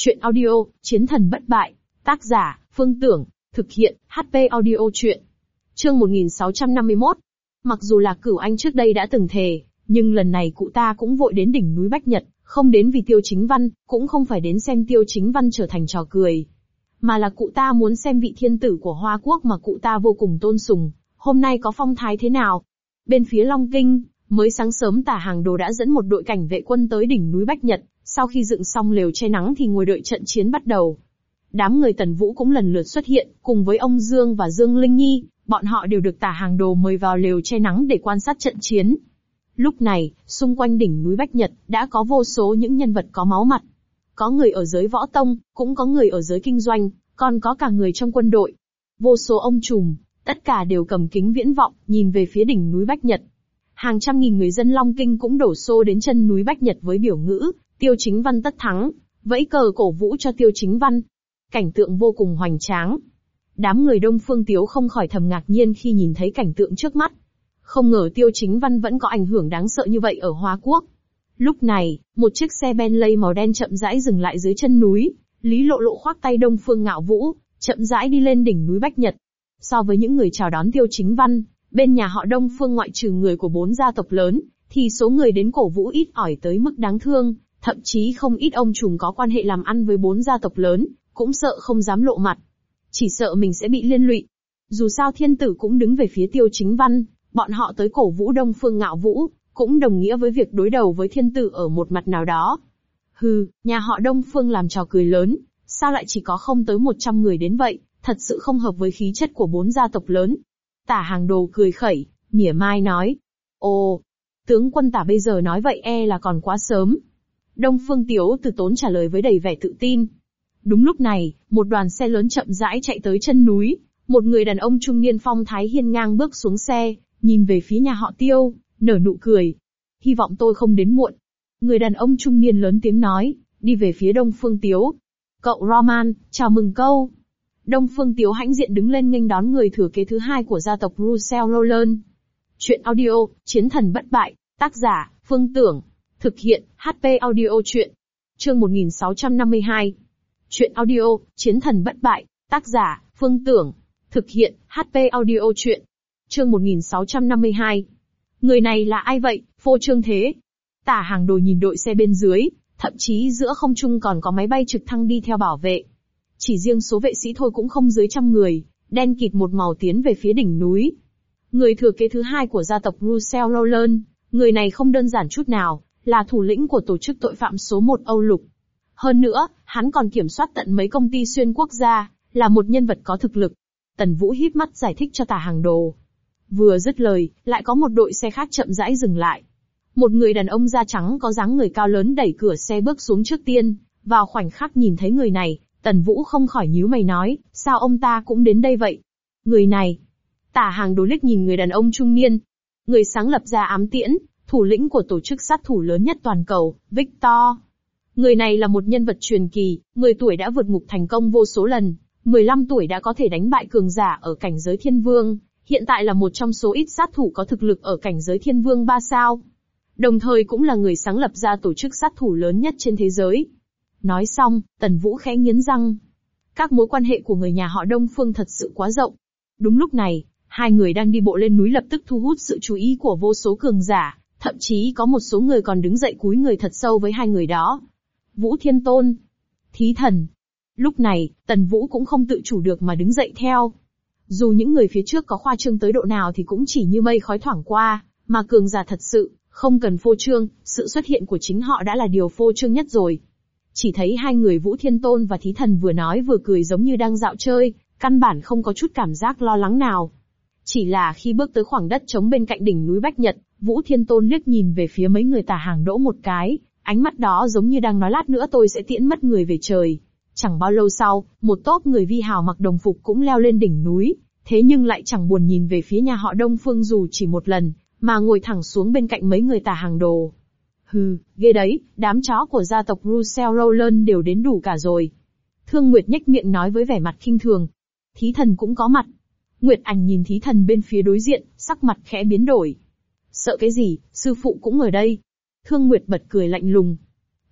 Chuyện audio, Chiến thần bất bại. Tác giả, Phương Tưởng. Thực hiện, HP Audio Chuyện. Chương 1651. Mặc dù là Cửu Anh trước đây đã từng thề, nhưng lần này cụ ta cũng vội đến đỉnh núi Bách Nhật, không đến vì Tiêu Chính Văn, cũng không phải đến xem Tiêu Chính Văn trở thành trò cười. Mà là cụ ta muốn xem vị thiên tử của Hoa Quốc mà cụ ta vô cùng tôn sùng, hôm nay có phong thái thế nào. Bên phía Long Kinh, mới sáng sớm Tả Hàng Đồ đã dẫn một đội cảnh vệ quân tới đỉnh núi Bách Nhật, sau khi dựng xong lều che nắng thì ngồi đợi trận chiến bắt đầu. Đám người Tần Vũ cũng lần lượt xuất hiện, cùng với ông Dương và Dương Linh Nhi, bọn họ đều được Tả Hàng Đồ mời vào lều che nắng để quan sát trận chiến. Lúc này, xung quanh đỉnh núi Bách Nhật, đã có vô số những nhân vật có máu mặt. Có người ở giới võ tông, cũng có người ở giới kinh doanh, còn có cả người trong quân đội. Vô số ông trùm, tất cả đều cầm kính viễn vọng, nhìn về phía đỉnh núi Bách Nhật. Hàng trăm nghìn người dân Long Kinh cũng đổ xô đến chân núi Bách Nhật với biểu ngữ, Tiêu Chính Văn tất thắng, vẫy cờ cổ vũ cho Tiêu Chính Văn. Cảnh tượng vô cùng hoành tráng. Đám người Đông Phương Tiếu không khỏi thầm ngạc nhiên khi nhìn thấy cảnh tượng trước mắt. Không ngờ Tiêu Chính Văn vẫn có ảnh hưởng đáng sợ như vậy ở Hoa Quốc. Lúc này, một chiếc xe Bentley màu đen chậm rãi dừng lại dưới chân núi, Lý Lộ Lộ khoác tay Đông Phương Ngạo Vũ, chậm rãi đi lên đỉnh núi Bách Nhật. So với những người chào đón Tiêu Chính Văn, bên nhà họ Đông Phương ngoại trừ người của 4 gia tộc lớn, thì số người đến cổ vũ ít ỏi tới mức đáng thương, thậm chí không ít ông trùm có quan hệ làm ăn với 4 gia tộc lớn, cũng sợ không dám lộ mặt. Chỉ sợ mình sẽ bị liên lụy. Dù sao thiên tử cũng đứng về phía Tiêu Chính Văn, bọn họ tới cổ vũ Đông Phương Ngạo Vũ, cũng đồng nghĩa với việc đối đầu với thiên tử ở một mặt nào đó. Hừ, nhà họ Đông Phương làm trò cười lớn, sao lại chỉ có không tới 100 người đến vậy, thật sự không hợp với khí chất của 4 gia tộc lớn. Tả Hàng Đồ cười khẩy, mỉa mai nói. Ồ, tướng quân Tả bây giờ nói vậy e là còn quá sớm. Đông Phương Tiếu Từ Tốn trả lời với đầy vẻ tự tin. Đúng lúc này, một đoàn xe lớn chậm rãi chạy tới chân núi, một người đàn ông trung niên phong thái hiên ngang bước xuống xe, nhìn về phía nhà họ Tiêu, nở nụ cười. Hy vọng tôi không đến muộn. Người đàn ông trung niên lớn tiếng nói, đi về phía Đông Phương Tiếu. Cậu Roman, chào mừng câu. Đông Phương Tiếu hãnh diện đứng lên nghênh đón người thừa kế thứ hai của gia tộc Russell Roland. Chuyện audio, Chiến thần bất bại, tác giả, Phương Tưởng. Thực hiện, HP Audio Chuyện. Chương 1652. Chuyện audio, Chiến thần bất bại, tác giả, Phương Tưởng. Thực hiện, HP Audio Chuyện. Chương 1652. Người này là ai vậy, phô trương thế? Tả Hàng Đồ nhìn đội xe bên dưới, thậm chí giữa không trung còn có máy bay trực thăng đi theo bảo vệ. Chỉ riêng số vệ sĩ thôi cũng không dưới 100 người, đen kịt một màu tiến về phía đỉnh núi. Người thừa kế thứ hai của gia tộc Russell Roland, người này không đơn giản chút nào, là thủ lĩnh của tổ chức tội phạm số 1 Âu Lục. Hơn nữa, hắn còn kiểm soát tận mấy công ty xuyên quốc gia, là một nhân vật có thực lực. Tần Vũ híp mắt giải thích cho Tả Hàng Đồ. Vừa dứt lời, lại có một đội xe khác chậm rãi dừng lại. Một người đàn ông da trắng có dáng người cao lớn đẩy cửa xe bước xuống trước tiên, vào khoảnh khắc nhìn thấy người này, Tần Vũ không khỏi nhíu mày nói, sao ông ta cũng đến đây vậy? Người này. Tả Hàng Đồ liếc nhìn người đàn ông trung niên. Người sáng lập ra ám tiễn, thủ lĩnh của tổ chức sát thủ lớn nhất toàn cầu, Victor. Người này là một nhân vật truyền kỳ, 10 tuổi đã vượt ngục thành công vô số lần, 15 tuổi đã có thể đánh bại cường giả ở cảnh giới thiên vương, hiện tại là một trong số ít sát thủ có thực lực ở cảnh giới thiên vương 3 sao. Đồng thời cũng là người sáng lập ra tổ chức sát thủ lớn nhất trên thế giới. Nói xong, Tần Vũ khẽ nghiến răng. Các mối quan hệ của người nhà họ Đông Phương thật sự quá rộng. Đúng lúc này, hai người đang đi bộ lên núi lập tức thu hút sự chú ý của vô số cường giả, thậm chí có một số người còn đứng dậy cúi người thật sâu với hai người đó. Vũ Thiên Tôn, Thí Thần. Lúc này, Tần Vũ cũng không tự chủ được mà đứng dậy theo. Dù những người phía trước có khoa trương tới độ nào thì cũng chỉ như mây khói thoảng qua, mà cường giả thật sự, không cần phô trương, sự xuất hiện của chính họ đã là điều phô trương nhất rồi. Chỉ thấy hai người Vũ Thiên Tôn và Thí Thần vừa nói vừa cười giống như đang dạo chơi, căn bản không có chút cảm giác lo lắng nào. Chỉ là khi bước tới khoảng đất trống bên cạnh đỉnh núi Bách Nhật, Vũ Thiên Tôn liếc nhìn về phía mấy người Tả Hàng Đỗ một cái, ánh mắt đó giống như đang nói lát nữa tôi sẽ tiễn mất người về trời. Chẳng bao lâu sau, một tốp người vi hào mặc đồng phục cũng leo lên đỉnh núi, thế nhưng lại chẳng buồn nhìn về phía nhà họ Đông Phương dù chỉ một lần, mà ngồi thẳng xuống bên cạnh mấy người Tả Hàng Đồ. Hừ, ghê đấy, đám chó của gia tộc Russell Roland đều đến đủ cả rồi. Thương Nguyệt nhếch miệng nói với vẻ mặt khinh thường. Thí Thần cũng có mặt. Nguyệt Ảnh nhìn Thí Thần bên phía đối diện, sắc mặt khẽ biến đổi. Sợ cái gì, sư phụ cũng ở đây. Thương Nguyệt bật cười lạnh lùng.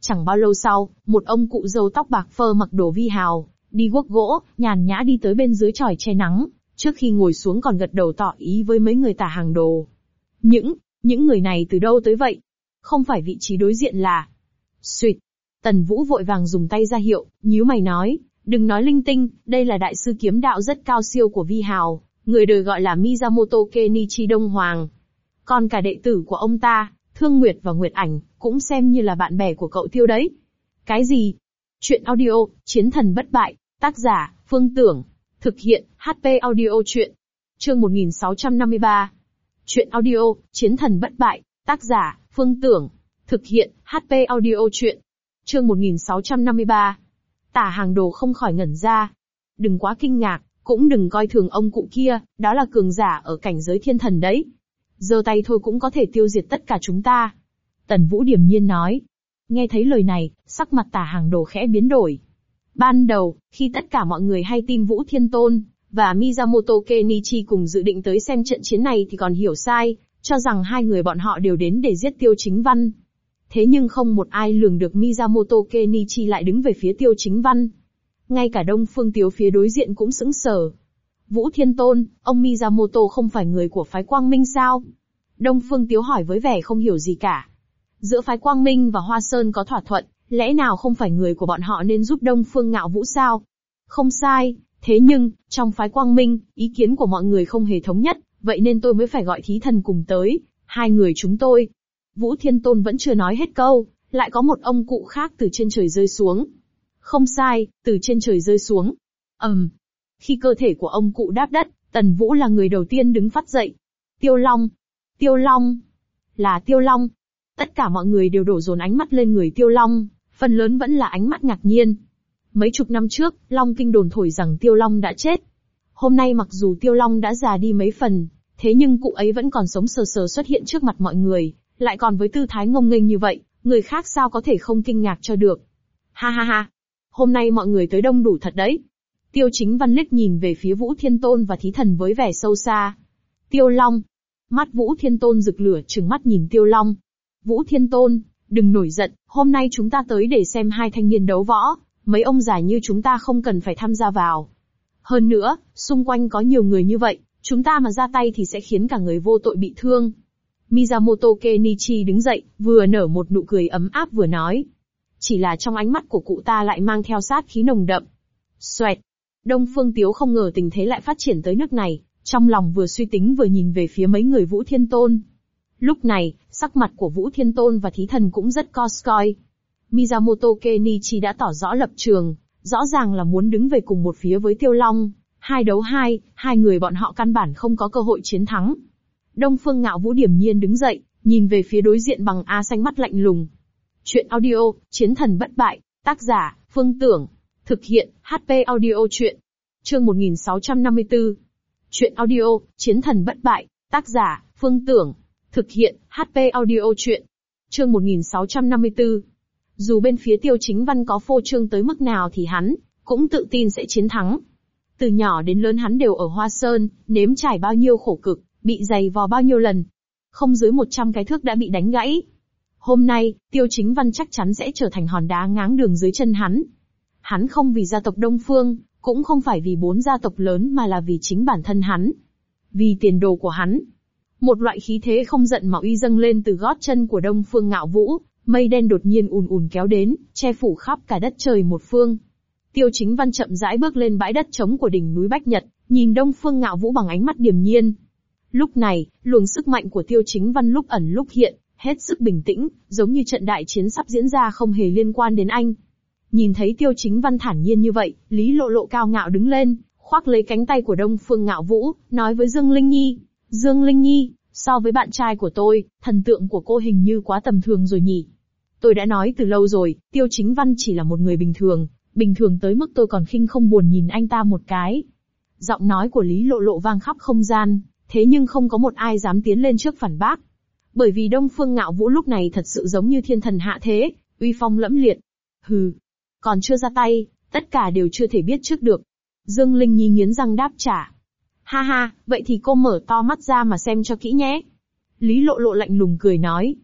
Chẳng bao lâu sau, một ông cụ râu tóc bạc phơ mặc đồ vi hào, đi guốc gỗ, nhàn nhã đi tới bên dưới chòi che nắng, trước khi ngồi xuống còn gật đầu tỏ ý với mấy người tả hàng đồ. Những người này từ đâu tới vậy? Không phải vị trí đối diện là... Xuyệt. Tần Vũ vội vàng dùng tay ra hiệu, nhíu mày nói, đừng nói linh tinh, đây là đại sư kiếm đạo rất cao siêu của vi hào, người đời gọi là Miyamoto Kenichi Đông Hoàng. Còn cả đệ tử của ông ta, Thương Nguyệt và Nguyệt Ảnh, cũng xem như là bạn bè của cậu Tiêu đấy. Cái gì? Chuyện audio, Chiến thần bất bại, tác giả, Phương Tưởng. Thực hiện, HP audio chuyện. Chương 1653. Chuyện audio, Chiến thần bất bại, tác giả, Phương Tưởng. Thực hiện, HP audio chuyện. Chương 1653. Tả hàng đồ không khỏi ngẩn ra. Đừng quá kinh ngạc, cũng đừng coi thường ông cụ kia, đó là cường giả ở cảnh giới thiên thần đấy. Giơ tay thôi cũng có thể tiêu diệt tất cả chúng ta. Tần Vũ điềm nhiên nói. Nghe thấy lời này, sắc mặt tả hàng đồ khẽ biến đổi. Ban đầu, khi tất cả mọi người hay tin Vũ Thiên Tôn và Miyamoto Kenichi cùng dự định tới xem trận chiến này thì còn hiểu sai, cho rằng hai người bọn họ đều đến để giết Tiêu Chính Văn. Thế nhưng không một ai lường được Miyamoto Kenichi lại đứng về phía Tiêu Chính Văn. Ngay cả Đông Phương Tiếu phía đối diện cũng sững sờ. Vũ Thiên Tôn, ông Miyamoto không phải người của phái Quang Minh sao? Đông Phương Tiếu hỏi với vẻ không hiểu gì cả. Giữa phái Quang Minh và Hoa Sơn có thỏa thuận, lẽ nào không phải người của bọn họ nên giúp Đông Phương Ngạo Vũ sao? Không sai, thế nhưng, trong phái Quang Minh, ý kiến của mọi người không hề thống nhất, vậy nên tôi mới phải gọi thí thần cùng tới, hai người chúng tôi. Vũ Thiên Tôn vẫn chưa nói hết câu, lại có một ông cụ khác từ trên trời rơi xuống. Không sai, từ trên trời rơi xuống. Khi cơ thể của ông cụ đáp đất, Tần Vũ là người đầu tiên đứng phắt dậy. Tiêu Long! Tiêu Long! Là Tiêu Long! Tất cả mọi người đều đổ dồn ánh mắt lên người Tiêu Long, phần lớn vẫn là ánh mắt ngạc nhiên. Mấy chục năm trước, Long Kinh đồn thổi rằng Tiêu Long đã chết. Hôm nay mặc dù Tiêu Long đã già đi mấy phần, thế nhưng cụ ấy vẫn còn sống sờ sờ xuất hiện trước mặt mọi người, lại còn với tư thái ngông nghênh như vậy, người khác sao có thể không kinh ngạc cho được. Ha ha ha! Hôm nay mọi người tới đông đủ thật đấy. Tiêu Chính Văn liếc nhìn về phía Vũ Thiên Tôn và thí thần với vẻ sâu xa. Tiêu Long! Mắt Vũ Thiên Tôn rực lửa trừng mắt nhìn Tiêu Long. Vũ Thiên Tôn, đừng nổi giận, hôm nay chúng ta tới để xem hai thanh niên đấu võ, mấy ông già như chúng ta không cần phải tham gia vào. Hơn nữa, xung quanh có nhiều người như vậy, chúng ta mà ra tay thì sẽ khiến cả người vô tội bị thương. Miyamoto Kenichi đứng dậy, vừa nở một nụ cười ấm áp vừa nói. Chỉ là trong ánh mắt của cụ ta lại mang theo sát khí nồng đậm. Xoẹt! Đông Phương Tiếu không ngờ tình thế lại phát triển tới nước này, trong lòng vừa suy tính vừa nhìn về phía mấy người Vũ Thiên Tôn. Lúc này, sắc mặt của Vũ Thiên Tôn và thí thần cũng rất coi. Miyamoto Kenichi đã tỏ rõ lập trường, rõ ràng là muốn đứng về cùng một phía với Tiêu Long. 2 đấu 2, hai người bọn họ căn bản không có cơ hội chiến thắng. Đông Phương Ngạo Vũ điềm nhiên đứng dậy, nhìn về phía đối diện bằng a xanh mắt lạnh lùng. Chuyện audio, Chiến thần bất bại, tác giả, Phương Tưởng. Thực hiện, HP audio chuyện. Chương 1654. Chuyện audio, Chiến thần bất bại, tác giả, Phương Tưởng. Thực hiện, HP audio chuyện. Chương 1654. Dù bên phía Tiêu Chính Văn có phô trương tới mức nào thì hắn cũng tự tin sẽ chiến thắng. Từ nhỏ đến lớn hắn đều ở Hoa Sơn, nếm trải bao nhiêu khổ cực, bị giày vò bao nhiêu lần. Không dưới 100 cái thước đã bị đánh gãy. Hôm nay, Tiêu Chính Văn chắc chắn sẽ trở thành hòn đá ngáng đường dưới chân hắn. Hắn không vì gia tộc Đông Phương, cũng không phải vì 4 gia tộc lớn mà là vì chính bản thân hắn. Vì tiền đồ của hắn. Một loại khí thế không giận mà uy dâng lên từ gót chân của Đông Phương Ngạo Vũ, mây đen đột nhiên ùn ùn kéo đến, che phủ khắp cả đất trời một phương. Tiêu Chính Văn chậm rãi bước lên bãi đất trống của đỉnh núi Bách Nhật, nhìn Đông Phương Ngạo Vũ bằng ánh mắt điềm nhiên. Lúc này, luồng sức mạnh của Tiêu Chính Văn lúc ẩn lúc hiện, hết sức bình tĩnh, giống như trận đại chiến sắp diễn ra không hề liên quan đến anh. Nhìn thấy Tiêu Chính Văn thản nhiên như vậy, Lý Lộ Lộ cao ngạo đứng lên, khoác lấy cánh tay của Đông Phương Ngạo Vũ, nói với Dương Linh Nhi. Dương Linh Nhi, so với bạn trai của tôi, thần tượng của cô hình như quá tầm thường rồi nhỉ. Tôi đã nói từ lâu rồi, Tiêu Chính Văn chỉ là một người bình thường tới mức tôi còn khinh không buồn nhìn anh ta một cái. Giọng nói của Lý Lộ Lộ vang khắp không gian, thế nhưng không có một ai dám tiến lên trước phản bác. Bởi vì Đông Phương Ngạo Vũ lúc này thật sự giống như thiên thần hạ thế, uy phong lẫm liệt. Hừ, còn chưa ra tay, tất cả đều chưa thể biết trước được. Dương Linh Nhi nghiến răng đáp trả. Ha ha, vậy thì cô mở to mắt ra mà xem cho kỹ nhé. Lý Lộ Lộ lạnh lùng cười nói.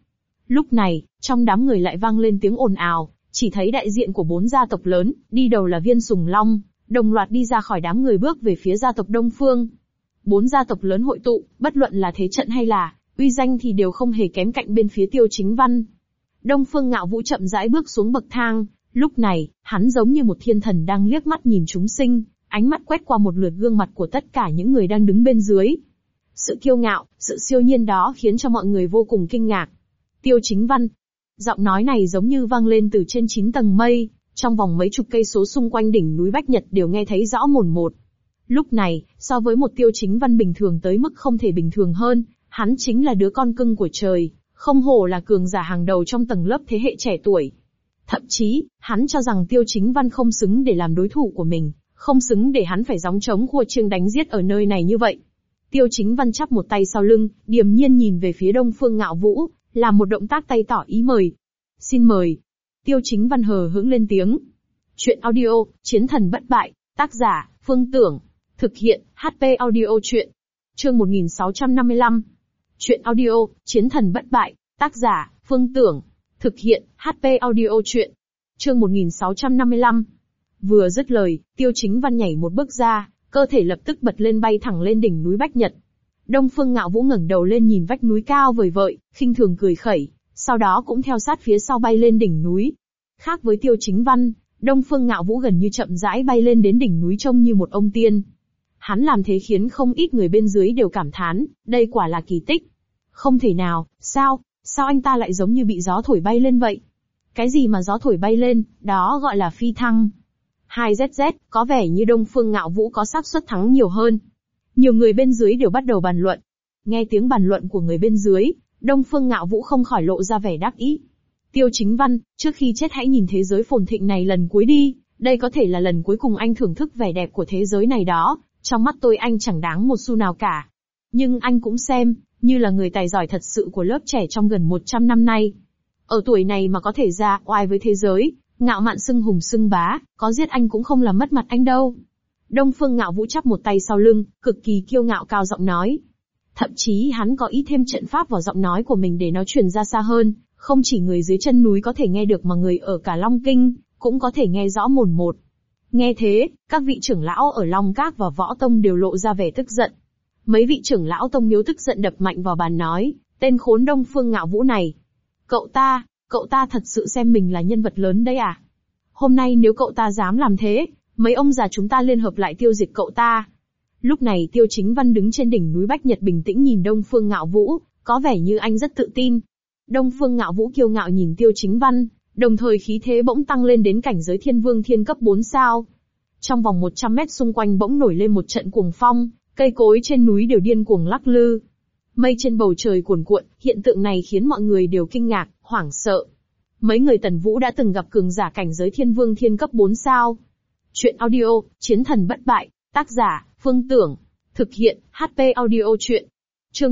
Lúc này, trong đám người lại vang lên tiếng ồn ào, chỉ thấy đại diện của 4 gia tộc lớn, đi đầu là Viên Sùng Long, đồng loạt đi ra khỏi đám người bước về phía gia tộc Đông Phương. 4 gia tộc lớn hội tụ, bất luận là thế trận hay là uy danh thì đều không hề kém cạnh bên phía Tiêu Chính Văn. Đông Phương Ngạo Vũ chậm rãi bước xuống bậc thang, lúc này, hắn giống như một thiên thần đang liếc mắt nhìn chúng sinh, ánh mắt quét qua một lượt gương mặt của tất cả những người đang đứng bên dưới. Sự kiêu ngạo, sự siêu nhiên đó khiến cho mọi người vô cùng kinh ngạc. Tiêu Chính Văn. Giọng nói này giống như vang lên từ trên 9 tầng mây, trong vòng mấy chục cây số xung quanh đỉnh núi Bách Nhật đều nghe thấy rõ mồn một. Lúc này, so với một Tiêu Chính Văn bình thường tới mức không thể bình thường hơn, hắn chính là đứa con cưng của trời, không hổ là cường giả hàng đầu trong tầng lớp thế hệ trẻ tuổi. Thậm chí, hắn cho rằng Tiêu Chính Văn không xứng để làm đối thủ của mình, không xứng để hắn phải gióng trống khua chiêng đánh giết ở nơi này như vậy. Tiêu Chính Văn chắp một tay sau lưng, điềm nhiên nhìn về phía Đông Phương Ngạo Vũ, làm một động tác tay tỏ ý mời. Xin mời. Tiêu Chính Văn hờ hững lên tiếng. Chuyện audio, Chiến thần bất bại, tác giả, Phương Tưởng. Thực hiện, HP audio chuyện. Chương 1655. Chuyện audio, Chiến thần bất bại, tác giả, Phương Tưởng. Thực hiện, HP audio chuyện. Chương 1655. Vừa dứt lời, Tiêu Chính Văn nhảy một bước ra, cơ thể lập tức bật lên bay thẳng lên đỉnh núi Bách Nhật. Đông Phương Ngạo Vũ ngẩng đầu lên nhìn vách núi cao vời vợi, khinh thường cười khẩy, sau đó cũng theo sát phía sau bay lên đỉnh núi. Khác với Tiêu Chính Văn, Đông Phương Ngạo Vũ gần như chậm rãi bay lên đến đỉnh núi trông như một ông tiên. Hắn làm thế khiến không ít người bên dưới đều cảm thán, đây quả là kỳ tích. Không thể nào, sao anh ta lại giống như bị gió thổi bay lên vậy? Cái gì mà gió thổi bay lên, đó gọi là phi thăng. 2ZZ, có vẻ như Đông Phương Ngạo Vũ có xác suất thắng nhiều hơn. Nhiều người bên dưới đều bắt đầu bàn luận. Nghe tiếng bàn luận của người bên dưới, Đông Phương Ngạo Vũ không khỏi lộ ra vẻ đắc ý. Tiêu Chính Văn, trước khi chết hãy nhìn thế giới phồn thịnh này lần cuối đi, đây có thể là lần cuối cùng anh thưởng thức vẻ đẹp của thế giới này đó, trong mắt tôi anh chẳng đáng một xu nào cả. Nhưng anh cũng xem, như là người tài giỏi thật sự của lớp trẻ trong gần 100 năm nay. Ở tuổi này mà có thể ra oai với thế giới, ngạo mạn xưng hùng xưng bá, có giết anh cũng không làm mất mặt anh đâu. Đông Phương Ngạo Vũ chắp một tay sau lưng, cực kỳ kiêu ngạo cao giọng nói. Thậm chí hắn có ý thêm trận pháp vào giọng nói của mình để nó truyền ra xa hơn, không chỉ người dưới chân núi có thể nghe được mà người ở cả Long Kinh, cũng có thể nghe rõ mồn một. Nghe thế, các vị trưởng lão ở Long Các và Võ Tông đều lộ ra vẻ tức giận. Mấy vị trưởng lão tông miếu tức giận đập mạnh vào bàn nói, tên khốn Đông Phương Ngạo Vũ này. Cậu ta thật sự xem mình là nhân vật lớn đấy à? Hôm nay nếu cậu ta dám làm thế, mấy ông già chúng ta liên hợp lại tiêu diệt cậu ta. Lúc này Tiêu Chính Văn đứng trên đỉnh núi Bách Nhật bình tĩnh nhìn Đông Phương Ngạo Vũ, có vẻ như anh rất tự tin. Đông Phương Ngạo Vũ kiêu ngạo nhìn Tiêu Chính Văn, đồng thời khí thế bỗng tăng lên đến cảnh giới thiên vương thiên cấp 4 sao. Trong vòng 100 mét xung quanh bỗng nổi lên một trận cuồng phong, cây cối trên núi đều điên cuồng lắc lư. Mây trên bầu trời cuồn cuộn, hiện tượng này khiến mọi người đều kinh ngạc, hoảng sợ. Mấy người Tần Vũ đã từng gặp cường giả cảnh giới thiên vương thiên cấp 4 sao. Chuyện audio, Chiến thần bất bại, tác giả, Phương Tưởng. Thực hiện, HP audio chuyện. Chương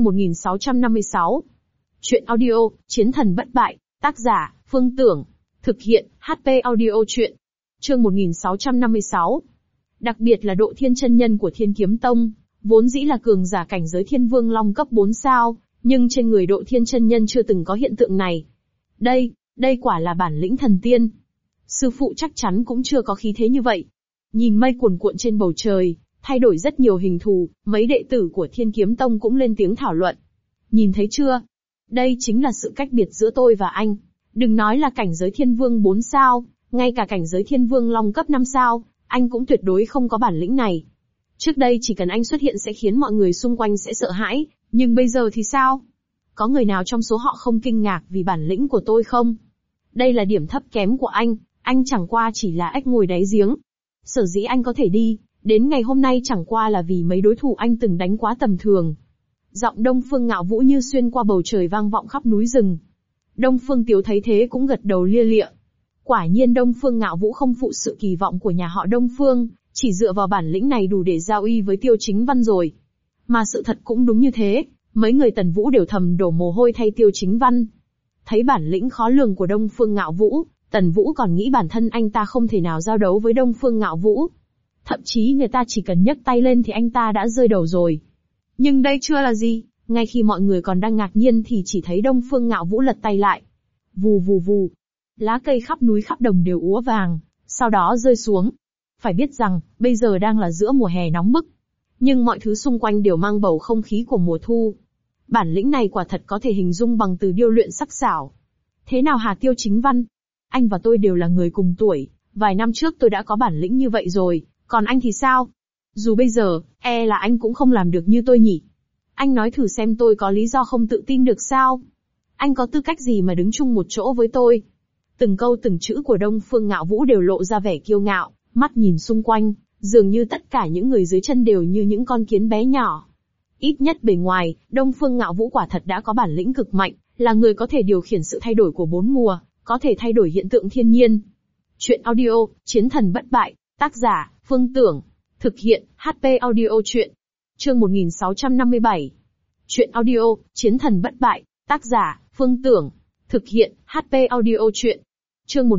1656. Chuyện audio, Chiến thần bất bại, tác giả, Phương Tưởng. Thực hiện, HP audio chuyện. Chương 1656. Đặc biệt là Độ Thiên chân nhân của Thiên Kiếm Tông, vốn dĩ là cường giả cảnh giới thiên vương long cấp 4 sao, nhưng trên người Độ Thiên chân nhân chưa từng có hiện tượng này. Đây quả là bản lĩnh thần tiên. Sư phụ chắc chắn cũng chưa có khí thế như vậy. Nhìn mây cuồn cuộn trên bầu trời, thay đổi rất nhiều hình thù, mấy đệ tử của Thiên Kiếm Tông cũng lên tiếng thảo luận. Nhìn thấy chưa? Đây chính là sự cách biệt giữa tôi và anh. Đừng nói là cảnh giới thiên vương 4 sao, ngay cả cảnh giới thiên vương long cấp 5 sao, anh cũng tuyệt đối không có bản lĩnh này. Trước đây chỉ cần anh xuất hiện sẽ khiến mọi người xung quanh sẽ sợ hãi, nhưng bây giờ thì sao? Có người nào trong số họ không kinh ngạc vì bản lĩnh của tôi không? Đây là điểm thấp kém của anh chẳng qua chỉ là ếch ngồi đáy giếng. Sở dĩ anh có thể đi đến ngày hôm nay chẳng qua là vì mấy đối thủ anh từng đánh quá tầm thường. Giọng Đông Phương Ngạo Vũ như xuyên qua bầu trời vang vọng khắp núi rừng. Đông Phương Tiếu thấy thế cũng gật đầu lia lịa. Quả nhiên Đông Phương Ngạo Vũ không phụ sự kỳ vọng của nhà họ Đông Phương, chỉ dựa vào bản lĩnh này đủ để giao uy với Tiêu Chính Văn rồi. Mà sự thật cũng đúng như thế, mấy người Tần Vũ đều thầm đổ mồ hôi thay Tiêu Chính Văn. Thấy bản lĩnh khó lường của Đông Phương Ngạo Vũ, Tần Vũ còn nghĩ bản thân anh ta không thể nào giao đấu với Đông Phương Ngạo Vũ. Thậm chí người ta chỉ cần nhấc tay lên thì anh ta đã rơi đầu rồi. Nhưng đây chưa là gì, ngay khi mọi người còn đang ngạc nhiên thì chỉ thấy Đông Phương Ngạo Vũ lật tay lại. Vù vù vù. Lá cây khắp núi khắp đồng đều úa vàng, sau đó rơi xuống. Phải biết rằng, bây giờ đang là giữa mùa hè nóng bức. Nhưng mọi thứ xung quanh đều mang bầu không khí của mùa thu. Bản lĩnh này quả thật có thể hình dung bằng từ điêu luyện sắc sảo. Thế nào hả Tiêu Chính Văn? Anh và tôi đều là người cùng tuổi, vài năm trước tôi đã có bản lĩnh như vậy rồi, còn anh thì sao? Dù bây giờ, là anh cũng không làm được như tôi nhỉ. Anh nói thử xem tôi có lý do không tự tin được sao? Anh có tư cách gì mà đứng chung một chỗ với tôi? Từng câu từng chữ của Đông Phương Ngạo Vũ đều lộ ra vẻ kiêu ngạo, mắt nhìn xung quanh, dường như tất cả những người dưới chân đều như những con kiến bé nhỏ. Ít nhất bề ngoài, Đông Phương Ngạo Vũ quả thật đã có bản lĩnh cực mạnh, là người có thể điều khiển sự thay đổi của 4 mùa, có thể thay đổi hiện tượng thiên nhiên. Chuyện audio, Chiến thần bất bại, tác giả, Phương Tưởng. Thực hiện, HP Audio Chuyện. Chương 1657. Chuyện audio, Chiến thần bất bại, tác giả, Phương Tưởng. Thực hiện, HP Audio Chuyện. Chương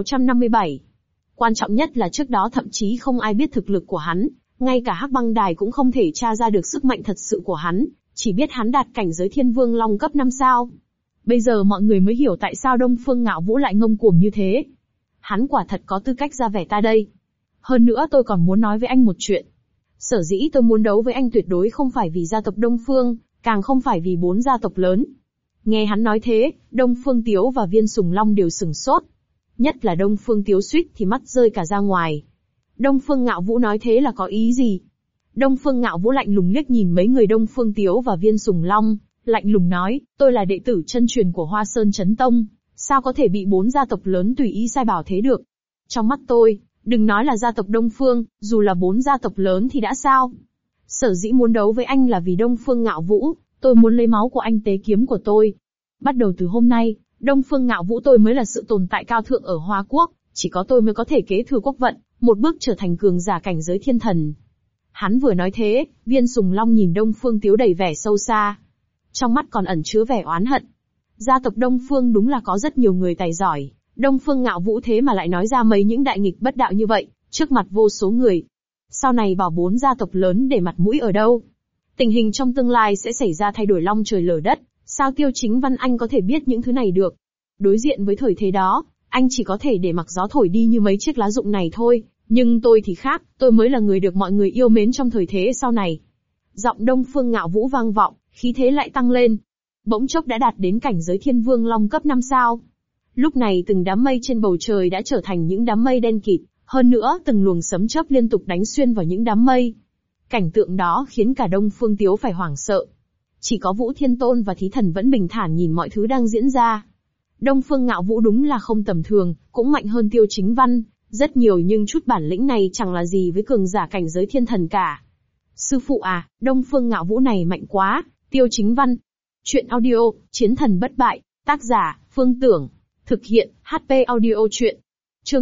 1657. Quan trọng nhất là trước đó thậm chí không ai biết thực lực của hắn, ngay cả Hắc Băng Đài cũng không thể tra ra được sức mạnh thật sự của hắn, chỉ biết hắn đạt cảnh giới Thiên Vương Long cấp 5 sao. Bây giờ mọi người mới hiểu tại sao Đông Phương Ngạo Vũ lại ngông cuồng như thế. Hắn quả thật có tư cách ra vẻ ta đây. Hơn nữa tôi còn muốn nói với anh một chuyện. Sở dĩ tôi muốn đấu với anh tuyệt đối không phải vì gia tộc Đông Phương, càng không phải vì 4 gia tộc lớn. Nghe hắn nói thế, Đông Phương Tiếu và Viên Sùng Long đều sửng sốt. Nhất là Đông Phương Tiếu suýt thì mắt rơi cả ra ngoài. Đông Phương Ngạo Vũ nói thế là có ý gì? Đông Phương Ngạo Vũ lạnh lùng liếc nhìn mấy người Đông Phương Tiếu và Viên Sùng Long, lạnh lùng nói, tôi là đệ tử chân truyền của Hoa Sơn Chấn Tông, sao có thể bị 4 gia tộc lớn tùy ý sai bảo thế được? Trong mắt tôi, đừng nói là gia tộc Đông Phương, dù là 4 gia tộc lớn thì đã sao? Sở dĩ muốn đấu với anh là vì Đông Phương Ngạo Vũ, tôi muốn lấy máu của anh tế kiếm của tôi. Bắt đầu từ hôm nay, Đông Phương Ngạo Vũ tôi mới là sự tồn tại cao thượng ở Hoa Quốc, chỉ có tôi mới có thể kế thừa quốc vận, một bước trở thành cường giả cảnh giới thiên thần. Hắn vừa nói thế, Viên Sùng Long nhìn Đông Phương Tiếu đầy vẻ sâu xa. Trong mắt còn ẩn chứa vẻ oán hận. Gia tộc Đông Phương đúng là có rất nhiều người tài giỏi, Đông Phương Ngạo Vũ thế mà lại nói ra mấy những đại nghịch bất đạo như vậy, trước mặt vô số người. Sau này bảo 4 gia tộc lớn để mặt mũi ở đâu? Tình hình trong tương lai sẽ xảy ra thay đổi long trời lở đất, sao Tiêu Chính Văn anh có thể biết những thứ này được? Đối diện với thời thế đó, anh chỉ có thể để mặc gió thổi đi như mấy chiếc lá rụng này thôi, nhưng tôi thì khác, tôi mới là người được mọi người yêu mến trong thời thế sau này. Giọng Đông Phương Ngạo Vũ vang vọng, khí thế lại tăng lên. Bỗng chốc đã đạt đến cảnh giới Thiên Vương Long cấp 5 sao. Lúc này từng đám mây trên bầu trời đã trở thành những đám mây đen kịt, hơn nữa từng luồng sấm chớp liên tục đánh xuyên vào những đám mây. Cảnh tượng đó khiến cả Đông Phương Tiếu phải hoảng sợ. Chỉ có Vũ Thiên Tôn và Thí Thần vẫn bình thản nhìn mọi thứ đang diễn ra. Đông Phương Ngạo Vũ đúng là không tầm thường, cũng mạnh hơn Tiêu Chính Văn, rất nhiều, nhưng chút bản lĩnh này chẳng là gì với cường giả cảnh giới thiên thần cả. Sư phụ à, Đông Phương Ngạo Vũ này mạnh quá, Tiêu Chính Văn. Chuyện audio, Chiến thần bất bại, tác giả, Phương Tưởng. Thực hiện, HP Audio Chuyện. Chương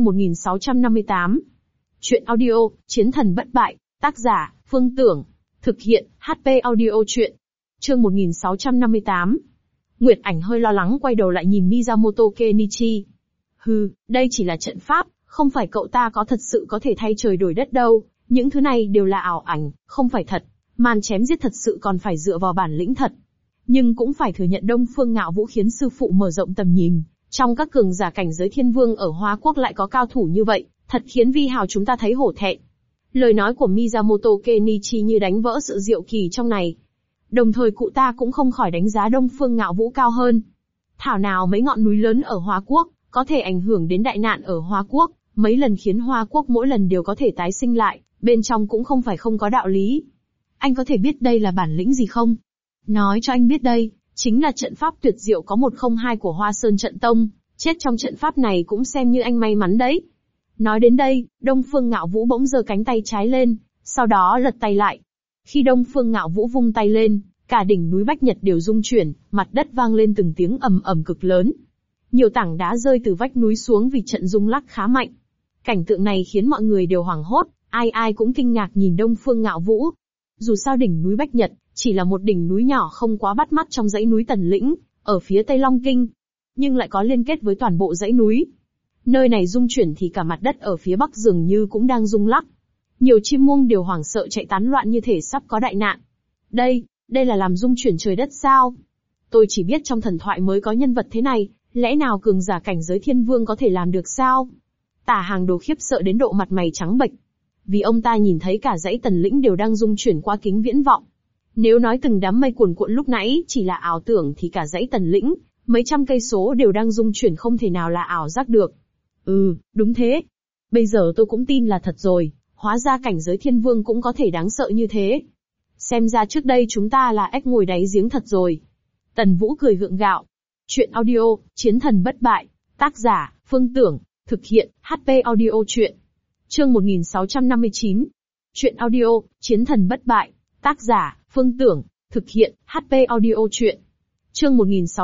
1658. Chuyện audio, Chiến thần bất bại, tác giả, Phương Tưởng. Thực hiện, HP Audio Chuyện. Chương 1658. Nguyệt Ảnh hơi lo lắng quay đầu lại nhìn Miyamoto Kenichi. Đây chỉ là trận pháp, không phải cậu ta có thật sự có thể thay trời đổi đất đâu, những thứ này đều là ảo ảnh, không phải thật, màn chém giết thật sự còn phải dựa vào bản lĩnh thật. Nhưng cũng phải thừa nhận Đông Phương Ngạo Vũ khiến sư phụ mở rộng tầm nhìn, trong các cường giả cảnh giới thiên vương ở Hoa Quốc lại có cao thủ như vậy, thật khiến vi hào chúng ta thấy hổ thẹn. Lời nói của Miyamoto Kenichi như đánh vỡ sự diệu kỳ trong này. Đồng thời cụ ta cũng không khỏi đánh giá Đông Phương Ngạo Vũ cao hơn. Thảo nào mấy ngọn núi lớn ở Hoa Quốc, có thể ảnh hưởng đến đại nạn ở Hoa Quốc, mấy lần khiến Hoa Quốc mỗi lần đều có thể tái sinh lại, bên trong cũng không phải không có đạo lý. Anh có thể biết đây là bản lĩnh gì không? Nói cho anh biết đây, chính là trận pháp tuyệt diệu có 102 của Hoa Sơn Trận Tông, chết trong trận pháp này cũng xem như anh may mắn đấy. Nói đến đây, Đông Phương Ngạo Vũ bỗng giơ cánh tay trái lên, sau đó lật tay lại. Khi Đông Phương Ngạo Vũ vung tay lên, cả đỉnh núi Bách Nhật đều rung chuyển, mặt đất vang lên từng tiếng ầm ầm cực lớn. Nhiều tảng đá rơi từ vách núi xuống vì trận rung lắc khá mạnh. Cảnh tượng này khiến mọi người đều hoảng hốt, ai ai cũng kinh ngạc nhìn Đông Phương Ngạo Vũ. Dù sao đỉnh núi Bách Nhật chỉ là một đỉnh núi nhỏ không quá bắt mắt trong dãy núi Tần Lĩnh, ở phía Tây Long Kinh, nhưng lại có liên kết với toàn bộ dãy núi. Nơi này rung chuyển thì cả mặt đất ở phía Bắc dường như cũng đang rung lắc. Nhiều chim muông đều hoảng sợ chạy tán loạn như thể sắp có đại nạn. Đây là làm rung chuyển trời đất sao? Tôi chỉ biết trong thần thoại mới có nhân vật thế này, Lẽ nào cường giả cảnh giới thiên vương có thể làm được sao? Tả Hàng Đồ khiếp sợ đến độ mặt mày trắng bệch. Vì ông ta nhìn thấy cả dãy tần lĩnh đều đang dung chuyển qua kính viễn vọng. Nếu nói từng đám mây cuồn cuộn lúc nãy chỉ là ảo tưởng thì cả dãy tần lĩnh, mấy trăm cây số đều đang dung chuyển không thể nào là ảo giác được. Đúng thế. Bây giờ tôi cũng tin là thật rồi, hóa ra cảnh giới thiên vương cũng có thể đáng sợ như thế. Xem ra trước đây chúng ta là ếch ngồi đáy giếng thật rồi. Tần Vũ cười gượng gạo. Chuyện audio, Chiến thần bất bại. Tác giả, Phương Tưởng. Thực hiện, HP Audio Chuyện. Chương 1659. Chuyện audio, Chiến thần bất bại. Tác giả, Phương Tưởng. Thực hiện, HP Audio Chuyện. Chương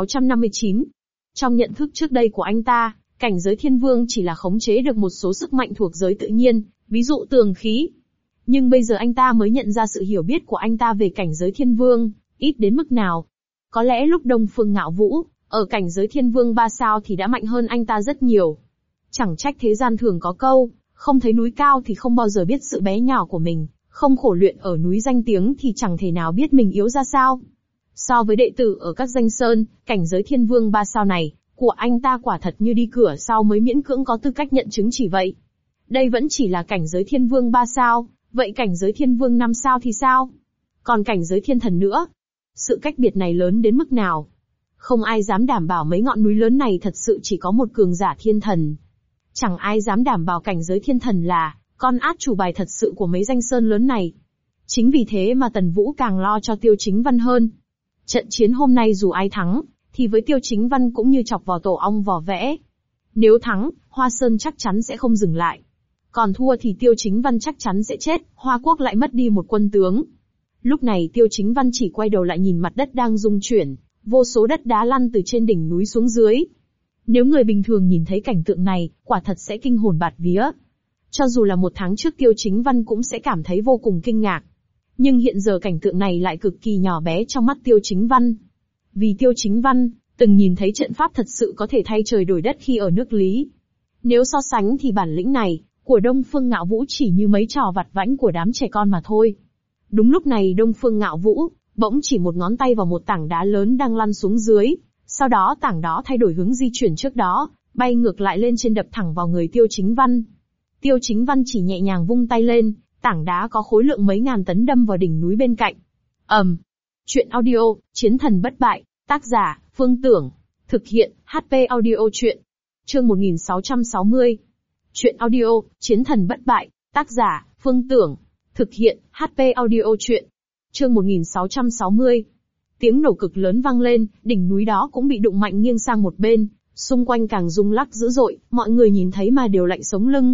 1659. Trong nhận thức trước đây của anh ta, cảnh giới thiên vương chỉ là khống chế được một số sức mạnh thuộc giới tự nhiên, ví dụ tường khí. Nhưng bây giờ anh ta mới nhận ra sự hiểu biết của anh ta về cảnh giới thiên vương, ít đến mức nào. Có lẽ lúc Đông Phương Ngạo Vũ, ở cảnh giới thiên vương 3 sao thì đã mạnh hơn anh ta rất nhiều. Chẳng trách thế gian thường có câu, không thấy núi cao thì không bao giờ biết sự bé nhỏ của mình, không khổ luyện ở núi danh tiếng thì chẳng thể nào biết mình yếu ra sao. So với đệ tử ở các danh sơn, cảnh giới thiên vương 3 sao này, của anh ta quả thật như đi cửa sau mới miễn cưỡng có tư cách nhận chứng chỉ vậy. Đây vẫn chỉ là cảnh giới thiên vương 3 sao, vậy cảnh giới thiên vương 5 sao thì sao? Còn cảnh giới thiên thần nữa? Sự cách biệt này lớn đến mức nào? Không ai dám đảm bảo mấy ngọn núi lớn này thật sự chỉ có một cường giả thiên thần. Chẳng ai dám đảm bảo cảnh giới thiên thần là con át chủ bài thật sự của mấy danh sơn lớn này. Chính vì thế mà Tần Vũ càng lo cho Tiêu Chính Văn hơn. Trận chiến hôm nay dù ai thắng, thì với Tiêu Chính Văn cũng như chọc vào tổ ong vò vẽ. Nếu thắng, Hoa Sơn chắc chắn sẽ không dừng lại. Còn thua thì Tiêu Chính Văn chắc chắn sẽ chết, Hoa Quốc lại mất đi một quân tướng. Lúc này Tiêu Chính Văn chỉ quay đầu lại nhìn mặt đất đang rung chuyển, vô số đất đá lăn từ trên đỉnh núi xuống dưới. Nếu người bình thường nhìn thấy cảnh tượng này, quả thật sẽ kinh hồn bạt vía. Cho dù là 1 tháng trước Tiêu Chính Văn cũng sẽ cảm thấy vô cùng kinh ngạc. Nhưng hiện giờ cảnh tượng này lại cực kỳ nhỏ bé trong mắt Tiêu Chính Văn. Vì Tiêu Chính Văn, từng nhìn thấy trận pháp thật sự có thể thay trời đổi đất khi ở nước Lý. Nếu so sánh thì bản lĩnh này, của Đông Phương Ngạo Vũ chỉ như mấy trò vặt vãnh của đám trẻ con mà thôi. Đúng lúc này Đông Phương Ngạo Vũ, bỗng chỉ một ngón tay vào một tảng đá lớn đang lăn xuống dưới. Sau đó tảng đó thay đổi hướng di chuyển trước đó, bay ngược lại lên trên đập thẳng vào người Tiêu Chính Văn. Tiêu Chính Văn chỉ nhẹ nhàng vung tay lên, tảng đá có khối lượng mấy ngàn tấn đâm vào đỉnh núi bên cạnh. Chuyện audio, Chiến thần bất bại, tác giả, Phương Tưởng. Thực hiện, HP Audio Chuyện. Chương 1660. Chuyện audio, Chiến thần bất bại, tác giả, Phương Tưởng. Thực hiện, HP Audio Chuyện. Chương 1660. Tiếng nổ cực lớn vang lên, đỉnh núi đó cũng bị đụng mạnh nghiêng sang một bên, xung quanh càng rung lắc dữ dội, mọi người nhìn thấy mà đều lạnh sống lưng.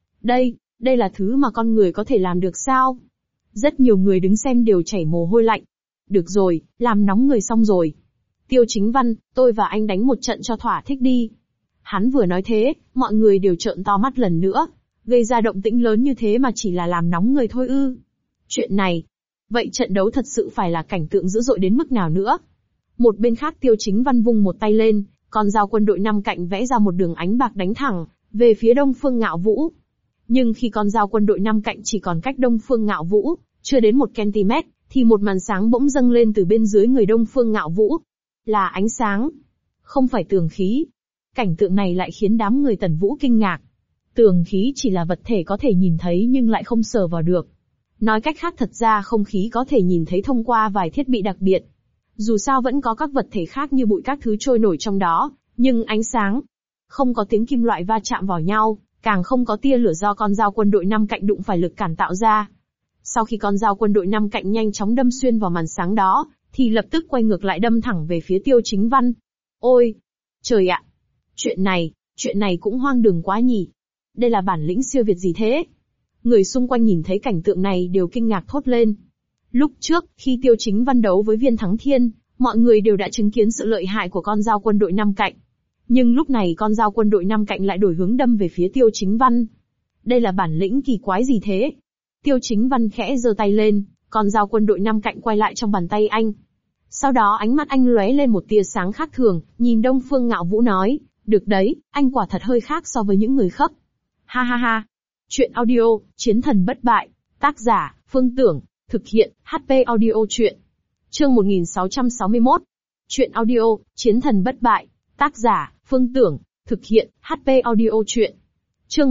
Đây là thứ mà con người có thể làm được sao? Rất nhiều người đứng xem đều chảy mồ hôi lạnh. Được rồi, làm nóng người xong rồi. Tiêu Chính Văn, tôi và anh đánh một trận cho thỏa thích đi. Hắn vừa nói thế, mọi người đều trợn to mắt lần nữa. Gây ra động tĩnh lớn như thế mà chỉ là làm nóng người thôi ư? Chuyện này, vậy trận đấu thật sự phải là cảnh tượng dữ dội đến mức nào nữa? Một bên khác Tiêu Chính Văn vung một tay lên, con dao quân đội 5 cạnh vẽ ra một đường ánh bạc đánh thẳng về phía Đông Phương Ngạo Vũ. Nhưng khi con dao quân đội 5 cạnh chỉ còn cách Đông Phương Ngạo Vũ chưa đến 1 cm, thì một màn sáng bỗng dâng lên từ bên dưới người Đông Phương Ngạo Vũ. Là ánh sáng, không phải tường khí. Cảnh tượng này lại khiến đám người Tần Vũ kinh ngạc. Tường khí chỉ là vật thể có thể nhìn thấy nhưng lại không sờ vào được. Nói cách khác thật ra không khí có thể nhìn thấy thông qua vài thiết bị đặc biệt. Dù sao vẫn có các vật thể khác như bụi các thứ trôi nổi trong đó, nhưng ánh sáng, không có tiếng kim loại va chạm vào nhau, càng không có tia lửa do con dao quân đội 5 cạnh đụng phải lực cản tạo ra. Sau khi con dao quân đội 5 cạnh nhanh chóng đâm xuyên vào màn sáng đó, thì lập tức quay ngược lại đâm thẳng về phía Tiêu Chính Văn. Ôi! Trời ạ! Chuyện này cũng hoang đường quá nhỉ! Đây là bản lĩnh siêu việt gì thế? Người xung quanh nhìn thấy cảnh tượng này đều kinh ngạc thốt lên. Lúc trước, khi Tiêu Chính Văn đấu với Viên Thắng Thiên, mọi người đều đã chứng kiến sự lợi hại của con dao quân đội 5 cạnh. Nhưng lúc này con dao quân đội 5 cạnh lại đổi hướng đâm về phía Tiêu Chính Văn. Đây là bản lĩnh kỳ quái gì thế? Tiêu Chính Văn khẽ giơ tay lên, con dao quân đội 5 cạnh quay lại trong bàn tay anh. Sau đó ánh mắt anh lóe lên một tia sáng khác thường, nhìn Đông Phương Ngạo Vũ nói, được đấy, anh quả thật hơi khác so với những người khác. Ha ha ha. Chuyện audio, Chiến thần bất bại, tác giả, Phương Tưởng, thực hiện, HP Audio Chuyện. Chương 1661. Chuyện audio, Chiến thần bất bại, tác giả, Phương Tưởng, thực hiện, HP audio truyện. Chương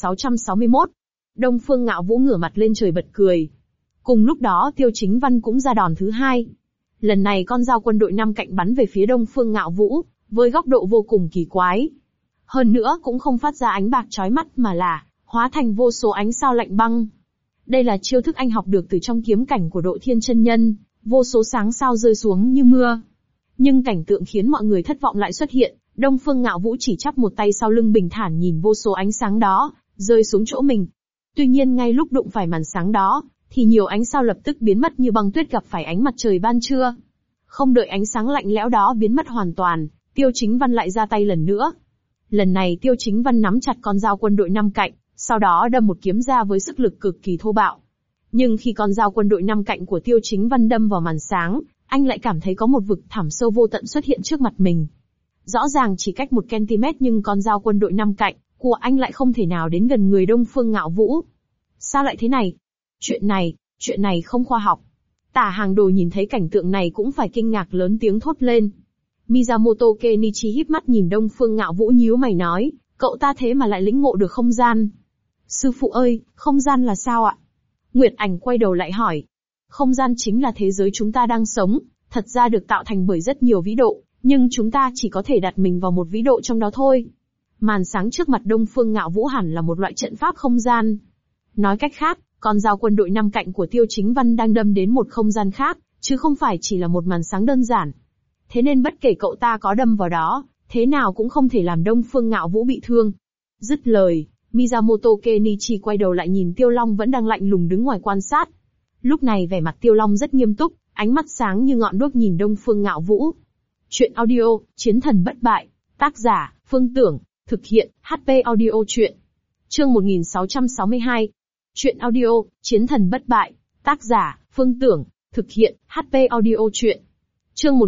1661. Đông Phương Ngạo Vũ ngửa mặt lên trời bật cười. Cùng lúc đó Tiêu Chính Văn cũng ra đòn thứ hai. Lần này con dao quân đội 5 cạnh bắn về phía Đông Phương Ngạo Vũ, với góc độ vô cùng kỳ quái. Hơn nữa cũng không phát ra ánh bạc chói mắt mà là hóa thành vô số ánh sao lạnh băng. Đây là chiêu thức anh học được từ trong kiếm cảnh của Độ Thiên chân nhân, vô số sáng sao rơi xuống như mưa. Nhưng cảnh tượng khiến mọi người thất vọng lại xuất hiện, Đông Phương Ngạo Vũ chỉ chắp một tay sau lưng bình thản nhìn vô số ánh sáng đó, rơi xuống chỗ mình. Tuy nhiên ngay lúc đụng phải màn sáng đó, thì nhiều ánh sao lập tức biến mất như băng tuyết gặp phải ánh mặt trời ban trưa. Không đợi ánh sáng lạnh lẽo đó biến mất hoàn toàn, Tiêu Chính Văn lại ra tay lần nữa. Lần này Tiêu Chính Văn nắm chặt con dao quân đội 5 cạnh, sau đó đâm một kiếm ra với sức lực cực kỳ thô bạo. Nhưng khi con dao quân đội 5 cạnh của Tiêu Chính Văn đâm vào màn sáng, anh lại cảm thấy có một vực thẳm sâu vô tận xuất hiện trước mặt mình. Rõ ràng chỉ cách 1 cm nhưng con dao quân đội 5 cạnh của anh lại không thể nào đến gần người Đông Phương Ngạo Vũ. Sao lại thế này? Chuyện này không khoa học. Tả Hàng Đồ nhìn thấy cảnh tượng này cũng phải kinh ngạc lớn tiếng thốt lên. Miyamoto Kenichi híp mắt nhìn Đông Phương Ngạo Vũ nhíu mày nói, cậu ta thế mà lại lĩnh ngộ được không gian. Sư phụ ơi, không gian là sao ạ? Nguyệt Ảnh quay đầu lại hỏi. Không gian chính là thế giới chúng ta đang sống, thật ra được tạo thành bởi rất nhiều vĩ độ, nhưng chúng ta chỉ có thể đặt mình vào một vĩ độ trong đó thôi. Màn sáng trước mặt Đông Phương Ngạo Vũ hẳn là một loại trận pháp không gian. Nói cách khác, con dao quân đội 5 cạnh của Tiêu Chính Văn đang đâm đến một không gian khác, chứ không phải chỉ là một màn sáng đơn giản. Thế nên bất kể cậu ta có đâm vào đó, thế nào cũng không thể làm Đông Phương Ngạo Vũ bị thương. Dứt lời, Miyamoto Kenichi quay đầu lại nhìn Tiêu Long vẫn đang lạnh lùng đứng ngoài quan sát. Lúc này vẻ mặt Tiêu Long rất nghiêm túc, ánh mắt sáng như ngọn đuốc nhìn Đông Phương Ngạo Vũ. Chuyện audio, Chiến thần bất bại. Tác giả, Phương Tưởng. Thực hiện, HP audio truyện. Chương 1662. Chuyện audio, Chiến thần bất bại. Tác giả, Phương Tưởng. Thực hiện, HP audio truyện. Chương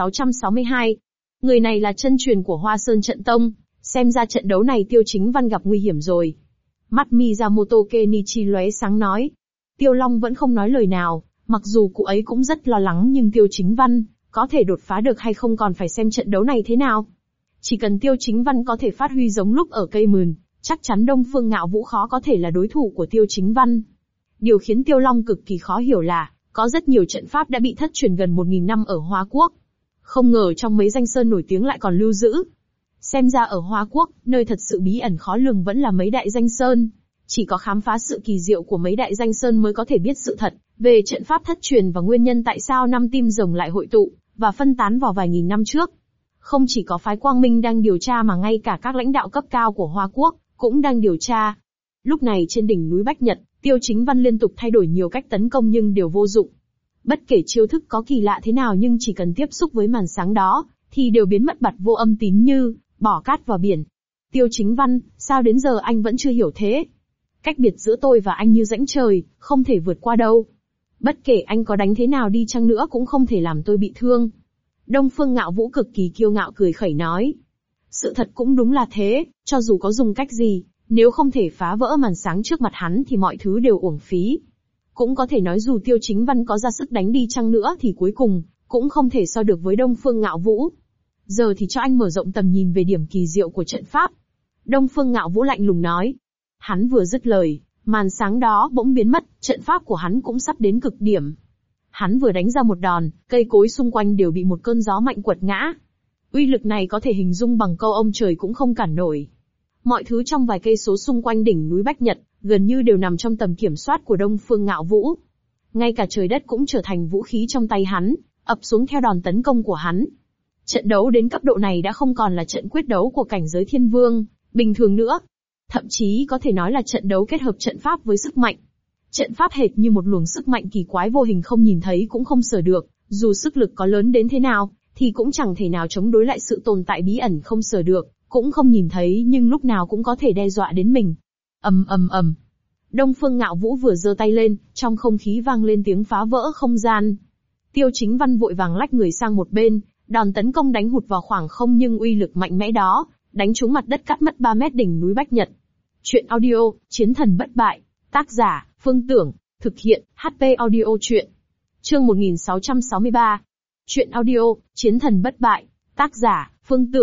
1662. Người này là chân truyền của Hoa Sơn Trận Tông, xem ra trận đấu này Tiêu Chính Văn gặp nguy hiểm rồi. Mắt Miyamoto Kenichi lóe sáng nói. Tiêu Long vẫn không nói lời nào, mặc dù cụ ấy cũng rất lo lắng nhưng Tiêu Chính Văn có thể đột phá được hay không còn phải xem trận đấu này thế nào. Chỉ cần Tiêu Chính Văn có thể phát huy giống lúc ở cây mườn, chắc chắn Đông Phương Ngạo Vũ khó có thể là đối thủ của Tiêu Chính Văn. Điều khiến Tiêu Long cực kỳ khó hiểu là, có rất nhiều trận pháp đã bị thất truyền gần 1000 năm ở Hoa Quốc. Không ngờ trong mấy danh sơn nổi tiếng lại còn lưu giữ. Xem ra ở Hoa Quốc, nơi thật sự bí ẩn khó lường vẫn là mấy đại danh sơn. Chỉ có khám phá sự kỳ diệu của mấy đại danh sơn mới có thể biết sự thật về trận pháp thất truyền và nguyên nhân tại sao 5 tim rồng lại hội tụ và phân tán vào vài nghìn năm trước. Không chỉ có phái Quang Minh đang điều tra mà ngay cả các lãnh đạo cấp cao của Hoa Quốc cũng đang điều tra. Lúc này trên đỉnh núi Bách Nhật, Tiêu Chính Văn liên tục thay đổi nhiều cách tấn công nhưng đều vô dụng. Bất kể chiêu thức có kỳ lạ thế nào nhưng chỉ cần tiếp xúc với màn sáng đó, thì đều biến mất bặt vô âm tín như bỏ cát vào biển. Tiêu Chính Văn, sao đến giờ anh vẫn chưa hiểu thế? Cách biệt giữa tôi và anh như rãnh trời, không thể vượt qua đâu. Bất kể anh có đánh thế nào đi chăng nữa cũng không thể làm tôi bị thương. Đông Phương Ngạo Vũ cực kỳ kiêu ngạo cười khẩy nói. Sự thật cũng đúng là thế, cho dù có dùng cách gì, nếu không thể phá vỡ màn sáng trước mặt hắn thì mọi thứ đều uổng phí. Cũng có thể nói dù Tiêu Chính Văn có ra sức đánh đi chăng nữa thì cuối cùng, cũng không thể so được với Đông Phương Ngạo Vũ. Giờ thì cho anh mở rộng tầm nhìn về điểm kỳ diệu của trận pháp. Đông Phương Ngạo Vũ lạnh lùng nói. Hắn vừa dứt lời, màn sáng đó bỗng biến mất, trận pháp của hắn cũng sắp đến cực điểm. Hắn vừa đánh ra một đòn, cây cối xung quanh đều bị một cơn gió mạnh quật ngã. Uy lực này có thể hình dung bằng câu ông trời cũng không cản nổi. Mọi thứ trong vài cây số xung quanh đỉnh núi Bách Nhật, gần như đều nằm trong tầm kiểm soát của Đông Phương Ngạo Vũ. Ngay cả trời đất cũng trở thành vũ khí trong tay hắn, ập xuống theo đòn tấn công của hắn. Trận đấu đến cấp độ này đã không còn là trận quyết đấu của cảnh giới thiên vương bình thường nữa. Thậm chí có thể nói là trận đấu kết hợp trận pháp với sức mạnh. Trận pháp hệt như một luồng sức mạnh kỳ quái vô hình không nhìn thấy cũng không sờ được, dù sức lực có lớn đến thế nào, thì cũng chẳng thể nào chống đối lại sự tồn tại bí ẩn không sờ được, cũng không nhìn thấy nhưng lúc nào cũng có thể đe dọa đến mình. Ầm ầm ầm. Đông Phương Ngạo Vũ vừa giơ tay lên, trong không khí vang lên tiếng phá vỡ không gian. Tiêu Chính Văn vội vàng lách người sang một bên, đòn tấn công đánh hụt vào khoảng không nhưng uy lực mạnh mẽ đó, đánh trúng mặt đất cắt mất 3 mét đỉnh núi Bách Nhật. Chuyện audio, Chiến thần bất bại. Tác giả, Phương Tưởng. Thực hiện, HP audio truyện. Chương 1663. Chuyện audio, Chiến thần bất bại. Tác giả, Phương Tưởng.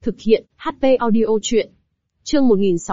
Thực hiện, HP audio truyện. Chương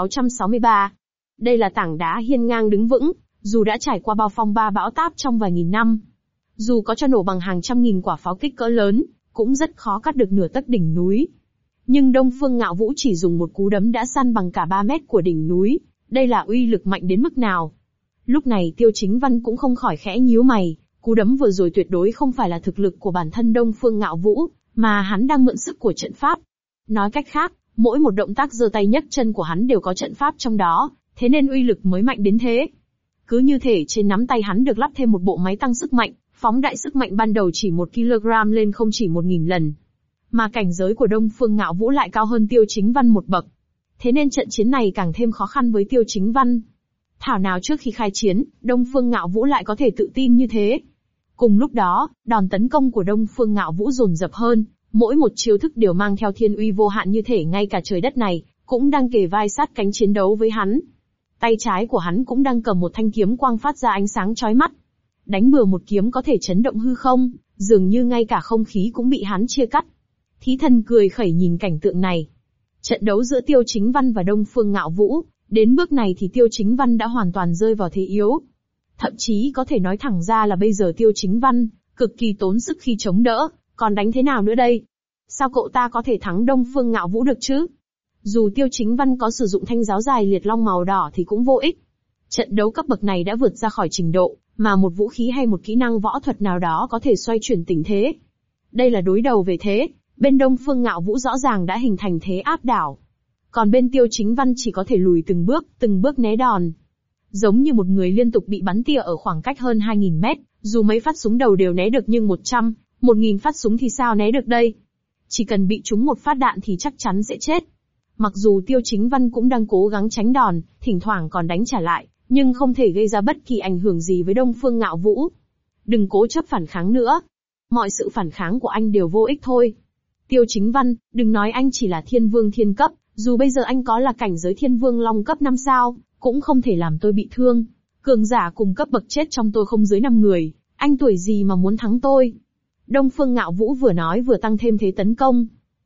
1663. Đây là tảng đá hiên ngang đứng vững, dù đã trải qua bao phong ba bão táp trong vài nghìn năm. Dù có cho nổ bằng hàng trăm nghìn quả pháo kích cỡ lớn, cũng rất khó cắt được nửa tấc đỉnh núi. Nhưng Đông Phương Ngạo Vũ chỉ dùng một cú đấm đã săn bằng cả 3 mét của đỉnh núi, đây là uy lực mạnh đến mức nào? Lúc này Tiêu Chính Văn cũng không khỏi khẽ nhíu mày, cú đấm vừa rồi tuyệt đối không phải là thực lực của bản thân Đông Phương Ngạo Vũ, mà hắn đang mượn sức của trận pháp. Nói cách khác, mỗi một động tác giơ tay nhấc chân của hắn đều có trận pháp trong đó, thế nên uy lực mới mạnh đến thế. Cứ như thể trên nắm tay hắn được lắp thêm một bộ máy tăng sức mạnh, phóng đại sức mạnh ban đầu chỉ 1 kg lên không chỉ 1000 lần. Mà cảnh giới của Đông Phương Ngạo Vũ lại cao hơn Tiêu Chính Văn một bậc. Thế nên trận chiến này càng thêm khó khăn với Tiêu Chính Văn. Thảo nào trước khi khai chiến, Đông Phương Ngạo Vũ lại có thể tự tin như thế. Cùng lúc đó, đòn tấn công của Đông Phương Ngạo Vũ dồn dập hơn, mỗi một chiêu thức đều mang theo thiên uy vô hạn như thể ngay cả trời đất này cũng đang kề vai sát cánh chiến đấu với hắn. Tay trái của hắn cũng đang cầm một thanh kiếm quang phát ra ánh sáng chói mắt. Đánh bừa một kiếm có thể chấn động hư không, dường như ngay cả không khí cũng bị hắn chia cắt. Thí Thần cười khẩy nhìn cảnh tượng này. Trận đấu giữa Tiêu Chính Văn và Đông Phương Ngạo Vũ, đến bước này thì Tiêu Chính Văn đã hoàn toàn rơi vào thế yếu. Thậm chí có thể nói thẳng ra là bây giờ Tiêu Chính Văn cực kỳ tốn sức khi chống đỡ, còn đánh thế nào nữa đây? Sao cậu ta có thể thắng Đông Phương Ngạo Vũ được chứ? Dù Tiêu Chính Văn có sử dụng thanh giáo dài liệt long màu đỏ thì cũng vô ích. Trận đấu cấp bậc này đã vượt ra khỏi trình độ mà một vũ khí hay một kỹ năng võ thuật nào đó có thể xoay chuyển tình thế. Đây là đối đầu về thế, bên Đông Phương Ngạo Vũ rõ ràng đã hình thành thế áp đảo. Còn bên Tiêu Chính Văn chỉ có thể lùi từng bước né đòn. Giống như một người liên tục bị bắn tỉa ở khoảng cách hơn 2000 mét, dù mấy phát súng đầu đều né được nhưng 100, 1000 phát súng thì sao né được đây? Chỉ cần bị trúng một phát đạn thì chắc chắn sẽ chết. Mặc dù Tiêu Chính Văn cũng đang cố gắng tránh đòn, thỉnh thoảng còn đánh trả lại, nhưng không thể gây ra bất kỳ ảnh hưởng gì với Đông Phương Ngạo Vũ. Đừng cố chấp phản kháng nữa. Mọi sự phản kháng của anh đều vô ích thôi. Tiêu Chính Văn, đừng nói anh chỉ là thiên vương thiên cấp, dù bây giờ anh có là cảnh giới thiên vương long cấp 5 sao, cũng không thể làm tôi bị thương. Cường giả cùng cấp bậc chết trong tôi không dưới 5 người, anh tuổi gì mà muốn thắng tôi? Đông Phương Ngạo Vũ vừa nói vừa tăng thêm thế tấn công.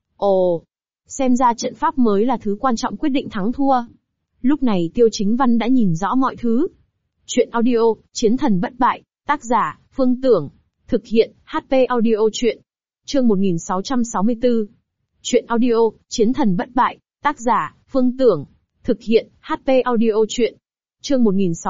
Ồ, xem ra trận pháp mới là thứ quan trọng quyết định thắng thua. Lúc này Tiêu Chính Văn đã nhìn rõ mọi thứ. Chuyện audio, Chiến thần bất bại, tác giả, Phương Tưởng. Thực hiện, HP audio truyện. Chương 1664. Chuyện audio, Chiến thần bất bại, tác giả, Phương Tưởng. Thực hiện, HP audio truyện. Chương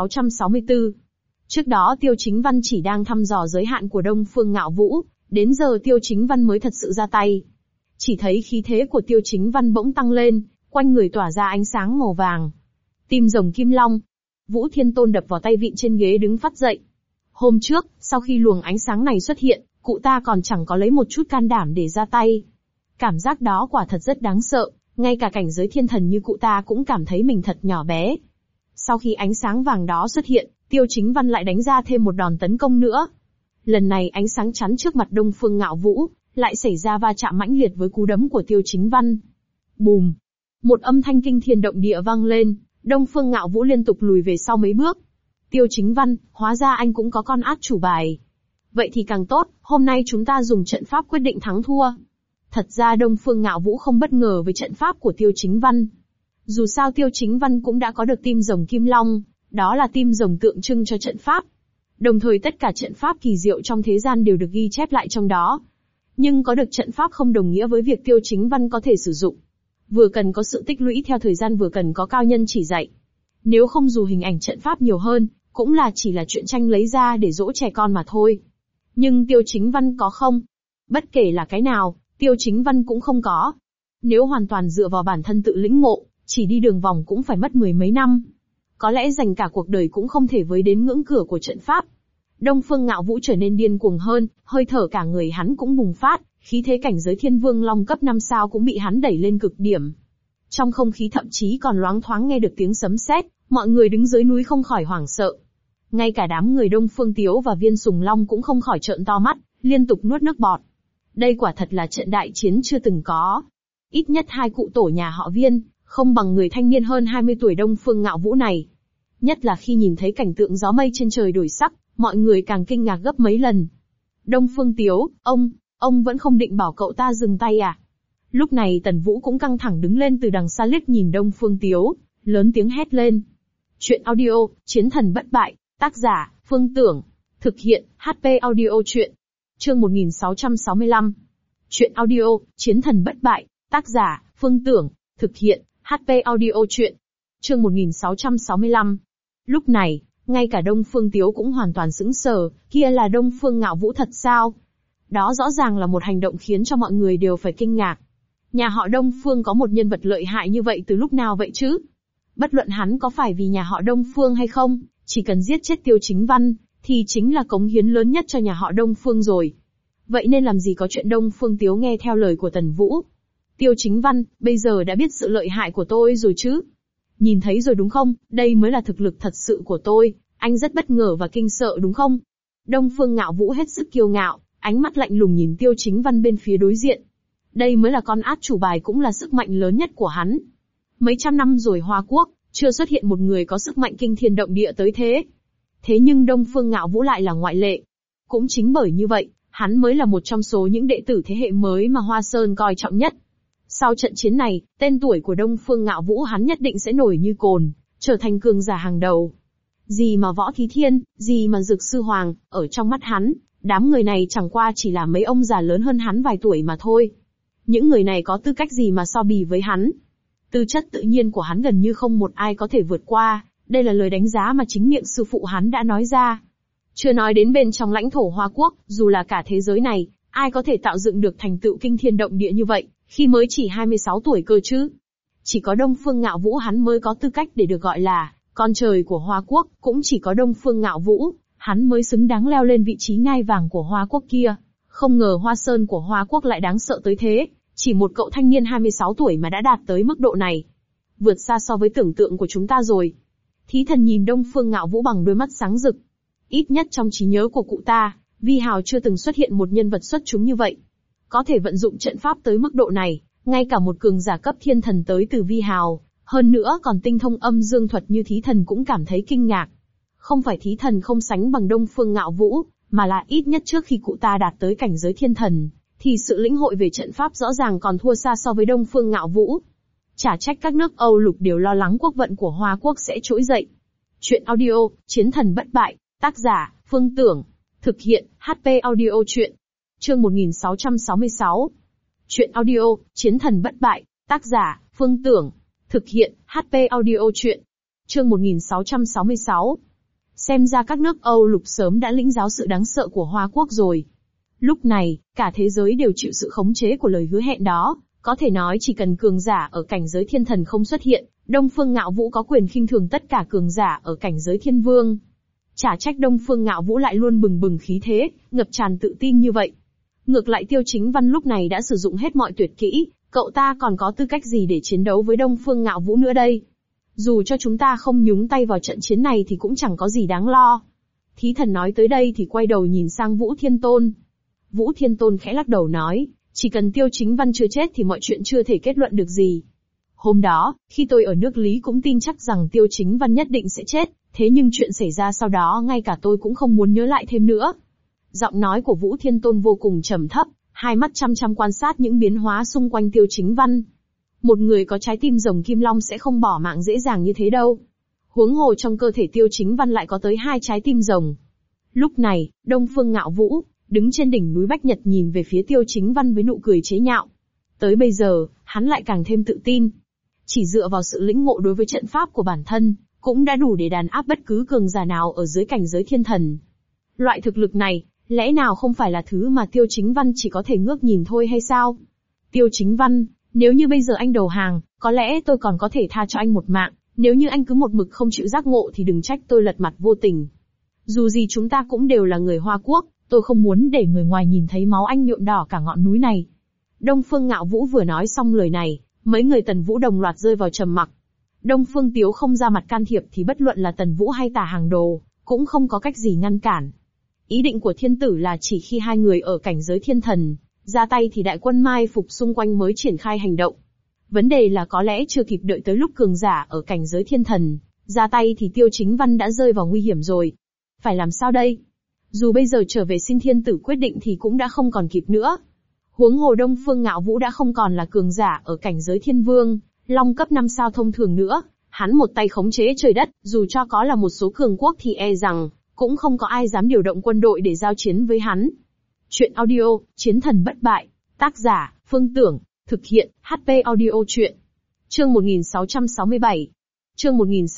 1664. Trước đó Tiêu Chính Văn chỉ đang thăm dò giới hạn của Đông Phương Ngạo Vũ, đến giờ Tiêu Chính Văn mới thật sự ra tay. Chỉ thấy khí thế của Tiêu Chính Văn bỗng tăng lên, quanh người tỏa ra ánh sáng màu vàng. Tim rồng kim long. Vũ Thiên Tôn đập vào tay vịn trên ghế đứng phát dậy. Hôm trước, sau khi luồng ánh sáng này xuất hiện, cụ ta còn chẳng có lấy một chút can đảm để ra tay. Cảm giác đó quả thật rất đáng sợ, ngay cả cảnh giới thiên thần như cụ ta cũng cảm thấy mình thật nhỏ bé. Sau khi ánh sáng vàng đó xuất hiện, Tiêu Chính Văn lại đánh ra thêm một đòn tấn công nữa. Lần này ánh sáng chắn trước mặt Đông Phương Ngạo Vũ, lại xảy ra va chạm mãnh liệt với cú đấm của Tiêu Chính Văn. Bùm! Một âm thanh kinh thiên động địa vang lên, Đông Phương Ngạo Vũ liên tục lùi về sau mấy bước. Tiêu Chính Văn, hóa ra anh cũng có con át chủ bài. Vậy thì càng tốt, hôm nay chúng ta dùng trận pháp quyết định thắng thua. Thật ra Đông Phương Ngạo Vũ không bất ngờ với trận pháp của Tiêu Chính Văn. Dù sao Tiêu Chính Văn cũng đã có được tim rồng kim long, đó là tim rồng tượng trưng cho trận pháp. Đồng thời tất cả trận pháp kỳ diệu trong thế gian đều được ghi chép lại trong đó. Nhưng có được trận pháp không đồng nghĩa với việc Tiêu Chính Văn có thể sử dụng. Vừa cần có sự tích lũy theo thời gian vừa cần có cao nhân chỉ dạy. Nếu không dù hình ảnh trận pháp nhiều hơn, cũng chỉ là chuyện tranh lấy ra để dỗ trẻ con mà thôi. Nhưng Tiêu Chính Văn có không? Bất kể là cái nào, Tiêu Chính Văn cũng không có. Nếu hoàn toàn dựa vào bản thân tự lĩnh ngộ, chỉ đi đường vòng cũng phải mất 10 mấy năm. Có lẽ dành cả cuộc đời cũng không thể với đến ngưỡng cửa của trận pháp. Đông Phương Ngạo Vũ trở nên điên cuồng hơn, hơi thở cả người hắn cũng bùng phát, khí thế cảnh giới thiên vương long cấp 5 sao cũng bị hắn đẩy lên cực điểm. Trong không khí thậm chí còn loáng thoáng nghe được tiếng sấm sét, mọi người đứng dưới núi không khỏi hoảng sợ. Ngay cả đám người Đông Phương Tiếu và Viên Sùng Long cũng không khỏi trợn to mắt, liên tục nuốt nước bọt. Đây quả thật là trận đại chiến chưa từng có. Ít nhất hai cụ tổ nhà họ Viên, không bằng người thanh niên hơn 20 tuổi Đông Phương Ngạo Vũ này. Nhất là khi nhìn thấy cảnh tượng gió mây trên trời đổi sắc, mọi người càng kinh ngạc gấp mấy lần. Đông Phương Tiếu, ông vẫn không định bảo cậu ta dừng tay à? Lúc này Tần Vũ cũng căng thẳng đứng lên từ đằng xa liếc nhìn Đông Phương Tiếu, lớn tiếng hét lên. Chuyện audio, Chiến thần bất bại, tác giả, Phương Tưởng. Thực hiện, HP audio chuyện. Chương 1665. Chuyện audio, Chiến thần bất bại, tác giả, Phương Tưởng. Thực hiện, HP audio chuyện. Chương 1665. Lúc này, ngay cả Đông Phương Tiếu cũng hoàn toàn sững sờ, kia là Đông Phương Ngạo Vũ thật sao? Đó rõ ràng là một hành động khiến cho mọi người đều phải kinh ngạc. Nhà họ Đông Phương có một nhân vật lợi hại như vậy từ lúc nào vậy chứ? Bất luận hắn có phải vì nhà họ Đông Phương hay không, chỉ cần giết chết Tiêu Chính Văn, thì chính là cống hiến lớn nhất cho nhà họ Đông Phương rồi. Vậy nên làm gì có chuyện Đông Phương Tiếu nghe theo lời của Tần Vũ? Tiêu Chính Văn, bây giờ đã biết sự lợi hại của tôi rồi chứ? Nhìn thấy rồi đúng không, đây mới là thực lực thật sự của tôi, anh rất bất ngờ và kinh sợ đúng không? Đông Phương Ngạo Vũ hết sức kiêu ngạo, ánh mắt lạnh lùng nhìn Tiêu Chính Văn bên phía đối diện. Đây mới là con át chủ bài cũng là sức mạnh lớn nhất của hắn. Mấy trăm năm rồi Hoa Quốc, chưa xuất hiện một người có sức mạnh kinh thiên động địa tới thế. Thế nhưng Đông Phương Ngạo Vũ lại là ngoại lệ. Cũng chính bởi như vậy, hắn mới là một trong số những đệ tử thế hệ mới mà Hoa Sơn coi trọng nhất. Sau trận chiến này, tên tuổi của Đông Phương Ngạo Vũ hắn nhất định sẽ nổi như cồn, trở thành cường giả hàng đầu. Gì mà Võ Thí Thiên, gì mà Dực Sư Hoàng, ở trong mắt hắn, đám người này chẳng qua chỉ là mấy ông già lớn hơn hắn vài tuổi mà thôi. Những người này có tư cách gì mà so bì với hắn? Tư chất tự nhiên của hắn gần như không một ai có thể vượt qua, đây là lời đánh giá mà chính miệng sư phụ hắn đã nói ra. Chưa nói đến bên trong lãnh thổ Hoa Quốc, dù là cả thế giới này, ai có thể tạo dựng được thành tựu kinh thiên động địa như vậy, khi mới chỉ 26 tuổi cơ chứ? Chỉ có Đông Phương Ngạo Vũ hắn mới có tư cách để được gọi là con trời của Hoa Quốc, cũng chỉ có Đông Phương Ngạo Vũ, hắn mới xứng đáng leo lên vị trí ngai vàng của Hoa Quốc kia. Không ngờ Hoa Sơn của Hoa Quốc lại đáng sợ tới thế, chỉ một cậu thanh niên 26 tuổi mà đã đạt tới mức độ này. Vượt xa so với tưởng tượng của chúng ta rồi. Thí thần nhìn Đông Phương Ngạo Vũ bằng đôi mắt sáng rực. Ít nhất trong trí nhớ của cụ ta, Vi Hào chưa từng xuất hiện một nhân vật xuất chúng như vậy. Có thể vận dụng trận pháp tới mức độ này, ngay cả một cường giả cấp thiên thần tới từ Vi Hào, hơn nữa còn tinh thông âm dương thuật như Thí thần cũng cảm thấy kinh ngạc. Không phải Thí thần không sánh bằng Đông Phương Ngạo Vũ, mà là ít nhất trước khi cụ ta đạt tới cảnh giới thiên thần, thì sự lĩnh hội về trận pháp rõ ràng còn thua xa so với Đông Phương Ngạo Vũ. Chả trách các nước Âu Lục đều lo lắng quốc vận của Hoa Quốc sẽ trỗi dậy. Chuyện audio, Chiến thần bất bại, tác giả, Phương Tưởng. Thực hiện, HP audio chuyện. Chương 1666. Chuyện audio, Chiến thần bất bại, tác giả, Phương Tưởng. Thực hiện, HP audio chuyện. Chương 1666. Xem ra các nước Âu Lục sớm đã lĩnh giáo sự đáng sợ của Hoa Quốc rồi. Lúc này, cả thế giới đều chịu sự khống chế của lời hứa hẹn đó, có thể nói chỉ cần cường giả ở cảnh giới thiên thần không xuất hiện, Đông Phương Ngạo Vũ có quyền khinh thường tất cả cường giả ở cảnh giới thiên vương. Chả trách Đông Phương Ngạo Vũ lại luôn bừng bừng khí thế, ngập tràn tự tin như vậy. Ngược lại Tiêu Chính Văn lúc này đã sử dụng hết mọi tuyệt kỹ, cậu ta còn có tư cách gì để chiến đấu với Đông Phương Ngạo Vũ nữa đây? Dù cho chúng ta không nhúng tay vào trận chiến này thì cũng chẳng có gì đáng lo. Thí thần nói tới đây thì quay đầu nhìn sang Vũ Thiên Tôn. Vũ Thiên Tôn khẽ lắc đầu nói, chỉ cần Tiêu Chính Văn chưa chết thì mọi chuyện chưa thể kết luận được gì. Hôm đó, khi tôi ở nước Lý cũng tin chắc rằng Tiêu Chính Văn nhất định sẽ chết, thế nhưng chuyện xảy ra sau đó ngay cả tôi cũng không muốn nhớ lại thêm nữa. Giọng nói của Vũ Thiên Tôn vô cùng trầm thấp, hai mắt chăm chăm quan sát những biến hóa xung quanh Tiêu Chính Văn. Một người có trái tim rồng kim long sẽ không bỏ mạng dễ dàng như thế đâu. Huống hồ trong cơ thể Tiêu Chính Văn lại có tới 2 trái tim rồng. Lúc này, Đông Phương Ngạo Vũ đứng trên đỉnh núi Bách Nhật nhìn về phía Tiêu Chính Văn với nụ cười chế nhạo. Tới bây giờ, hắn lại càng thêm tự tin. Chỉ dựa vào sự lĩnh ngộ đối với trận pháp của bản thân, cũng đã đủ để đàn áp bất cứ cường giả nào ở dưới cảnh giới thiên thần. Loại thực lực này, lẽ nào không phải là thứ mà Tiêu Chính Văn chỉ có thể ngước nhìn thôi hay sao? Tiêu Chính Văn, nếu như bây giờ anh đầu hàng, có lẽ tôi còn có thể tha cho anh một mạng, nếu như anh cứ một mực không chịu giác ngộ thì đừng trách tôi lật mặt vô tình. Dù gì chúng ta cũng đều là người Hoa Quốc, tôi không muốn để người ngoài nhìn thấy máu anh nhuộm đỏ cả ngọn núi này. Đông Phương Ngạo Vũ vừa nói xong lời này, mấy người Tần Vũ đồng loạt rơi vào trầm mặc. Đông Phương Tiếu không ra mặt can thiệp thì bất luận là Tần Vũ hay Tả Hàng Đồ, cũng không có cách gì ngăn cản. Ý định của thiên tử là chỉ khi hai người ở cảnh giới thiên thần, ra tay thì đại quân mai phục xung quanh mới triển khai hành động. Vấn đề là có lẽ chưa kịp đợi tới lúc cường giả ở cảnh giới thiên thần, ra tay thì Tiêu Chính Văn đã rơi vào nguy hiểm rồi. Phải làm sao đây? Dù bây giờ trở về xin thiên tử quyết định thì cũng đã không còn kịp nữa. Huống hồ Đông Phương Ngạo Vũ đã không còn là cường giả ở cảnh giới thiên vương, long cấp 5 sao thông thường nữa, hắn một tay khống chế trời đất, dù cho có là một số cường quốc thì e rằng, cũng không có ai dám điều động quân đội để giao chiến với hắn. Chuyện audio, Chiến thần bất bại, tác giả, Phương Tưởng, thực hiện, HP audio chuyện. Chương 1667. Chương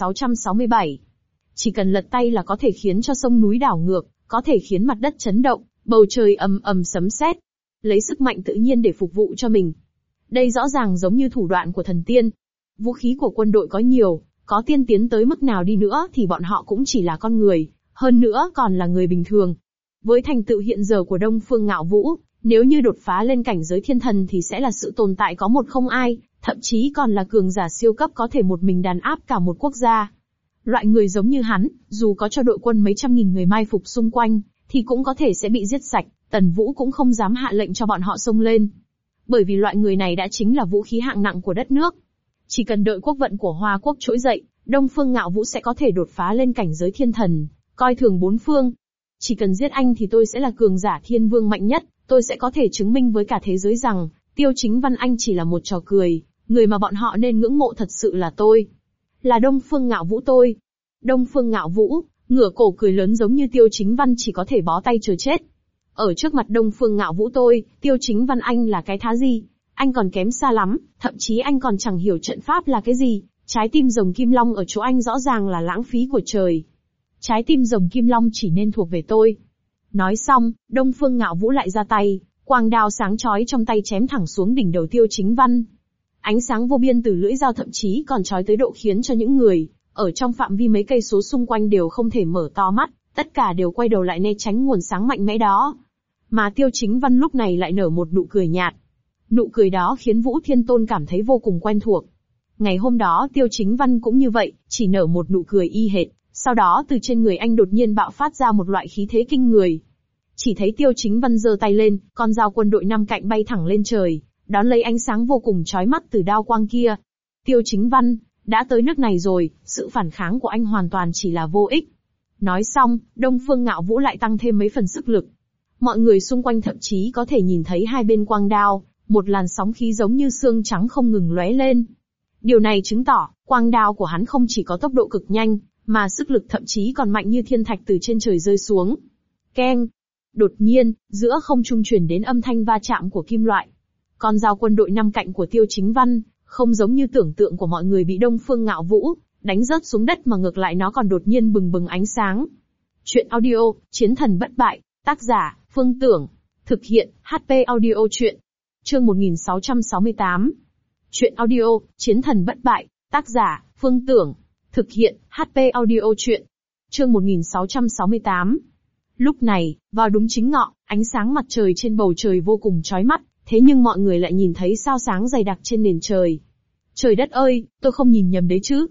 1667. Chỉ cần lật tay là có thể khiến cho sông núi đảo ngược, có thể khiến mặt đất chấn động, bầu trời ầm ầm sấm sét. Lấy sức mạnh tự nhiên để phục vụ cho mình. Đây rõ ràng giống như thủ đoạn của thần tiên. Vũ khí của quân đội có nhiều, có tiên tiến tới mức nào đi nữa thì bọn họ cũng chỉ là con người, hơn nữa còn là người bình thường. Với thành tựu hiện giờ của Đông Phương Ngạo Vũ, nếu như đột phá lên cảnh giới thiên thần thì sẽ là sự tồn tại có một không ai, thậm chí còn là cường giả siêu cấp có thể một mình đàn áp cả một quốc gia. Loại người giống như hắn, dù có cho đội quân mấy trăm nghìn người mai phục xung quanh, thì cũng có thể sẽ bị giết sạch, Tần Vũ cũng không dám hạ lệnh cho bọn họ xông lên. Bởi vì loại người này đã chính là vũ khí hạng nặng của đất nước. Chỉ cần đợi quốc vận của Hoa Quốc trỗi dậy, Đông Phương Ngạo Vũ sẽ có thể đột phá lên cảnh giới thiên thần, coi thường bốn phương. Chỉ cần giết anh thì tôi sẽ là cường giả thiên vương mạnh nhất, tôi sẽ có thể chứng minh với cả thế giới rằng, Tiêu Chính Văn anh chỉ là một trò cười, người mà bọn họ nên ngưỡng mộ thật sự là tôi. Là Đông Phương Ngạo Vũ tôi. Đông Phương Ngạo Vũ, ngửa cổ cười lớn giống như Tiêu Chính Văn chỉ có thể bó tay chờ chết. Ở trước mặt Đông Phương Ngạo Vũ tôi, Tiêu Chính Văn anh là cái thá gì? Anh còn kém xa lắm, thậm chí anh còn chẳng hiểu trận pháp là cái gì. Trái tim rồng Kim Long ở chỗ anh rõ ràng là lãng phí của trời. Trái tim rồng Kim Long chỉ nên thuộc về tôi. Nói xong, Đông Phương Ngạo Vũ lại ra tay, quang đao sáng chói trong tay chém thẳng xuống đỉnh đầu Tiêu Chính Văn. Ánh sáng vô biên từ lưỡi dao thậm chí còn chói tới độ khiến cho những người ở trong phạm vi mấy cây số xung quanh đều không thể mở to mắt, tất cả đều quay đầu lại né tránh nguồn sáng mạnh mẽ đó. Mà Tiêu Chính Văn lúc này lại nở một nụ cười nhạt. Nụ cười đó khiến Vũ Thiên Tôn cảm thấy vô cùng quen thuộc. Ngày hôm đó Tiêu Chính Văn cũng như vậy, chỉ nở một nụ cười y hệt, sau đó từ trên người anh đột nhiên bạo phát ra một loại khí thế kinh người. Chỉ thấy Tiêu Chính Văn giơ tay lên, con dao quân đội năm cạnh bay thẳng lên trời, đón lấy ánh sáng vô cùng chói mắt từ đao quang kia. Tiêu Chính Văn, đã tới nước này rồi, sự phản kháng của anh hoàn toàn chỉ là vô ích. Nói xong, Đông Phương Ngạo Vũ lại tăng thêm mấy phần sức lực. Mọi người xung quanh thậm chí có thể nhìn thấy hai bên quang đao, một làn sóng khí giống như xương trắng không ngừng lóe lên. Điều này chứng tỏ, quang đao của hắn không chỉ có tốc độ cực nhanh, mà sức lực thậm chí còn mạnh như thiên thạch từ trên trời rơi xuống. Keng! Đột nhiên, giữa không trung truyền đến âm thanh va chạm của kim loại. Con dao quân đội năm cạnh của Tiêu Chính Văn, không giống như tưởng tượng của mọi người bị Đông Phương Ngạo Vũ đánh rớt xuống đất mà ngược lại nó còn đột nhiên bừng bừng ánh sáng. Chuyện audio, Chiến thần bất bại, tác giả, Phương Tưởng, thực hiện, HP audio chuyện. Chương 1668. Chuyện audio, Chiến thần bất bại, tác giả, Phương Tưởng, thực hiện, HP audio chuyện. Chương 1668. Lúc này, vào đúng chính ngọ, ánh sáng mặt trời trên bầu trời vô cùng chói mắt, thế nhưng mọi người lại nhìn thấy sao sáng dày đặc trên nền trời. Trời đất ơi, tôi không nhìn nhầm đấy chứ.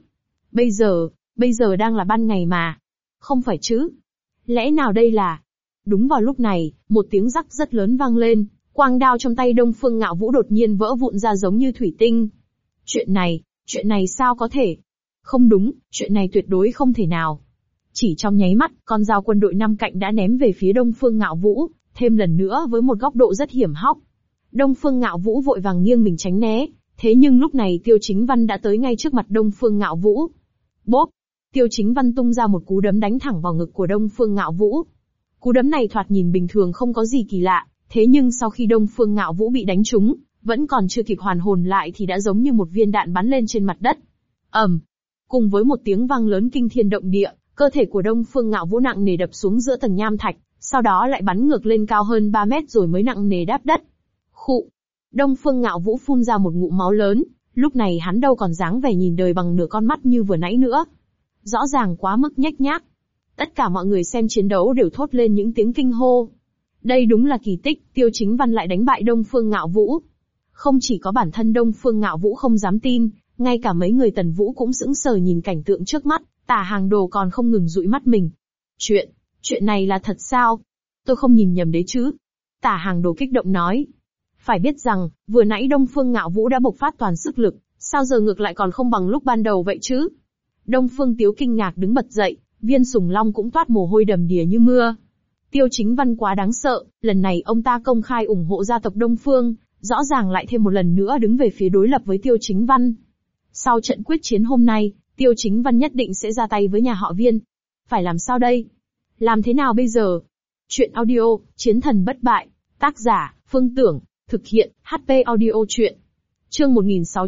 Bây giờ đang là ban ngày mà. Không phải chứ. Lẽ nào đây là... Đúng vào lúc này, một tiếng rắc rất lớn vang lên, quang đao trong tay Đông Phương Ngạo Vũ đột nhiên vỡ vụn ra giống như thủy tinh. Chuyện này sao có thể? Không đúng, chuyện này tuyệt đối không thể nào. Chỉ trong nháy mắt, con dao quân đội năm cạnh đã ném về phía Đông Phương Ngạo Vũ, thêm lần nữa với một góc độ rất hiểm hóc. Đông Phương Ngạo Vũ vội vàng nghiêng mình tránh né, thế nhưng lúc này Tiêu Chính Văn đã tới ngay trước mặt Đông Phương Ngạo Vũ. Bốp! Tiêu Chính Văn tung ra một cú đấm đánh thẳng vào ngực của Đông Phương Ngạo Vũ. Cú đấm này thoạt nhìn bình thường không có gì kỳ lạ, thế nhưng sau khi Đông Phương Ngạo Vũ bị đánh trúng, vẫn còn chưa kịp hoàn hồn lại thì đã giống như một viên đạn bắn lên trên mặt đất. Ầm! Cùng với một tiếng vang lớn kinh thiên động địa, cơ thể của Đông Phương Ngạo Vũ nặng nề đập xuống giữa tầng nham thạch, sau đó lại bắn ngược lên cao hơn 3 mét rồi mới nặng nề đáp đất. Khụ! Đông Phương Ngạo Vũ phun ra một ngụm máu lớn, lúc này hắn đâu còn dáng vẻ nhìn đời bằng nửa con mắt như vừa nãy nữa. Rõ ràng quá mức nhếch nhác. Tất cả mọi người xem chiến đấu đều thốt lên những tiếng kinh hô. Đây đúng là kỳ tích, Tiêu Chính Văn lại đánh bại Đông Phương Ngạo Vũ. Không chỉ có bản thân Đông Phương Ngạo Vũ không dám tin, ngay cả mấy người Tần Vũ cũng sững sờ nhìn cảnh tượng trước mắt, Tả Hàng Đồ còn không ngừng dụi mắt mình. Chuyện này là thật sao? Tôi không nhìn nhầm đấy chứ? Tả Hàng Đồ kích động nói. Phải biết rằng, vừa nãy Đông Phương Ngạo Vũ đã bộc phát toàn sức lực, sao giờ ngược lại còn không bằng lúc ban đầu vậy chứ? Đông Phương Tiếu kinh ngạc đứng bật dậy, Viên Sùng Long cũng toát mồ hôi đầm đìa như mưa. Tiêu Chính Văn quá đáng sợ, lần này ông ta công khai ủng hộ gia tộc Đông Phương, rõ ràng lại thêm một lần nữa đứng về phía đối lập với Tiêu Chính Văn. Sau trận quyết chiến hôm nay, Tiêu Chính Văn nhất định sẽ ra tay với nhà họ Viên. Phải làm sao đây? Làm thế nào bây giờ? Chuyện audio, Chiến thần bất bại. Tác giả, Phương Tưởng. Thực hiện, HP audio chuyện. Chương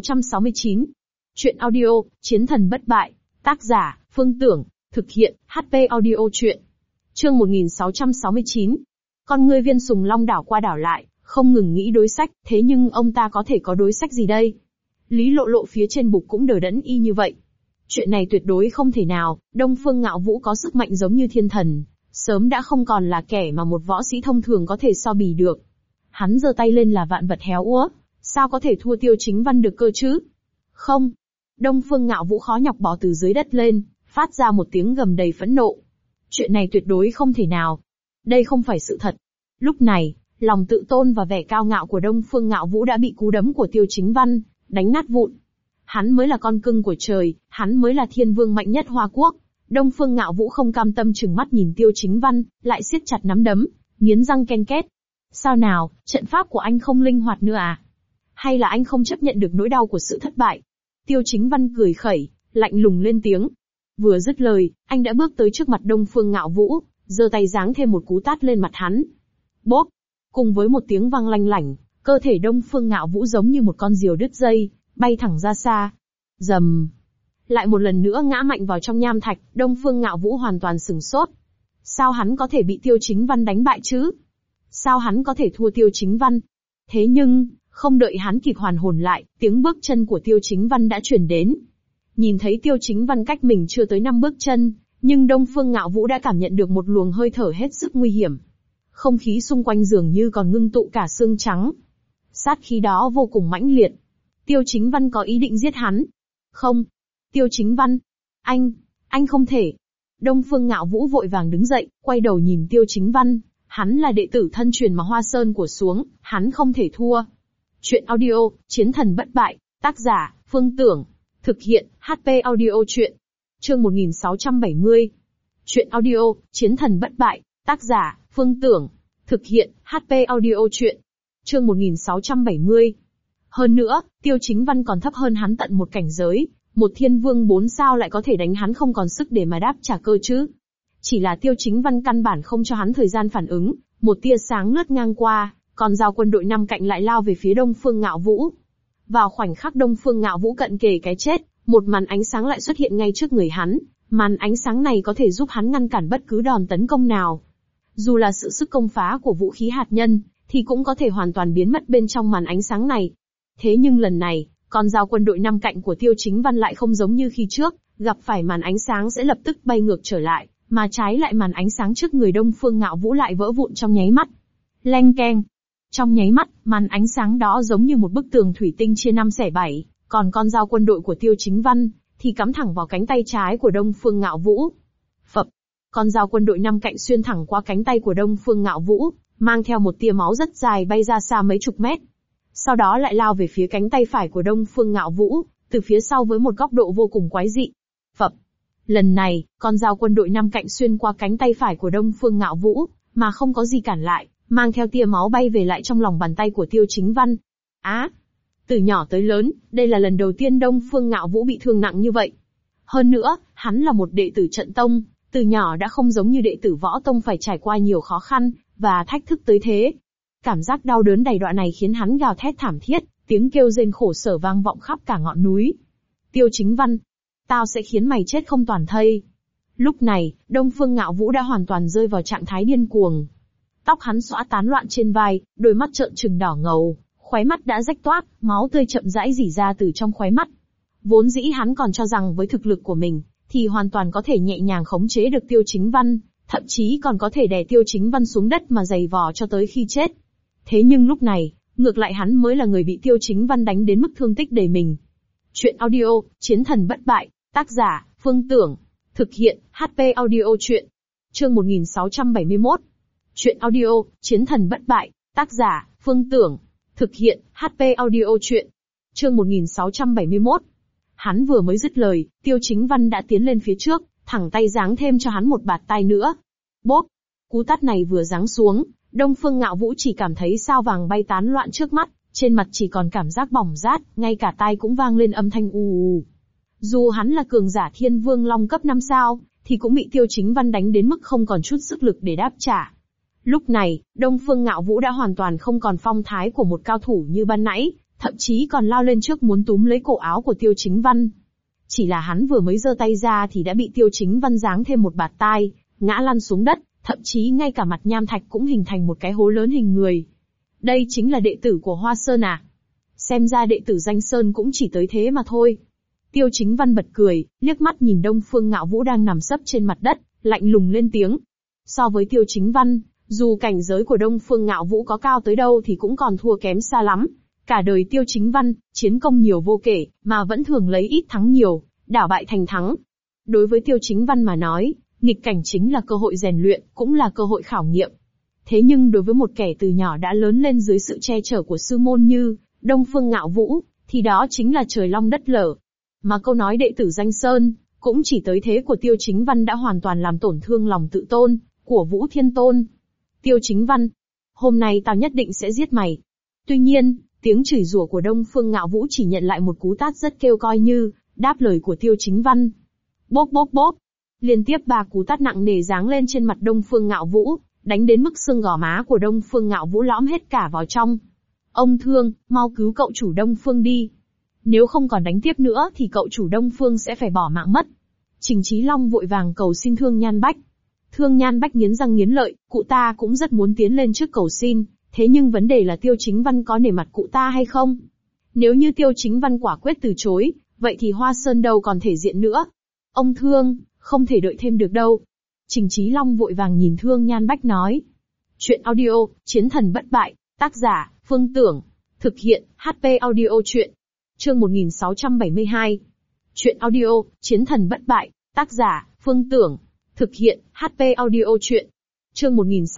1669. Chuyện audio, Chiến thần bất bại. Tác giả, Phương Tưởng. Thực hiện, HP audio chuyện. Chương 1669. Con ngươi Viên Sùng Long đảo qua đảo lại, không ngừng nghĩ đối sách, thế nhưng ông ta có thể có đối sách gì đây? Lý Lộ Lộ phía trên bục cũng đờ đẫn y như vậy. Chuyện này tuyệt đối không thể nào, Đông Phương Ngạo Vũ có sức mạnh giống như thiên thần, sớm đã không còn là kẻ mà một võ sĩ thông thường có thể so bì được. Hắn giơ tay lên là vạn vật héo úa, sao có thể thua Tiêu Chính Văn được cơ chứ? Không. Đông Phương Ngạo Vũ khó nhọc bò từ dưới đất lên, phát ra một tiếng gầm đầy phẫn nộ. Chuyện này tuyệt đối không thể nào. Đây không phải sự thật. Lúc này, lòng tự tôn và vẻ cao ngạo của Đông Phương Ngạo Vũ đã bị cú đấm của Tiêu Chính Văn đánh nát vụn. Hắn mới là con cưng của trời, hắn mới là thiên vương mạnh nhất Hoa Quốc. Đông Phương Ngạo Vũ không cam tâm trừng mắt nhìn Tiêu Chính Văn, lại siết chặt nắm đấm, nghiến răng ken két. Sao nào, trận pháp của anh không linh hoạt nữa à? Hay là anh không chấp nhận được nỗi đau của sự thất bại? Tiêu Chính Văn cười khẩy, lạnh lùng lên tiếng. Vừa dứt lời, anh đã bước tới trước mặt Đông Phương Ngạo Vũ, giơ tay giáng thêm một cú tát lên mặt hắn. Bốp! Cùng với một tiếng vang lanh lảnh, cơ thể Đông Phương Ngạo Vũ giống như một con diều đứt dây, bay thẳng ra xa. Rầm! Lại một lần nữa ngã mạnh vào trong nham thạch, Đông Phương Ngạo Vũ hoàn toàn sửng sốt. Sao hắn có thể bị Tiêu Chính Văn đánh bại chứ? Sao hắn có thể thua Tiêu Chính Văn? Thế nhưng, không đợi hắn kịp hoàn hồn lại, tiếng bước chân của Tiêu Chính Văn đã truyền đến. Nhìn thấy Tiêu Chính Văn cách mình chưa tới 5 bước chân, nhưng Đông Phương Ngạo Vũ đã cảm nhận được một luồng hơi thở hết sức nguy hiểm. Không khí xung quanh dường như còn ngưng tụ cả xương trắng. Sát khí đó vô cùng mãnh liệt. Tiêu Chính Văn có ý định giết hắn. Không. Tiêu Chính Văn. Anh không thể. Đông Phương Ngạo Vũ vội vàng đứng dậy, quay đầu nhìn Tiêu Chính Văn. Hắn là đệ tử thân truyền mà Hoa Sơn của xuống, hắn không thể thua. Chuyện audio, Chiến thần bất bại. Tác giả, Phương Tưởng. Thực hiện, HP audio chuyện. Chương 1670. Chuyện audio, Chiến thần bất bại. Tác giả, Phương Tưởng. Thực hiện, HP audio chuyện. Chương 1670. Hơn nữa, Tiêu Chính Văn còn thấp hơn hắn tận một cảnh giới, một thiên vương 4 sao lại có thể đánh hắn không còn sức để mà đáp trả cơ chứ. Chỉ là Tiêu Chính Văn căn bản không cho hắn thời gian phản ứng, một tia sáng lướt ngang qua, còn giao quân đội 5 cạnh lại lao về phía Đông Phương Ngạo Vũ. Vào khoảnh khắc Đông Phương Ngạo Vũ cận kề cái chết, một màn ánh sáng lại xuất hiện ngay trước người hắn, màn ánh sáng này có thể giúp hắn ngăn cản bất cứ đòn tấn công nào. Dù là sự sức công phá của vũ khí hạt nhân, thì cũng có thể hoàn toàn biến mất bên trong màn ánh sáng này. Thế nhưng lần này, con dao quân đội 5 cạnh của Tiêu Chính Văn lại không giống như khi trước, gặp phải màn ánh sáng sẽ lập tức bay ngược trở lại, mà trái lại màn ánh sáng trước người Đông Phương Ngạo Vũ lại vỡ vụn trong nháy mắt. Leng keng. Trong nháy mắt, màn ánh sáng đó giống như một bức tường thủy tinh chia 5 xẻ 7, còn con dao quân đội của Tiêu Chính Văn thì cắm thẳng vào cánh tay trái của Đông Phương Ngạo Vũ. Phập. Con dao quân đội 5 cạnh xuyên thẳng qua cánh tay của Đông Phương Ngạo Vũ, mang theo một tia máu rất dài bay ra xa mấy chục mét. Sau đó lại lao về phía cánh tay phải của Đông Phương Ngạo Vũ, từ phía sau với một góc độ vô cùng quái dị. Phập. Lần này, con dao quân đội 5 cạnh xuyên qua cánh tay phải của Đông Phương Ngạo Vũ, mà không có gì cản lại, mang theo tia máu bay về lại trong lòng bàn tay của Tiêu Chính Văn. Từ nhỏ tới lớn, đây là lần đầu tiên Đông Phương Ngạo Vũ bị thương nặng như vậy. Hơn nữa, hắn là một đệ tử trận tông, từ nhỏ đã không giống như đệ tử võ tông phải trải qua nhiều khó khăn và thách thức tới thế. Cảm giác đau đớn đầy đọa này khiến hắn gào thét thảm thiết, tiếng kêu rên khổ sở vang vọng khắp cả ngọn núi. Tiêu Chính Văn, tao sẽ khiến mày chết không toàn thây. Lúc này, Đông Phương Ngạo Vũ đã hoàn toàn rơi vào trạng thái điên cuồng. Tóc hắn xõa tán loạn trên vai, đôi mắt trợn trừng đỏ ngầu, khóe mắt đã rách toác, máu tươi chậm rãi rỉ ra từ trong khóe mắt. Vốn dĩ hắn còn cho rằng với thực lực của mình, thì hoàn toàn có thể nhẹ nhàng khống chế được Tiêu Chính Văn, thậm chí còn có thể đè Tiêu Chính Văn xuống đất mà giày vò cho tới khi chết. Thế nhưng lúc này, ngược lại hắn mới là người bị Tiêu Chính Văn đánh đến mức thương tích đầy mình. Chuyện audio, Chiến thần bất bại, tác giả, Phương Tưởng. Thực hiện, HP audio chuyện. Chương 1671. Chuyện audio, Chiến thần bất bại, tác giả, Phương Tưởng. Thực hiện, HP audio chuyện. Chương 1671. Hắn vừa mới dứt lời, Tiêu Chính Văn đã tiến lên phía trước, thẳng tay giáng thêm cho hắn một bạt tai nữa. Bốp. Cú tát này vừa giáng xuống, Đông Phương Ngạo Vũ chỉ cảm thấy sao vàng bay tán loạn trước mắt, trên mặt chỉ còn cảm giác bỏng rát, ngay cả tai cũng vang lên âm thanh ù ù. Dù hắn là cường giả Thiên Vương Long cấp 5 sao, thì cũng bị Tiêu Chính Văn đánh đến mức không còn chút sức lực để đáp trả. Lúc này, Đông Phương Ngạo Vũ đã hoàn toàn không còn phong thái của một cao thủ như ban nãy, thậm chí còn lao lên trước muốn túm lấy cổ áo của Tiêu Chính Văn. Chỉ là hắn vừa mới giơ tay ra thì đã bị Tiêu Chính Văn giáng thêm một bạt tai, ngã lăn xuống đất, thậm chí ngay cả mặt nham thạch cũng hình thành một cái hố lớn hình người. Đây chính là đệ tử của Hoa Sơn à? Xem ra đệ tử Danh Sơn cũng chỉ tới thế mà thôi. Tiêu Chính Văn bật cười, liếc mắt nhìn Đông Phương Ngạo Vũ đang nằm sấp trên mặt đất, lạnh lùng lên tiếng. So với Tiêu Chính Văn, dù cảnh giới của Đông Phương Ngạo Vũ có cao tới đâu thì cũng còn thua kém xa lắm. Cả đời Tiêu Chính Văn, chiến công nhiều vô kể, mà vẫn thường lấy ít thắng nhiều, đảo bại thành thắng. Đối với Tiêu Chính Văn mà nói, nghịch cảnh chính là cơ hội rèn luyện, cũng là cơ hội khảo nghiệm. Thế nhưng đối với một kẻ từ nhỏ đã lớn lên dưới sự che chở của sư môn như Đông Phương Ngạo Vũ, thì đó chính là trời long đất lở. Mà câu nói đệ tử Danh Sơn, cũng chỉ tới thế của Tiêu Chính Văn đã hoàn toàn làm tổn thương lòng tự tôn của Vũ Thiên Tôn. Tiêu Chính Văn, hôm nay tao nhất định sẽ giết mày. Tuy nhiên, tiếng chửi rủa của Đông Phương Ngạo Vũ chỉ nhận lại một cú tát rất kêu coi như đáp lời của Tiêu Chính Văn. Bốp bốp bốp, liên tiếp 3 cú tát nặng nề giáng lên trên mặt Đông Phương Ngạo Vũ, đánh đến mức xương gò má của Đông Phương Ngạo Vũ lõm hết cả vào trong. Ông Thương, mau cứu cậu chủ Đông Phương đi. Nếu không còn đánh tiếp nữa thì cậu chủ Đông Phương sẽ phải bỏ mạng mất. Trình Chí Long vội vàng cầu xin Thương Nhan Bách. Thương Nhan Bách nghiến răng nghiến lợi, cụ ta cũng rất muốn tiến lên trước cầu xin, thế nhưng vấn đề là Tiêu Chính Văn có nể mặt cụ ta hay không? Nếu như Tiêu Chính Văn quả quyết từ chối, vậy thì Hoa Sơn đâu còn thể diện nữa. Ông Thương, không thể đợi thêm được đâu. Trình Chí Long vội vàng nhìn Thương Nhan Bách nói. Chuyện audio, Chiến Thần Bất Bại, tác giả, Phương Tưởng. Thực hiện, HP Audio Chuyện. Chương 1672. Chuyện audio, Chiến Thần Bất Bại, tác giả, Phương Tưởng. Thực hiện, HP Audio Chuyện. Chương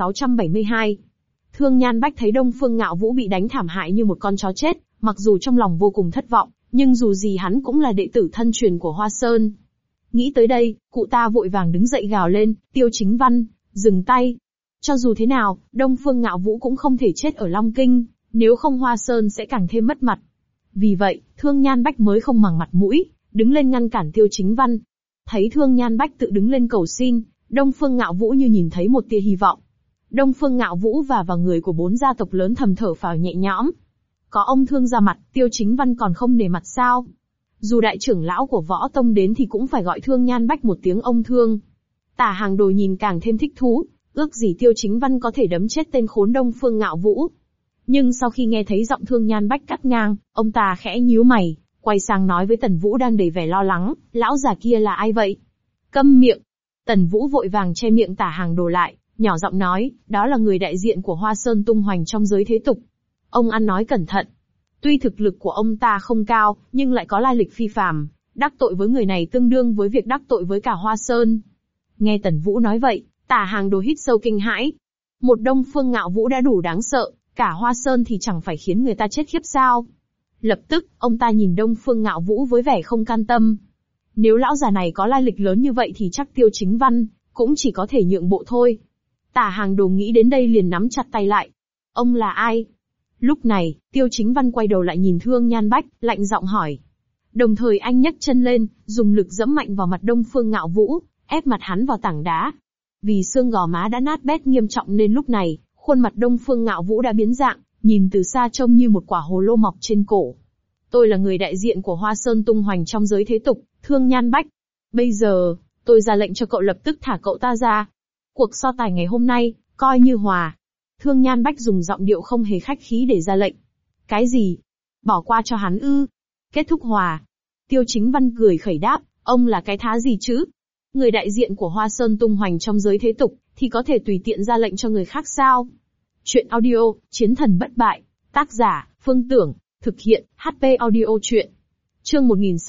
1672. Thương Nhan Bách thấy Đông Phương Ngạo Vũ bị đánh thảm hại như một con chó chết, mặc dù trong lòng vô cùng thất vọng, nhưng dù gì hắn cũng là đệ tử thân truyền của Hoa Sơn. Nghĩ tới đây, cụ ta vội vàng đứng dậy gào lên, Tiêu Chính Văn, dừng tay. Cho dù thế nào, Đông Phương Ngạo Vũ cũng không thể chết ở Long Kinh, nếu không Hoa Sơn sẽ càng thêm mất mặt. Vì vậy, Thương Nhan Bách mới không màng mặt mũi, đứng lên ngăn cản Tiêu Chính Văn. Thấy Thương Nhan Bách tự đứng lên cầu xin, Đông Phương Ngạo Vũ như nhìn thấy một tia hy vọng. Đông Phương Ngạo Vũ và vào người của 4 gia tộc lớn thầm thở phào nhẹ nhõm. Có ông Thương ra mặt, Tiêu Chính Văn còn không nể mặt sao? Dù đại trưởng lão của Võ Tông đến thì cũng phải gọi Thương Nhan Bách một tiếng ông Thương. Tả Hàng Đồ nhìn càng thêm thích thú, ước gì Tiêu Chính Văn có thể đấm chết tên khốn Đông Phương Ngạo Vũ. Nhưng sau khi nghe thấy giọng Thương Nhan Bách cắt ngang, ông ta khẽ nhíu mày, quay sang nói với Tần Vũ đang đầy vẻ lo lắng, lão già kia là ai vậy? Câm miệng! Tần Vũ vội vàng che miệng Tả Hàng Đồ lại, nhỏ giọng nói, đó là người đại diện của Hoa Sơn tung hoành trong giới thế tục. Ông ăn nói cẩn thận. Tuy thực lực của ông ta không cao, nhưng lại có lai lịch phi phàm, đắc tội với người này tương đương với việc đắc tội với cả Hoa Sơn. Nghe Tần Vũ nói vậy, Tả Hàng Đồ hít sâu kinh hãi. Một Đông Phương Ngạo Vũ đã đủ đáng sợ, cả Hoa Sơn thì chẳng phải khiến người ta chết khiếp sao? Lập tức, ông ta nhìn Đông Phương Ngạo Vũ với vẻ không can tâm. Nếu lão già này có lai lịch lớn như vậy thì chắc Tiêu Chính Văn cũng chỉ có thể nhượng bộ thôi. Tả Hàng Đồ nghĩ đến đây liền nắm chặt tay lại. Ông là ai? Lúc này, Tiêu Chính Văn quay đầu lại nhìn Thương Nhan Bách, lạnh giọng hỏi. Đồng thời anh nhấc chân lên, dùng lực giẫm mạnh vào mặt Đông Phương Ngạo Vũ, ép mặt hắn vào tảng đá. Vì xương gò má đã nát bét nghiêm trọng nên lúc này, khuôn mặt Đông Phương Ngạo Vũ đã biến dạng, nhìn từ xa trông như một quả hồ lô mọc trên cổ. Tôi là người đại diện của Hoa Sơn tung hoành trong giới thế tục, Thương Nhan Bách. Bây giờ, tôi ra lệnh cho cậu lập tức thả cậu ta ra. Cuộc so tài ngày hôm nay, coi như hòa. Thương Nhan Bách dùng giọng điệu không hề khách khí để ra lệnh. Cái gì? Bỏ qua cho hắn ư? Kết thúc hòa. Tiêu Chính Văn cười khẩy đáp, ông là cái thá gì chứ? Người đại diện của Hoa Sơn tung hoành trong giới thế tục, thì có thể tùy tiện ra lệnh cho người khác sao? Chuyện audio, Chiến Thần Bất Bại. Tác giả, Phương Tưởng. Thực hiện, HP Audio Chuyện. Chương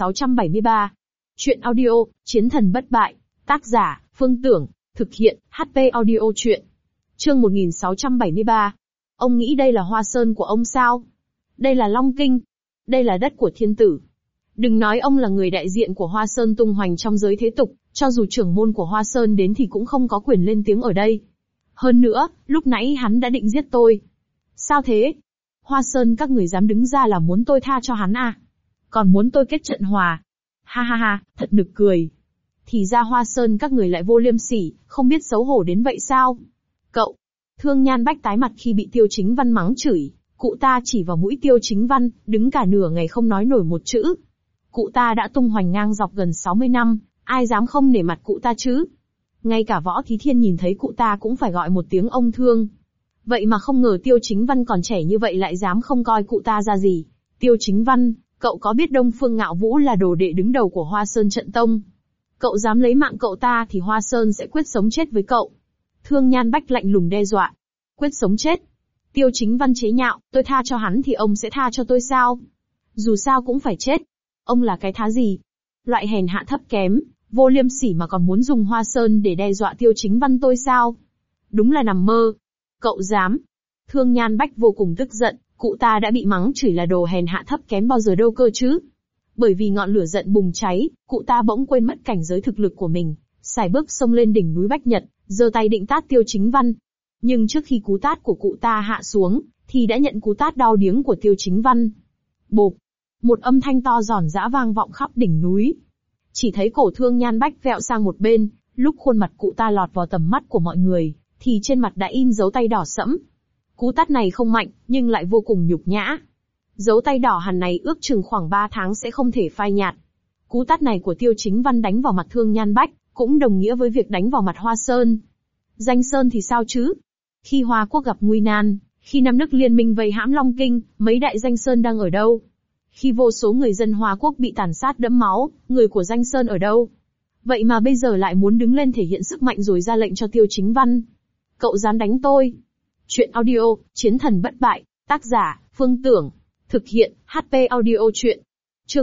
1673. Chuyện audio, Chiến Thần Bất Bại. Tác giả, Phương Tưởng. Thực hiện, HP Audio Chuyện. Chương 1673. Ông nghĩ đây là Hoa Sơn của ông sao? Đây là Long Kinh. Đây là đất của thiên tử. Đừng nói ông là người đại diện của Hoa Sơn tung hoành trong giới thế tục, cho dù trưởng môn của Hoa Sơn đến thì cũng không có quyền lên tiếng ở đây. Hơn nữa, lúc nãy hắn đã định giết tôi. Sao thế? Hoa Sơn các người dám đứng ra là muốn tôi tha cho hắn à? Còn muốn tôi kết trận hòa? Ha ha ha, thật nực cười. Thì ra Hoa Sơn các người lại vô liêm sỉ, không biết xấu hổ đến vậy sao? Cậu! Thương Nhan Bách tái mặt khi bị Tiêu Chính Văn mắng chửi. Cụ ta chỉ vào mũi Tiêu Chính Văn, đứng cả nửa ngày không nói nổi một chữ. Cụ ta đã tung hoành ngang dọc gần 60 năm, ai dám không nể mặt cụ ta chứ? Ngay cả Võ Thí Thiên nhìn thấy cụ ta cũng phải gọi một tiếng ông Thương. Vậy mà không ngờ Tiêu Chính Văn còn trẻ như vậy lại dám không coi cụ ta ra gì. Tiêu Chính Văn, cậu có biết Đông Phương Ngạo Vũ là đồ đệ đứng đầu của Hoa Sơn Trận Tông? Cậu dám lấy mạng cậu ta thì Hoa Sơn sẽ quyết sống chết với cậu. Thương Nhan Bách lạnh lùng đe dọa. Quyết sống chết. Tiêu Chính Văn chế nhạo, tôi tha cho hắn thì ông sẽ tha cho tôi sao? Dù sao cũng phải chết. Ông là cái thá gì? Loại hèn hạ thấp kém, vô liêm sỉ mà còn muốn dùng Hoa Sơn để đe dọa Tiêu Chính Văn tôi sao? Đúng là nằm mơ. Cậu dám. Thương Nhan Bách vô cùng tức giận, cụ ta đã bị mắng chửi là đồ hèn hạ thấp kém bao giờ đâu cơ chứ? Bởi vì ngọn lửa giận bùng cháy, cụ ta bỗng quên mất cảnh giới thực lực của mình, sải bước xông lên đỉnh núi Bách Nhật, giơ tay định tát Tiêu Chính Văn. Nhưng trước khi cú tát của cụ ta hạ xuống, thì đã nhận cú tát đau điếng của Tiêu Chính Văn. Bộp! Một âm thanh to giòn giã vang vọng khắp đỉnh núi. Chỉ thấy cổ Thương Nhan Bách vẹo sang một bên, lúc khuôn mặt cụ ta lọt vào tầm mắt của mọi người, thì trên mặt đã in dấu tay đỏ sẫm. Cú tát này không mạnh, nhưng lại vô cùng nhục nhã. Dấu tay đỏ hằn này ước chừng khoảng 3 tháng sẽ không thể phai nhạt. Cú tát này của Tiêu Chính Văn đánh vào mặt Thương Nhan Bách, cũng đồng nghĩa với việc đánh vào mặt Hoa Sơn. Danh Sơn thì sao chứ? Khi Hoa Quốc gặp nguy nan, khi năm nước liên minh vây hãm Long Kinh, mấy đại Danh Sơn đang ở đâu? Khi vô số người dân Hoa Quốc bị tàn sát đẫm máu, người của Danh Sơn ở đâu? Vậy mà bây giờ lại muốn đứng lên thể hiện sức mạnh rồi ra lệnh cho Tiêu Chính Văn. Cậu dám đánh tôi? Chuyện audio, Chiến thần bất bại, tác giả, Phương Tưởng. Thực hiện, HP audio chuyện. Chương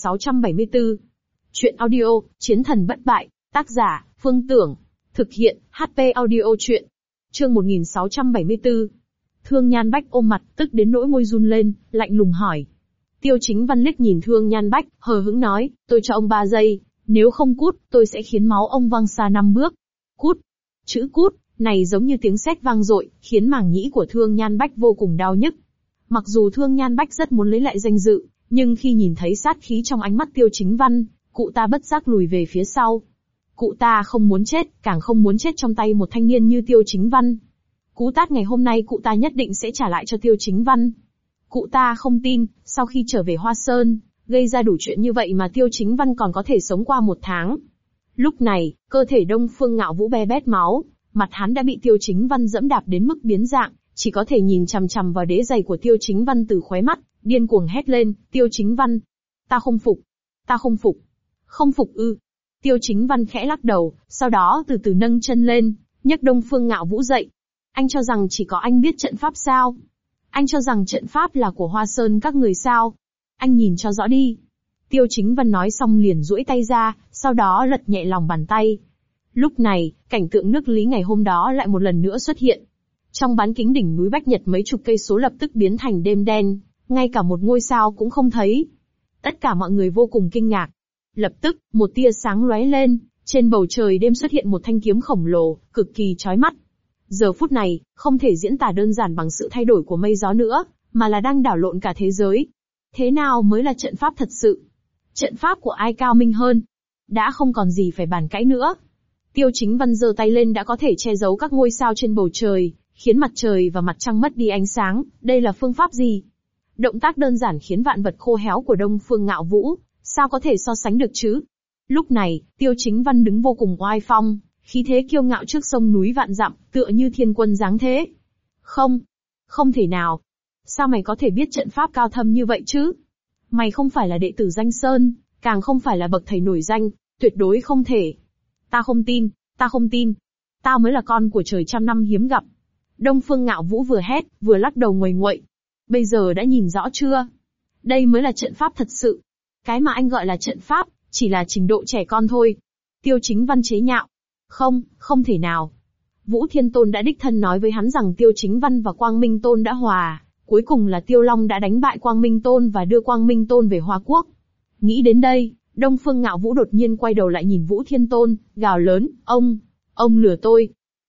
1674. Chuyện audio, Chiến thần bất bại, tác giả, Phương Tưởng. Thực hiện, HP audio chuyện. Chương 1674. Thương Nhan Bách ôm mặt, tức đến nỗi môi run lên, lạnh lùng hỏi. Tiêu Chính Văn liếc nhìn Thương Nhan Bách, hờ hững nói, tôi cho ông 3 giây, nếu không cút, tôi sẽ khiến máu ông văng xa 5 bước. Cút. Chữ cút này giống như tiếng sét vang dội, khiến màng nhĩ của Thương Nhan Bách vô cùng đau nhức. Mặc dù Thương Nhan Bách rất muốn lấy lại danh dự, nhưng khi nhìn thấy sát khí trong ánh mắt Tiêu Chính Văn, cụ ta bất giác lùi về phía sau. Cụ ta không muốn chết, càng không muốn chết trong tay một thanh niên như Tiêu Chính Văn. Cú tát ngày hôm nay cụ ta nhất định sẽ trả lại cho Tiêu Chính Văn. Cụ ta không tin, sau khi trở về Hoa Sơn, gây ra đủ chuyện như vậy mà Tiêu Chính Văn còn có thể sống qua 1 tháng. Lúc này, cơ thể Đông Phương Ngạo Vũ be bét máu, mặt hắn đã bị Tiêu Chính Văn dẫm đạp đến mức biến dạng, chỉ có thể nhìn chằm chằm vào đế giày của Tiêu Chính Văn từ khóe mắt, điên cuồng hét lên, Tiêu Chính Văn. Ta không phục. Ta không phục. Không phục ư. Tiêu Chính Văn khẽ lắc đầu, sau đó từ từ nâng chân lên, nhấc Đông Phương Ngạo Vũ dậy. Anh cho rằng chỉ có anh biết trận pháp sao? Anh cho rằng trận pháp là của Hoa Sơn các người sao? Anh nhìn cho rõ đi. Tiêu Chính Văn nói xong liền duỗi tay ra, sau đó lật nhẹ lòng bàn tay. Lúc này, cảnh tượng nước Lý ngày hôm đó lại một lần nữa xuất hiện. Trong bán kính đỉnh núi Bách Nhật mấy chục cây số lập tức biến thành đêm đen, ngay cả một ngôi sao cũng không thấy. Tất cả mọi người vô cùng kinh ngạc. Lập tức, một tia sáng lóe lên, trên bầu trời đêm xuất hiện một thanh kiếm khổng lồ, cực kỳ chói mắt. Giờ phút này, không thể diễn tả đơn giản bằng sự thay đổi của mây gió nữa, mà là đang đảo lộn cả thế giới. Thế nào mới là trận pháp thật sự? Trận pháp của ai cao minh hơn? Đã không còn gì phải bàn cãi nữa. Tiêu Chính Văn giơ tay lên đã có thể che giấu các ngôi sao trên bầu trời, khiến mặt trời và mặt trăng mất đi ánh sáng. Đây là phương pháp gì? Động tác đơn giản khiến vạn vật khô héo của Đông Phương Ngạo Vũ, sao có thể so sánh được chứ? Lúc này, Tiêu Chính Văn đứng vô cùng oai phong, khí thế kiêu ngạo trước sông núi vạn dặm, tựa như thiên quân giáng thế. Không, không thể nào. Sao mày có thể biết trận pháp cao thâm như vậy chứ? Mày không phải là đệ tử Danh Sơn, càng không phải là bậc thầy nổi danh, tuyệt đối không thể. Ta không tin, ta không tin. Tao mới là con của trời trăm năm hiếm gặp. Đông Phương Ngạo Vũ vừa hét, vừa lắc đầu nguầy nguậy. Bây giờ đã nhìn rõ chưa? Đây mới là trận pháp thật sự. Cái mà anh gọi là trận pháp, chỉ là trình độ trẻ con thôi. Tiêu Chính Văn chế nhạo. Không, không thể nào. Vũ Thiên Tôn đã đích thân nói với hắn rằng Tiêu Chính Văn và Quang Minh Tôn đã hòa. Cuối cùng là Tiêu Long đã đánh bại Quang Minh Tôn và đưa Quang Minh Tôn về Hoa Quốc. Nghĩ đến đây, Đông Phương Ngạo Vũ đột nhiên quay đầu lại nhìn Vũ Thiên Tôn, gào lớn, ông lừa tôi.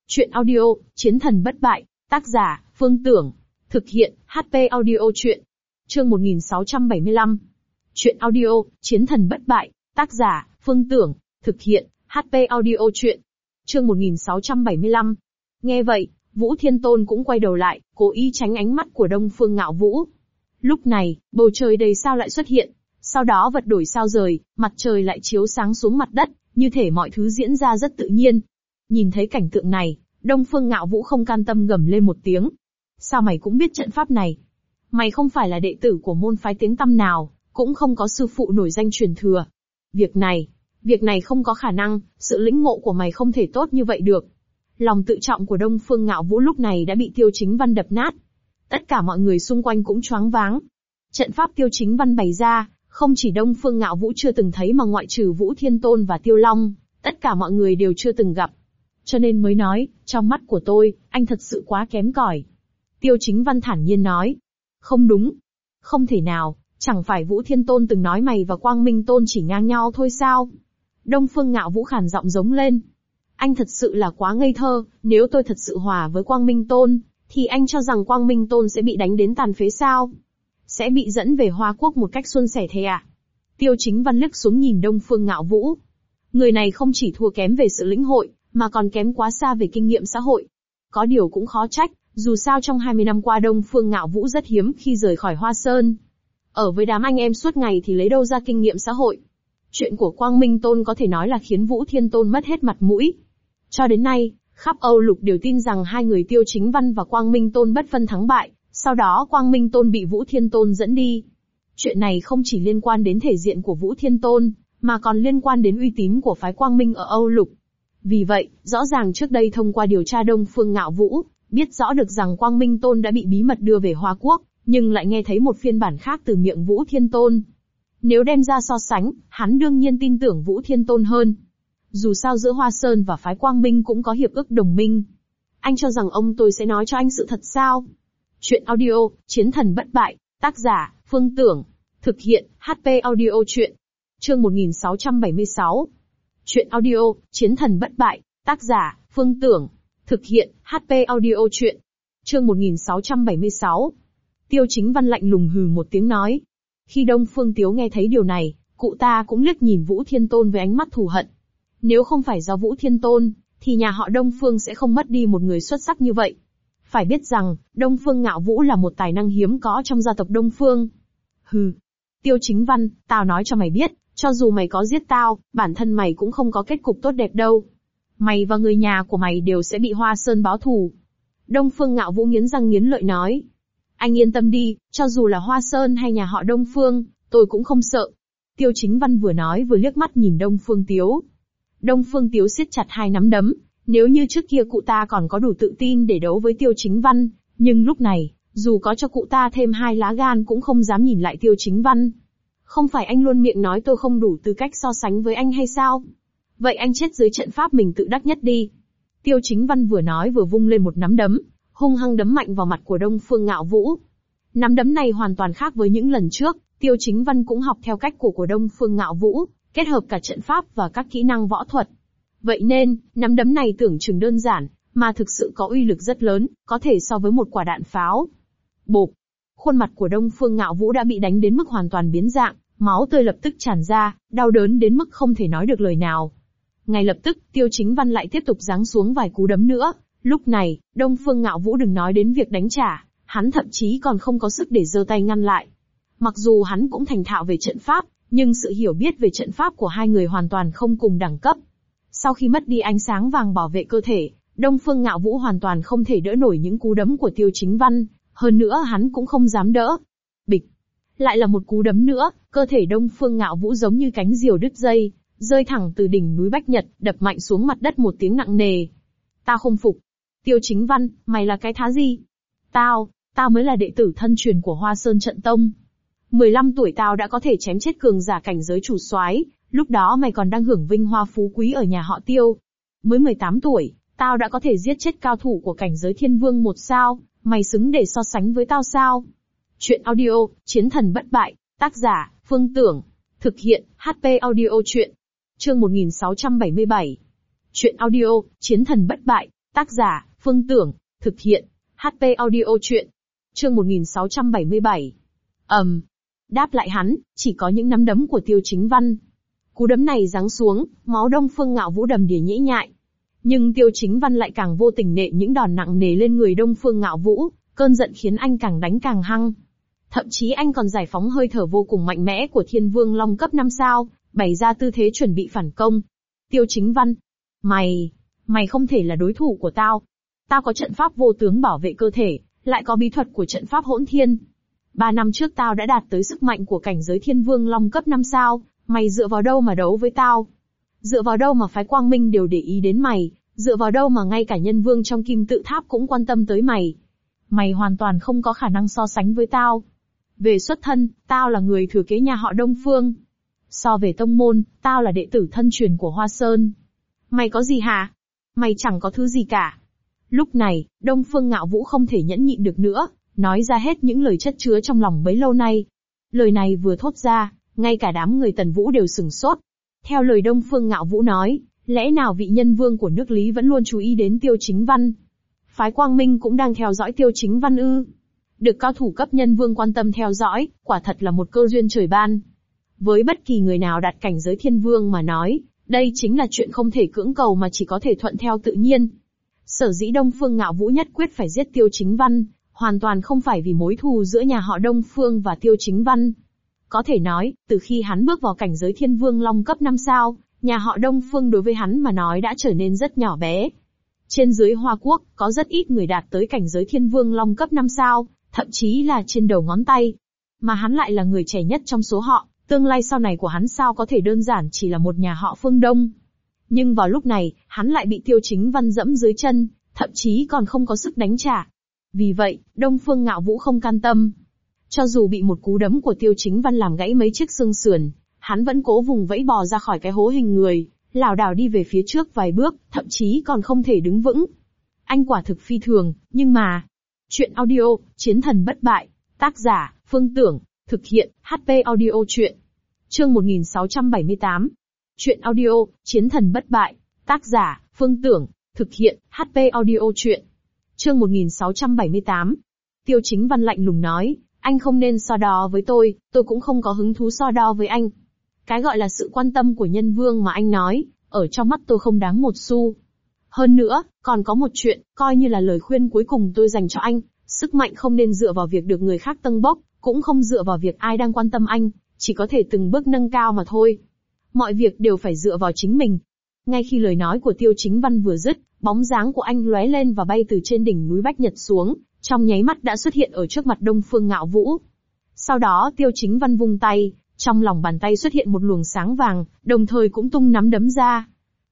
Chuyện audio, Chiến thần bất bại, tác giả, Phương Tưởng. Thực hiện, HP Audio Chuyện. Chương 1675. Chuyện audio, Chiến thần bất bại, tác giả, Phương Tưởng. Thực hiện, HP Audio Chuyện. Chương 1675. Nghe vậy, Vũ Thiên Tôn cũng quay đầu lại, cố ý tránh ánh mắt của Đông Phương Ngạo Vũ. Lúc này, bầu trời đầy sao lại xuất hiện. Sau đó vật đổi sao rời, mặt trời lại chiếu sáng xuống mặt đất, như thể mọi thứ diễn ra rất tự nhiên. Nhìn thấy cảnh tượng này, Đông Phương Ngạo Vũ không can tâm gầm lên một tiếng. Sao mày cũng biết trận pháp này? Mày không phải là đệ tử của môn phái tiếng tăm nào, cũng không có sư phụ nổi danh truyền thừa. Việc này không có khả năng, sự lĩnh ngộ của mày không thể tốt như vậy được. Lòng tự trọng của Đông Phương Ngạo Vũ lúc này đã bị Tiêu Chính Văn đập nát. Tất cả mọi người xung quanh cũng choáng váng. Trận pháp Tiêu Chính Văn bày ra, không chỉ Đông Phương Ngạo Vũ chưa từng thấy mà ngoại trừ Vũ Thiên Tôn và Tiêu Long, tất cả mọi người đều chưa từng gặp. Cho nên mới nói, trong mắt của tôi, anh thật sự quá kém cỏi. Tiêu Chính Văn thản nhiên nói. Không đúng. Không thể nào, chẳng phải Vũ Thiên Tôn từng nói mày và Quang Minh Tôn chỉ ngang nhau thôi sao? Đông Phương Ngạo Vũ khàn giọng giống lên. Anh thật sự là quá ngây thơ, nếu tôi thật sự hòa với Quang Minh Tôn, thì anh cho rằng Quang Minh Tôn sẽ bị đánh đến tàn phế sao? Sẽ bị dẫn về Hoa Quốc một cách suôn sẻ thế à? Tiêu Chính Văn liếc xuống nhìn Đông Phương Ngạo Vũ. Người này không chỉ thua kém về sự lĩnh hội, mà còn kém quá xa về kinh nghiệm xã hội. Có điều cũng khó trách, dù sao trong 20 năm qua Đông Phương Ngạo Vũ rất hiếm khi rời khỏi Hoa Sơn. Ở với đám anh em suốt ngày thì lấy đâu ra kinh nghiệm xã hội. Chuyện của Quang Minh Tôn có thể nói là khiến Vũ Thiên Tôn mất hết mặt mũi. Cho đến nay, khắp Âu Lục đều tin rằng hai người Tiêu Chính Văn và Quang Minh Tôn bất phân thắng bại, sau đó Quang Minh Tôn bị Vũ Thiên Tôn dẫn đi. Chuyện này không chỉ liên quan đến thể diện của Vũ Thiên Tôn, mà còn liên quan đến uy tín của phái Quang Minh ở Âu Lục. Vì vậy, rõ ràng trước đây thông qua điều tra Đông Phương Ngạo Vũ, biết rõ được rằng Quang Minh Tôn đã bị bí mật đưa về Hoa Quốc, nhưng lại nghe thấy một phiên bản khác từ miệng Vũ Thiên Tôn. Nếu đem ra so sánh, hắn đương nhiên tin tưởng Vũ Thiên Tôn hơn. Dù sao giữa Hoa Sơn và phái Quang Minh cũng có hiệp ước đồng minh. Anh cho rằng ông tôi sẽ nói cho anh sự thật sao? Chuyện audio, Chiến thần bất bại, tác giả, Phương Tưởng. Thực hiện, HP Audio Chuyện. Chương 1676. Chuyện audio, Chiến thần bất bại, tác giả, Phương Tưởng. Thực hiện, HP Audio Chuyện. Chương 1676. Tiêu Chính Văn lạnh lùng hừ một tiếng nói. Khi Đông Phương Tiếu nghe thấy điều này, cụ ta cũng liếc nhìn Vũ Thiên Tôn với ánh mắt thù hận. Nếu không phải do Vũ Thiên Tôn, thì nhà họ Đông Phương sẽ không mất đi một người xuất sắc như vậy. Phải biết rằng, Đông Phương Ngạo Vũ là một tài năng hiếm có trong gia tộc Đông Phương. Hừ. Tiêu Chính Văn, tao nói cho mày biết, cho dù mày có giết tao, bản thân mày cũng không có kết cục tốt đẹp đâu. Mày và người nhà của mày đều sẽ bị Hoa Sơn báo thù. Đông Phương Ngạo Vũ nghiến răng nghiến lợi nói. Anh yên tâm đi, cho dù là Hoa Sơn hay nhà họ Đông Phương, tôi cũng không sợ. Tiêu Chính Văn vừa nói vừa liếc mắt nhìn Đông Phương Tiếu. Đông Phương Tiếu siết chặt hai nắm đấm, nếu như trước kia cụ ta còn có đủ tự tin để đấu với Tiêu Chính Văn, nhưng lúc này, dù có cho cụ ta thêm 2 lá gan cũng không dám nhìn lại Tiêu Chính Văn. Không phải anh luôn miệng nói tôi không đủ tư cách so sánh với anh hay sao? Vậy anh chết dưới trận pháp mình tự đắc nhất đi. Tiêu Chính Văn vừa nói vừa vung lên một nắm đấm, hung hăng đấm mạnh vào mặt của Đông Phương Ngạo Vũ. Nắm đấm này hoàn toàn khác với những lần trước, Tiêu Chính Văn cũng học theo cách của Đông Phương Ngạo Vũ, kết hợp cả trận pháp và các kỹ năng võ thuật. Vậy nên, nắm đấm này tưởng chừng đơn giản, mà thực sự có uy lực rất lớn, có thể so với một quả đạn pháo. Bộp! Khuôn mặt của Đông Phương Ngạo Vũ đã bị đánh đến mức hoàn toàn biến dạng, máu tươi lập tức tràn ra, đau đớn đến mức không thể nói được lời nào. Ngay lập tức, Tiêu Chính Văn lại tiếp tục giáng xuống vài cú đấm nữa. Lúc này, Đông Phương Ngạo Vũ đừng nói đến việc đánh trả, hắn thậm chí còn không có sức để giơ tay ngăn lại. Mặc dù hắn cũng thành thạo về trận pháp, nhưng sự hiểu biết về trận pháp của hai người hoàn toàn không cùng đẳng cấp. Sau khi mất đi ánh sáng vàng bảo vệ cơ thể, Đông Phương Ngạo Vũ hoàn toàn không thể đỡ nổi những cú đấm của Tiêu Chính Văn, hơn nữa hắn cũng không dám đỡ. Bịch! Lại là một cú đấm nữa, cơ thể Đông Phương Ngạo Vũ giống như cánh diều đứt dây, rơi thẳng từ đỉnh núi Bách Nhật, đập mạnh xuống mặt đất một tiếng nặng nề. Tao không phục. Tiêu Chính Văn, mày là cái thá gì? Tao mới là đệ tử thân truyền của Hoa Sơn Trận Tông. 15 tuổi tao đã có thể chém chết cường giả cảnh giới chủ soái, lúc đó mày còn đang hưởng vinh hoa phú quý ở nhà họ Tiêu. Mới 18 tuổi, tao đã có thể giết chết cao thủ của cảnh giới Thiên Vương 1 sao, mày xứng để so sánh với tao sao? Chuyện audio, Chiến thần bất bại, tác giả, Phương Tưởng. Thực hiện, HP Audio Chuyện. Chương 1677. Chuyện audio, Chiến thần bất bại, Tác giả, Phương Tưởng, thực hiện, HP Audio truyện. Chương 1677. Đáp lại hắn, chỉ có những nắm đấm của Tiêu Chính Văn. Cú đấm này giáng xuống, máu Đông Phương Ngạo Vũ đầm đìa nhễ nhại. Nhưng Tiêu Chính Văn lại càng vô tình nện những đòn nặng nề lên người Đông Phương Ngạo Vũ, cơn giận khiến anh càng đánh càng hăng. Thậm chí anh còn giải phóng hơi thở vô cùng mạnh mẽ của Thiên Vương Long cấp 5 sao, bày ra tư thế chuẩn bị phản công. Tiêu Chính Văn, mày không thể là đối thủ của tao. Tao có trận pháp vô tướng bảo vệ cơ thể, lại có bí thuật của trận pháp hỗn thiên. 3 năm trước tao đã đạt tới sức mạnh của cảnh giới Thiên Vương Long cấp 5 sao, mày dựa vào đâu mà đấu với tao? Dựa vào đâu mà phái Quang Minh đều để ý đến mày, dựa vào đâu mà ngay cả nhân vương trong Kim Tự Tháp cũng quan tâm tới mày? Mày hoàn toàn không có khả năng so sánh với tao. Về xuất thân, tao là người thừa kế nhà họ Đông Phương. So về tông môn, tao là đệ tử thân truyền của Hoa Sơn. Mày có gì hả? Mày chẳng có thứ gì cả. Lúc này, Đông Phương Ngạo Vũ không thể nhẫn nhịn được nữa, nói ra hết những lời chất chứa trong lòng bấy lâu nay. Lời này vừa thốt ra, ngay cả đám người Tần Vũ đều sửng sốt. Theo lời Đông Phương Ngạo Vũ nói, lẽ nào vị nhân vương của nước Lý vẫn luôn chú ý đến Tiêu Chính Văn? Phái Quang Minh cũng đang theo dõi Tiêu Chính Văn ư? Được cao thủ cấp nhân vương quan tâm theo dõi, quả thật là một cơ duyên trời ban. Với bất kỳ người nào đạt cảnh giới thiên vương mà nói, đây chính là chuyện không thể cưỡng cầu mà chỉ có thể thuận theo tự nhiên. Sở dĩ Đông Phương Ngạo Vũ nhất quyết phải giết Tiêu Chính Văn, hoàn toàn không phải vì mối thù giữa nhà họ Đông Phương và Tiêu Chính Văn. Có thể nói, từ khi hắn bước vào cảnh giới Thiên Vương Long cấp 5 sao, nhà họ Đông Phương đối với hắn mà nói đã trở nên rất nhỏ bé. Trên dưới Hoa Quốc, có rất ít người đạt tới cảnh giới Thiên Vương Long cấp 5 sao, thậm chí là trên đầu ngón tay. Mà hắn lại là người trẻ nhất trong số họ, tương lai sau này của hắn sao có thể đơn giản chỉ là một nhà họ Phương Đông. Nhưng vào lúc này, hắn lại bị Tiêu Chính Văn dẫm dưới chân, thậm chí còn không có sức đánh trả. Vì vậy, Đông Phương Ngạo Vũ không can tâm. Cho dù bị một cú đấm của Tiêu Chính Văn làm gãy mấy chiếc xương sườn, hắn vẫn cố vùng vẫy bò ra khỏi cái hố hình người, lảo đảo đi về phía trước vài bước, thậm chí còn không thể đứng vững. Anh quả thực phi thường, nhưng mà... Chuyện audio, Chiến thần bất bại, tác giả, Phương Tưởng, thực hiện, HP Audio truyện. Chương 1678. Chuyện audio, Chiến thần bất bại, tác giả, Phương Tưởng, thực hiện, HP Audio truyện. Chương 1678. Tiêu Chính Văn lạnh lùng nói, anh không nên so đo với tôi cũng không có hứng thú so đo với anh. Cái gọi là sự quan tâm của nhân vương mà anh nói, ở trong mắt tôi không đáng một xu. Hơn nữa, còn có một chuyện, coi như là lời khuyên cuối cùng tôi dành cho anh, sức mạnh không nên dựa vào việc được người khác tâng bốc, cũng không dựa vào việc ai đang quan tâm anh, chỉ có thể từng bước nâng cao mà thôi. Mọi việc đều phải dựa vào chính mình. Ngay khi lời nói của Tiêu Chính Văn vừa dứt, bóng dáng của anh lóe lên và bay từ trên đỉnh núi Bách Nhật xuống, trong nháy mắt đã xuất hiện ở trước mặt Đông Phương Ngạo Vũ. Sau đó Tiêu Chính Văn vung tay, trong lòng bàn tay xuất hiện một luồng sáng vàng, đồng thời cũng tung nắm đấm ra.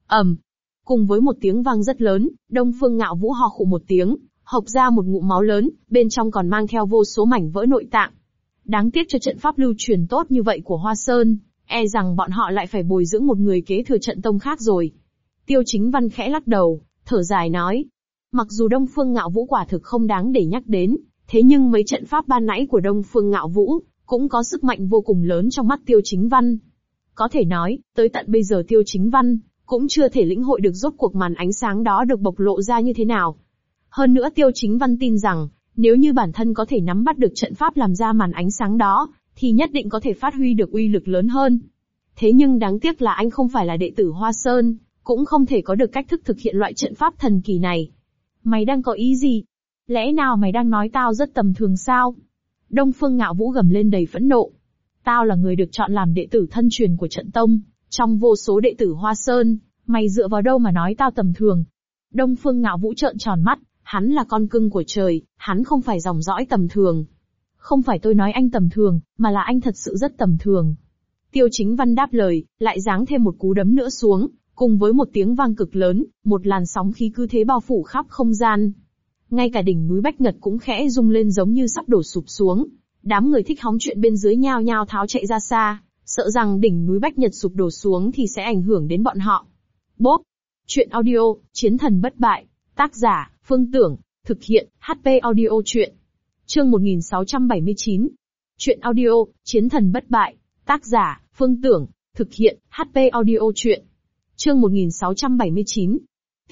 Cùng với một tiếng vang rất lớn, Đông Phương Ngạo Vũ ho khụ một tiếng, hộc ra một ngụm máu lớn, bên trong còn mang theo vô số mảnh vỡ nội tạng. Đáng tiếc cho trận pháp lưu truyền tốt như vậy của Hoa Sơn, e rằng bọn họ lại phải bồi dưỡng một người kế thừa trận tông khác rồi. Tiêu Chính Văn khẽ lắc đầu, thở dài nói. Mặc dù Đông Phương Ngạo Vũ quả thực không đáng để nhắc đến, thế nhưng mấy trận pháp ban nãy của Đông Phương Ngạo Vũ, cũng có sức mạnh vô cùng lớn trong mắt Tiêu Chính Văn. Có thể nói, tới tận bây giờ Tiêu Chính Văn, cũng chưa thể lĩnh hội được rốt cuộc màn ánh sáng đó được bộc lộ ra như thế nào. Hơn nữa Tiêu Chính Văn tin rằng, nếu như bản thân có thể nắm bắt được trận pháp làm ra màn ánh sáng đó, thì nhất định có thể phát huy được uy lực lớn hơn. Thế nhưng đáng tiếc là anh không phải là đệ tử Hoa Sơn, cũng không thể có được cách thức thực hiện loại trận pháp thần kỳ này. Mày đang có ý gì? Lẽ nào mày đang nói tao rất tầm thường sao? Đông Phương Ngạo Vũ gầm lên đầy phẫn nộ. Tao là người được chọn làm đệ tử thân truyền của trận tông, trong vô số đệ tử Hoa Sơn, mày dựa vào đâu mà nói tao tầm thường? Đông Phương Ngạo Vũ trợn tròn mắt, hắn là con cưng của trời, hắn không phải dòng dõi tầm thường. Không phải tôi nói anh tầm thường, mà là anh thật sự rất tầm thường. Tiêu Chính Văn đáp lời, lại giáng thêm một cú đấm nữa xuống, cùng với một tiếng vang cực lớn, một làn sóng khí cứ thế bao phủ khắp không gian. Ngay cả đỉnh núi Bách Ngật cũng khẽ rung lên giống như sắp đổ sụp xuống. Đám người thích hóng chuyện bên dưới nhao nhao tháo chạy ra xa, sợ rằng đỉnh núi Bách Nhật sụp đổ xuống thì sẽ ảnh hưởng đến bọn họ. Bốp! Chuyện audio, Chiến thần bất bại, tác giả, Phương Tưởng, thực hiện, HP Audio truyện. Chương 1679. Chuyện audio, Chiến thần bất bại, tác giả, Phương Tưởng, thực hiện, HP Audio truyện. Chương 1679.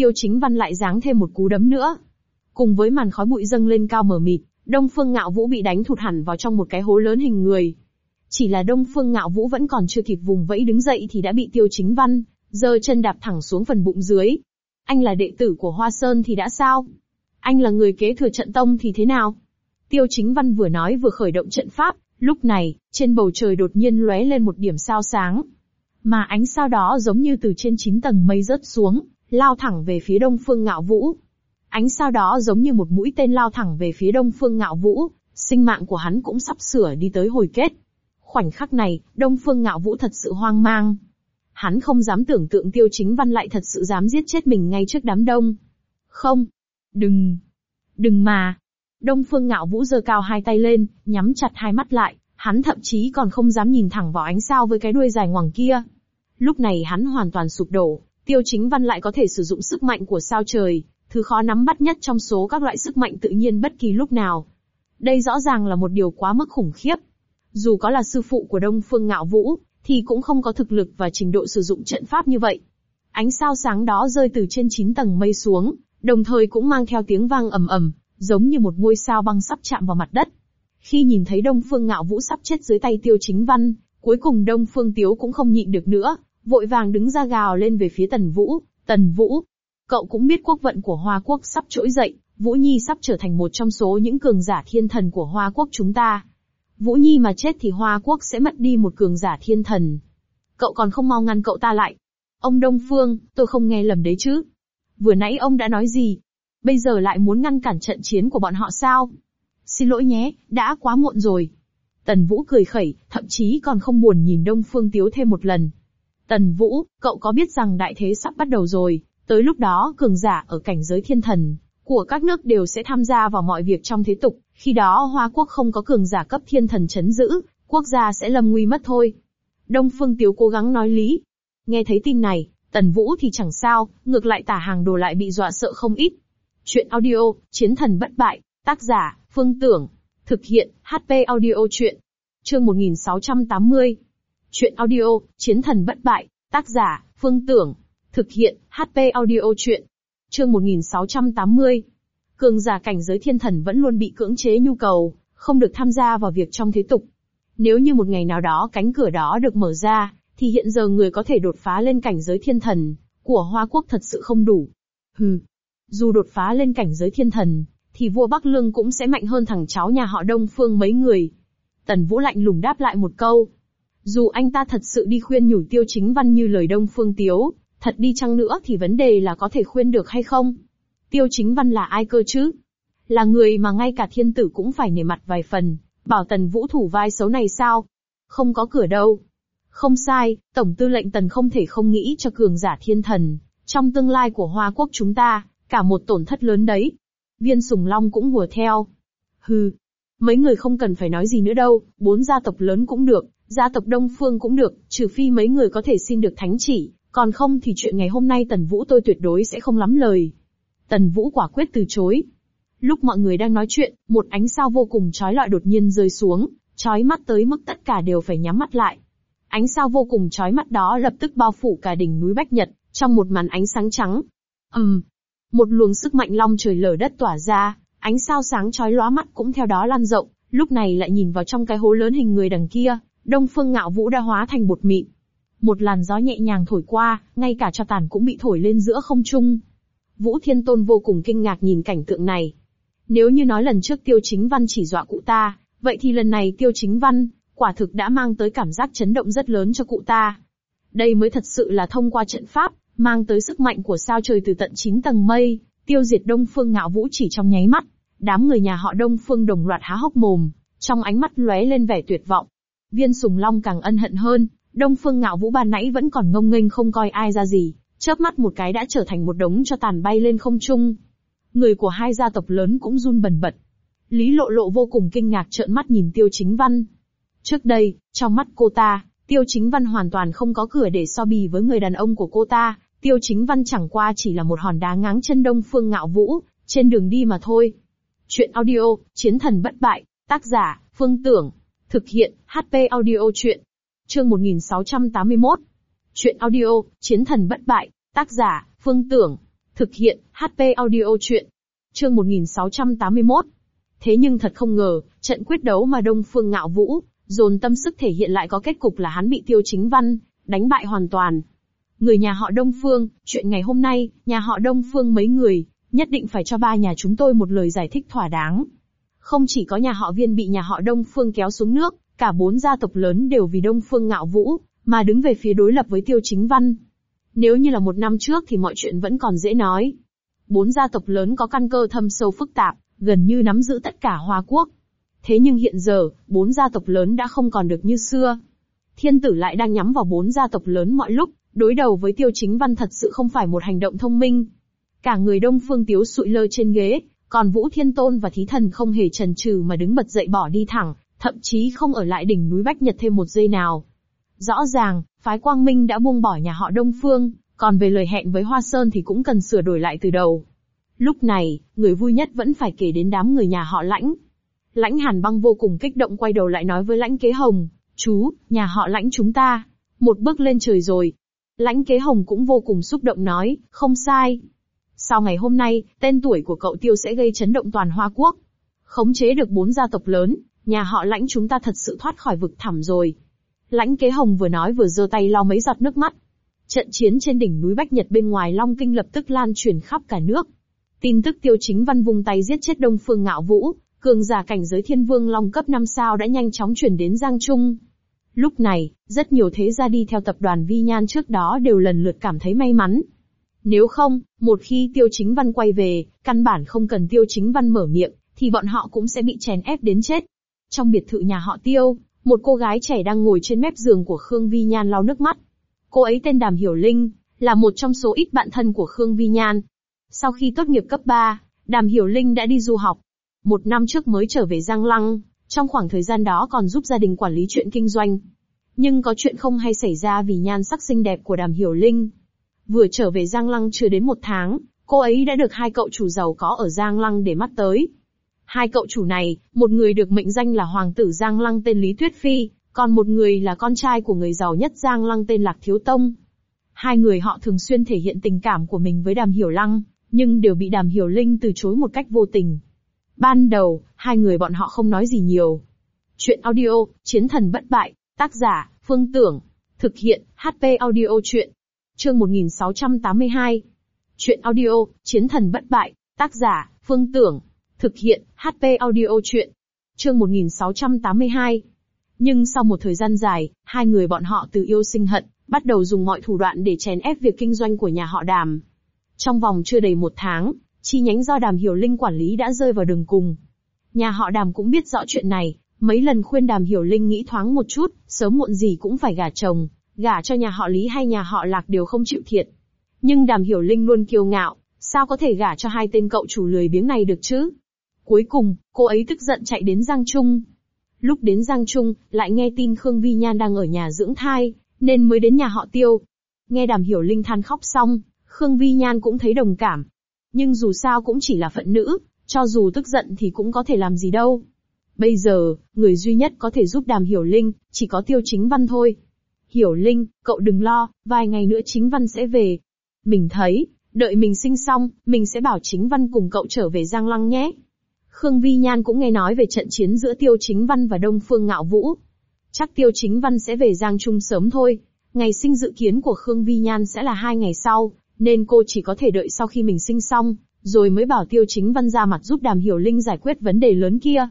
Tiêu Chính Văn lại giáng thêm một cú đấm nữa. Cùng với màn khói bụi dâng lên cao mờ mịt, Đông Phương Ngạo Vũ bị đánh thụt hẳn vào trong một cái hố lớn hình người. Chỉ là Đông Phương Ngạo Vũ vẫn còn chưa kịp vùng vẫy đứng dậy thì đã bị Tiêu Chính Văn giơ chân đạp thẳng xuống phần bụng dưới. Anh là đệ tử của Hoa Sơn thì đã sao? Anh là người kế thừa trận tông thì thế nào? Tiêu Chính Văn vừa nói vừa khởi động trận pháp, lúc này, trên bầu trời đột nhiên lóe lên một điểm sao sáng. Mà ánh sao đó giống như từ trên 9 tầng mây rớt xuống, lao thẳng về phía Đông Phương Ngạo Vũ. Ánh sao đó giống như một mũi tên lao thẳng về phía Đông Phương Ngạo Vũ, sinh mạng của hắn cũng sắp sửa đi tới hồi kết. Khoảnh khắc này, Đông Phương Ngạo Vũ thật sự hoang mang. Hắn không dám tưởng tượng Tiêu Chính Văn lại thật sự dám giết chết mình ngay trước đám đông. Không. Đừng mà. Đông Phương Ngạo Vũ giơ cao hai tay lên, nhắm chặt hai mắt lại, hắn thậm chí còn không dám nhìn thẳng vào ánh sao với cái đuôi dài ngoằng kia. Lúc này hắn hoàn toàn sụp đổ, Tiêu Chính Văn lại có thể sử dụng sức mạnh của sao trời, thứ khó nắm bắt nhất trong số các loại sức mạnh tự nhiên bất kỳ lúc nào. Đây rõ ràng là một điều quá mức khủng khiếp. Dù có là sư phụ của Đông Phương Ngạo Vũ, thì cũng không có thực lực và trình độ sử dụng trận pháp như vậy. Ánh sao sáng đó rơi từ trên 9 tầng mây xuống, đồng thời cũng mang theo tiếng vang ầm ầm, giống như một ngôi sao băng sắp chạm vào mặt đất. Khi nhìn thấy Đông Phương Ngạo Vũ sắp chết dưới tay Tiêu Chính Văn, cuối cùng Đông Phương Tiếu cũng không nhịn được nữa, vội vàng đứng ra gào lên về phía Tần Vũ. Tần Vũ, cậu cũng biết quốc vận của Hoa Quốc sắp trỗi dậy, Vũ Nhi sắp trở thành một trong số những cường giả thiên thần của Hoa Quốc chúng ta. Vũ Nhi mà chết thì Hoa Quốc sẽ mất đi một cường giả thiên thần. Cậu còn không mau ngăn cậu ta lại. Ông Đông Phương, tôi không nghe lầm đấy chứ. Vừa nãy ông đã nói gì? Bây giờ lại muốn ngăn cản trận chiến của bọn họ sao? Xin lỗi nhé, đã quá muộn rồi. Tần Vũ cười khẩy, thậm chí còn không buồn nhìn Đông Phương Tiếu thêm một lần. Tần Vũ, cậu có biết rằng đại thế sắp bắt đầu rồi, tới lúc đó cường giả ở cảnh giới thiên thần của các nước đều sẽ tham gia vào mọi việc trong thế tục, khi đó Hoa Quốc không có cường giả cấp thiên thần trấn giữ, quốc gia sẽ lâm nguy mất thôi. Đông Phương Tiếu cố gắng nói lý. Nghe thấy tin này, Tần Vũ thì chẳng sao, ngược lại Tả Hàng Đồ lại bị dọa sợ không ít. Chuyện audio, Chiến thần bất bại, tác giả, Phương Tưởng. Thực hiện, HP Audio Chuyện. Chương 1680. Chuyện audio, Chiến thần bất bại, tác giả, Phương Tưởng. Thực hiện, HP Audio Chuyện. Chương 1680. Cường giả cảnh giới thiên thần vẫn luôn bị cưỡng chế nhu cầu, không được tham gia vào việc trong thế tục. Nếu như một ngày nào đó cánh cửa đó được mở ra, thì hiện giờ người có thể đột phá lên cảnh giới thiên thần của Hoa Quốc thật sự không đủ. Dù đột phá lên cảnh giới thiên thần, thì vua Bắc Lương cũng sẽ mạnh hơn thằng cháu nhà họ Đông Phương mấy người. Tần Vũ lạnh lùng đáp lại một câu. Dù anh ta thật sự đi khuyên nhủ Tiêu Chính Văn như lời Đông Phương Tiếu, thật đi chăng nữa thì vấn đề là có thể khuyên được hay không? Tiêu Chính Văn là ai cơ chứ? Là người mà ngay cả thiên tử cũng phải nể mặt vài phần, bảo Tần Vũ thủ vai xấu này sao? Không có cửa đâu. Không sai, Tổng tư lệnh Tần không thể không nghĩ cho cường giả thiên thần, trong tương lai của Hoa Quốc chúng ta, cả một tổn thất lớn đấy. Viên Sùng Long cũng hùa theo. Mấy người không cần phải nói gì nữa đâu, 4 gia tộc lớn cũng được, gia tộc Đông Phương cũng được, trừ phi mấy người có thể xin được thánh chỉ, còn không thì chuyện ngày hôm nay Tần Vũ tôi tuyệt đối sẽ không lắm lời. Tần Vũ quả quyết từ chối. Lúc mọi người đang nói chuyện, một ánh sao vô cùng chói lọi đột nhiên rơi xuống, chói mắt tới mức tất cả đều phải nhắm mắt lại. Ánh sao vô cùng chói mắt đó lập tức bao phủ cả đỉnh núi Bách Nhật, trong một màn ánh sáng trắng. Một luồng sức mạnh long trời lở đất tỏa ra, ánh sao sáng chói lóa mắt cũng theo đó lan rộng, lúc này lại nhìn vào trong cái hố lớn hình người đằng kia, Đông Phương Ngạo Vũ đã hóa thành bột mịn. Một làn gió nhẹ nhàng thổi qua, ngay cả tro tàn cũng bị thổi lên giữa không trung. Vũ Thiên Tôn vô cùng kinh ngạc nhìn cảnh tượng này. Nếu như nói lần trước Tiêu Chính Văn chỉ dọa cụ ta, vậy thì lần này Tiêu Chính Văn, quả thực đã mang tới cảm giác chấn động rất lớn cho cụ ta. Đây mới thật sự là thông qua trận pháp, mang tới sức mạnh của sao trời từ tận 9 tầng mây, tiêu diệt Đông Phương Ngạo Vũ chỉ trong nháy mắt. Đám người nhà họ Đông Phương đồng loạt há hốc mồm, trong ánh mắt lóe lên vẻ tuyệt vọng. Viên Sùng Long càng ân hận hơn, Đông Phương Ngạo Vũ ban nãy vẫn còn ngông nghênh không coi ai ra gì, chớp mắt một cái đã trở thành một đống tro tàn bay lên không trung. Người của hai gia tộc lớn cũng run bần bật. Lý Lộ Lộ vô cùng kinh ngạc trợn mắt nhìn Tiêu Chính Văn. Trước đây, trong mắt cô ta, Tiêu Chính Văn hoàn toàn không có cửa để so bì với người đàn ông của cô ta. Tiêu Chính Văn chẳng qua chỉ là một hòn đá ngáng chân Đông Phương Ngạo Vũ, trên đường đi mà thôi. Chuyện audio, Chiến thần bất bại, tác giả, Phương Tưởng. Thực hiện, HP Audio Chuyện. Chương 1681. Chuyện audio, Chiến thần bất bại, tác giả, Phương Tưởng. Thực hiện, HP audio truyện. Chương 1681. Thế nhưng thật không ngờ, trận quyết đấu mà Đông Phương Ngạo Vũ dồn tâm sức thể hiện lại có kết cục là hắn bị Tiêu Chính Văn đánh bại hoàn toàn. Người nhà họ Đông Phương, chuyện ngày hôm nay, nhà họ Đông Phương mấy người, nhất định phải cho ba nhà chúng tôi một lời giải thích thỏa đáng. Không chỉ có nhà họ Viên bị nhà họ Đông Phương kéo xuống nước, cả 4 gia tộc lớn đều vì Đông Phương Ngạo Vũ mà đứng về phía đối lập với Tiêu Chính Văn. Nếu như là một năm trước thì mọi chuyện vẫn còn dễ nói. 4 gia tộc lớn có căn cơ thâm sâu phức tạp, gần như nắm giữ tất cả Hoa Quốc. Thế nhưng hiện giờ, 4 gia tộc lớn đã không còn được như xưa. Thiên tử lại đang nhắm vào 4 gia tộc lớn mọi lúc, đối đầu với Tiêu Chính Văn thật sự không phải một hành động thông minh. Cả người Đông Phương Tiếu sụi lơ trên ghế, còn Vũ Thiên Tôn và Thí Thần không hề chần chừ mà đứng bật dậy bỏ đi thẳng, thậm chí không ở lại đỉnh núi Bách Nhật thêm một giây nào. Rõ ràng, phái Quang Minh đã buông bỏ nhà họ Đông Phương, còn về lời hẹn với Hoa Sơn thì cũng cần sửa đổi lại từ đầu. Lúc này, người vui nhất vẫn phải kể đến đám người nhà họ Lãnh. Lãnh Hàn Băng vô cùng kích động quay đầu lại nói với Lãnh Kế Hồng, chú, nhà họ Lãnh chúng ta, một bước lên trời rồi. Lãnh Kế Hồng cũng vô cùng xúc động nói, không sai. Sau ngày hôm nay, tên tuổi của cậu Tiêu sẽ gây chấn động toàn Hoa Quốc. Khống chế được 4 gia tộc lớn, nhà họ Lãnh chúng ta thật sự thoát khỏi vực thẳm rồi. Lãnh Kế Hồng vừa nói vừa giơ tay lau mấy giọt nước mắt. Trận chiến trên đỉnh núi Bách Nhật bên ngoài Long Kinh lập tức lan truyền khắp cả nước. Tin tức Tiêu Chính Văn vung tay giết chết Đông Phương Ngạo Vũ, cường giả cảnh giới Thiên Vương Long cấp 5 sao đã nhanh chóng truyền đến Giang Trung. Lúc này, rất nhiều thế gia đi theo tập đoàn Vi Nhan trước đó đều lần lượt cảm thấy may mắn. Nếu không, một khi Tiêu Chính Văn quay về, căn bản không cần Tiêu Chính Văn mở miệng, thì bọn họ cũng sẽ bị chèn ép đến chết. Trong biệt thự nhà họ Tiêu, một cô gái trẻ đang ngồi trên mép giường của Khương Vi Nhan lau nước mắt. Cô ấy tên Đàm Hiểu Linh, là một trong số ít bạn thân của Khương Vi Nhan. Sau khi tốt nghiệp cấp 3, Đàm Hiểu Linh đã đi du học. Một năm trước mới trở về Giang Lăng, trong khoảng thời gian đó còn giúp gia đình quản lý chuyện kinh doanh. Nhưng có chuyện không hay xảy ra vì nhan sắc xinh đẹp của Đàm Hiểu Linh. Vừa trở về Giang Lăng chưa đến 1 tháng, cô ấy đã được 2 cậu chủ giàu có ở Giang Lăng để mắt tới. 2 cậu chủ này, một người được mệnh danh là Hoàng tử Giang Lăng tên Lý Tuyết Phi, còn một người là con trai của người giàu nhất Giang Lăng tên Lạc Thiếu Tông. 2 người họ thường xuyên thể hiện tình cảm của mình với Đàm Hiểu Lăng, nhưng đều bị Đàm Hiểu Linh từ chối một cách vô tình. Ban đầu, 2 người bọn họ không nói gì nhiều. Chuyện audio, Chiến thần bất bại, tác giả, Phương Tưởng. Thực hiện, HP audio truyện. Chương 1682. Chuyện audio, Chiến thần bất bại, tác giả, Phương Tưởng. Thực hiện, HP audio truyện. Chương 1682. Nhưng sau một thời gian dài, 2 người bọn họ từ yêu sinh hận, bắt đầu dùng mọi thủ đoạn để chèn ép việc kinh doanh của nhà họ Đàm. Trong vòng chưa đầy 1 tháng, chi nhánh do Đàm Hiểu Linh quản lý đã rơi vào đường cùng. Nhà họ Đàm cũng biết rõ chuyện này, mấy lần khuyên Đàm Hiểu Linh nghĩ thoáng một chút, sớm muộn gì cũng phải gả chồng, gả cho nhà họ Lý hay nhà họ Lạc đều không chịu thiệt. Nhưng Đàm Hiểu Linh luôn kiêu ngạo, sao có thể gả cho 2 tên cậu chủ lười biếng này được chứ? Cuối cùng, cô ấy tức giận chạy đến Giang Trung. Lúc đến Giang Trung, lại nghe tin Khương Vi Nhan đang ở nhà dưỡng thai, nên mới đến nhà họ Tiêu. Nghe Đàm Hiểu Linh than khóc xong, Khương Vi Nhan cũng thấy đồng cảm. Nhưng dù sao cũng chỉ là phận nữ, cho dù tức giận thì cũng có thể làm gì đâu. Bây giờ, người duy nhất có thể giúp Đàm Hiểu Linh, chỉ có Tiêu Chính Văn thôi. Hiểu Linh, cậu đừng lo, vài ngày nữa Chính Văn sẽ về. Mình thấy, đợi mình sinh xong, mình sẽ bảo Chính Văn cùng cậu trở về Giang Lăng nhé. Khương Vi Nhan cũng nghe nói về trận chiến giữa Tiêu Chính Văn và Đông Phương Ngạo Vũ. Chắc Tiêu Chính Văn sẽ về Giang Trung sớm thôi. Ngày sinh dự kiến của Khương Vi Nhan sẽ là 2 ngày sau, nên cô chỉ có thể đợi sau khi mình sinh xong, rồi mới bảo Tiêu Chính Văn ra mặt giúp Đàm Hiểu Linh giải quyết vấn đề lớn kia.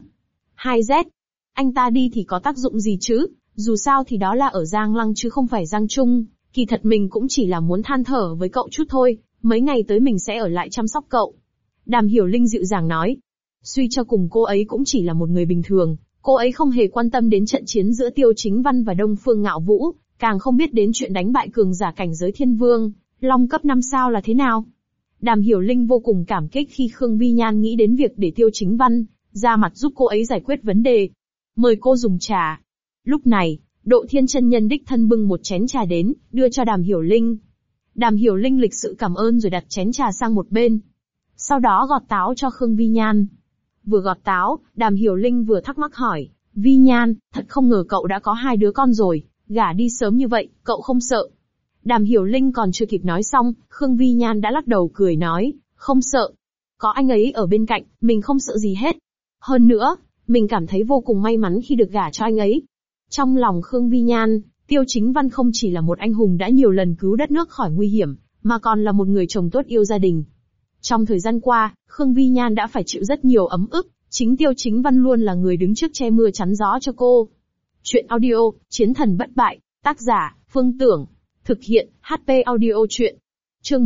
2Z. Anh ta đi thì có tác dụng gì chứ, dù sao thì đó là ở Giang Lăng chứ không phải Giang Trung, kỳ thật mình cũng chỉ là muốn than thở với cậu chút thôi, mấy ngày tới mình sẽ ở lại chăm sóc cậu. Đàm Hiểu Linh dịu dàng nói. Suy cho cùng cô ấy cũng chỉ là một người bình thường, cô ấy không hề quan tâm đến trận chiến giữa Tiêu Chính Văn và Đông Phương Ngạo Vũ, càng không biết đến chuyện đánh bại cường giả cảnh giới Thiên Vương Long cấp 5 sao là thế nào. Đàm Hiểu Linh vô cùng cảm kích khi Khương Vi Nhan nghĩ đến việc để Tiêu Chính Văn ra mặt giúp cô ấy giải quyết vấn đề. Mời cô dùng trà. Lúc này, Độ Thiên chân nhân đích thân bưng một chén trà đến, đưa cho Đàm Hiểu Linh. Đàm Hiểu Linh lịch sự cảm ơn rồi đặt chén trà sang một bên. Sau đó gọt táo cho Khương Vi Nhan. Vừa gọt táo, Đàm Hiểu Linh vừa thắc mắc hỏi, Vi Nhan, thật không ngờ cậu đã có 2 đứa con rồi, gả đi sớm như vậy, cậu không sợ? Đàm Hiểu Linh còn chưa kịp nói xong, Khương Vi Nhan đã lắc đầu cười nói, không sợ. Có anh ấy ở bên cạnh, mình không sợ gì hết. Hơn nữa, mình cảm thấy vô cùng may mắn khi được gả cho anh ấy. Trong lòng Khương Vi Nhan, Tiêu Chính Văn không chỉ là một anh hùng đã nhiều lần cứu đất nước khỏi nguy hiểm, mà còn là một người chồng tốt yêu gia đình. Trong thời gian qua, Khương Vi Nhan đã phải chịu rất nhiều ấm ức, chính Tiêu Chính Văn luôn là người đứng trước che mưa chắn gió cho cô. Chuyện audio, Chiến thần bất bại, tác giả, Phương Tưởng. Thực hiện, HP Audio Chuyện. Chương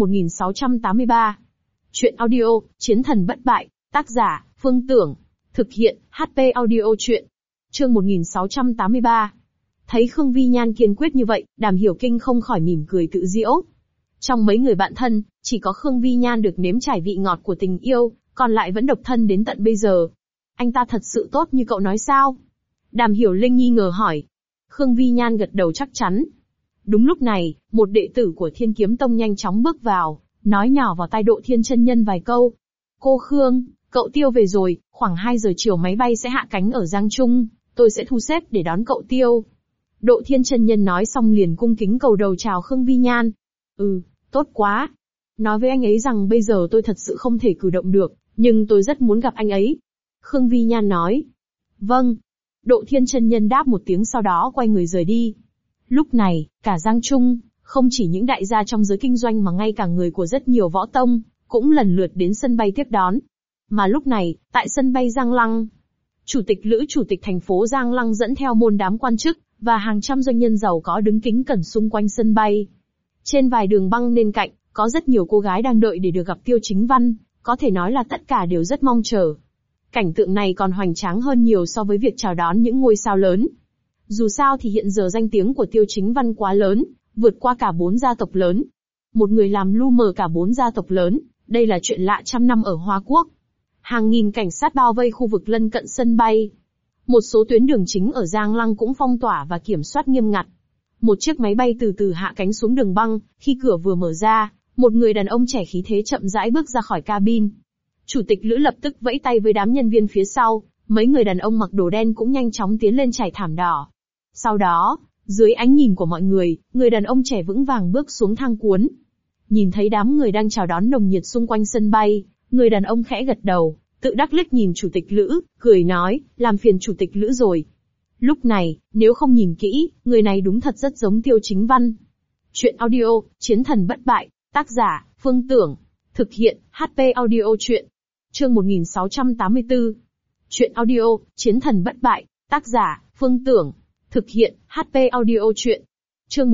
1683. Chuyện audio, Chiến thần bất bại, tác giả, Phương Tưởng. Thực hiện, HP Audio Chuyện. Chương 1683. Thấy Khương Vi Nhan kiên quyết như vậy, Đàm Hiểu Kinh không khỏi mỉm cười tự giễu. Trong mấy người bạn thân, chỉ có Khương Vi Nhan được nếm trải vị ngọt của tình yêu, còn lại vẫn độc thân đến tận bây giờ. Anh ta thật sự tốt như cậu nói sao? Đàm Hiểu Linh nghi ngờ hỏi. Khương Vi Nhan gật đầu chắc chắn. Đúng lúc này, một đệ tử của Thiên Kiếm Tông nhanh chóng bước vào, nói nhỏ vào tai Độ Thiên chân nhân vài câu. Cô Khương, cậu Tiêu về rồi, khoảng 2 giờ chiều máy bay sẽ hạ cánh ở Giang Trung, tôi sẽ thu xếp để đón cậu Tiêu. Độ Thiên chân nhân nói xong liền cung kính cầu đầu chào Khương Vi Nhan. Tốt quá. Nói với anh ấy rằng bây giờ tôi thật sự không thể cử động được, nhưng tôi rất muốn gặp anh ấy. Khương Vi Nhan nói. Vâng. Độ Thiên chân nhân đáp một tiếng sau đó quay người rời đi. Lúc này, cả Giang Trung, không chỉ những đại gia trong giới kinh doanh mà ngay cả người của rất nhiều võ tông, cũng lần lượt đến sân bay tiếp đón. Mà lúc này, tại sân bay Giang Lăng, Chủ tịch thành phố Giang Lăng dẫn theo môn đám quan chức, và hàng trăm doanh nhân giàu có đứng kính cẩn xung quanh sân bay. Trên vài đường băng bên cạnh, có rất nhiều cô gái đang đợi để được gặp Tiêu Chính Văn, có thể nói là tất cả đều rất mong chờ. Cảnh tượng này còn hoành tráng hơn nhiều so với việc chào đón những ngôi sao lớn. Dù sao thì hiện giờ danh tiếng của Tiêu Chính Văn quá lớn, vượt qua cả 4 gia tộc lớn. Một người làm lu mờ cả 4 gia tộc lớn, đây là chuyện lạ trăm năm ở Hoa Quốc. Hàng nghìn cảnh sát bao vây khu vực lân cận sân bay. Một số tuyến đường chính ở Giang Lăng cũng phong tỏa và kiểm soát nghiêm ngặt. Một chiếc máy bay từ từ hạ cánh xuống đường băng, khi cửa vừa mở ra, một người đàn ông trẻ khí thế chậm rãi bước ra khỏi cabin. Chủ tịch Lữ lập tức vẫy tay với đám nhân viên phía sau, mấy người đàn ông mặc đồ đen cũng nhanh chóng tiến lên trải thảm đỏ. Sau đó, dưới ánh nhìn của mọi người, người đàn ông trẻ vững vàng bước xuống thang cuốn. Nhìn thấy đám người đang chào đón nồng nhiệt xung quanh sân bay, người đàn ông khẽ gật đầu, tự đắc liếc nhìn Chủ tịch Lữ, cười nói, làm phiền Chủ tịch Lữ rồi. Lúc này, nếu không nhìn kỹ, người này đúng thật rất giống Tiêu Chính Văn. Chuyện audio, Chiến thần bất bại, tác giả, Phương Tưởng. Thực hiện, HP Audio Chuyện. Chương 1684. Chuyện audio, Chiến thần bất bại, tác giả, Phương Tưởng. Thực hiện, HP Audio Chuyện. Chương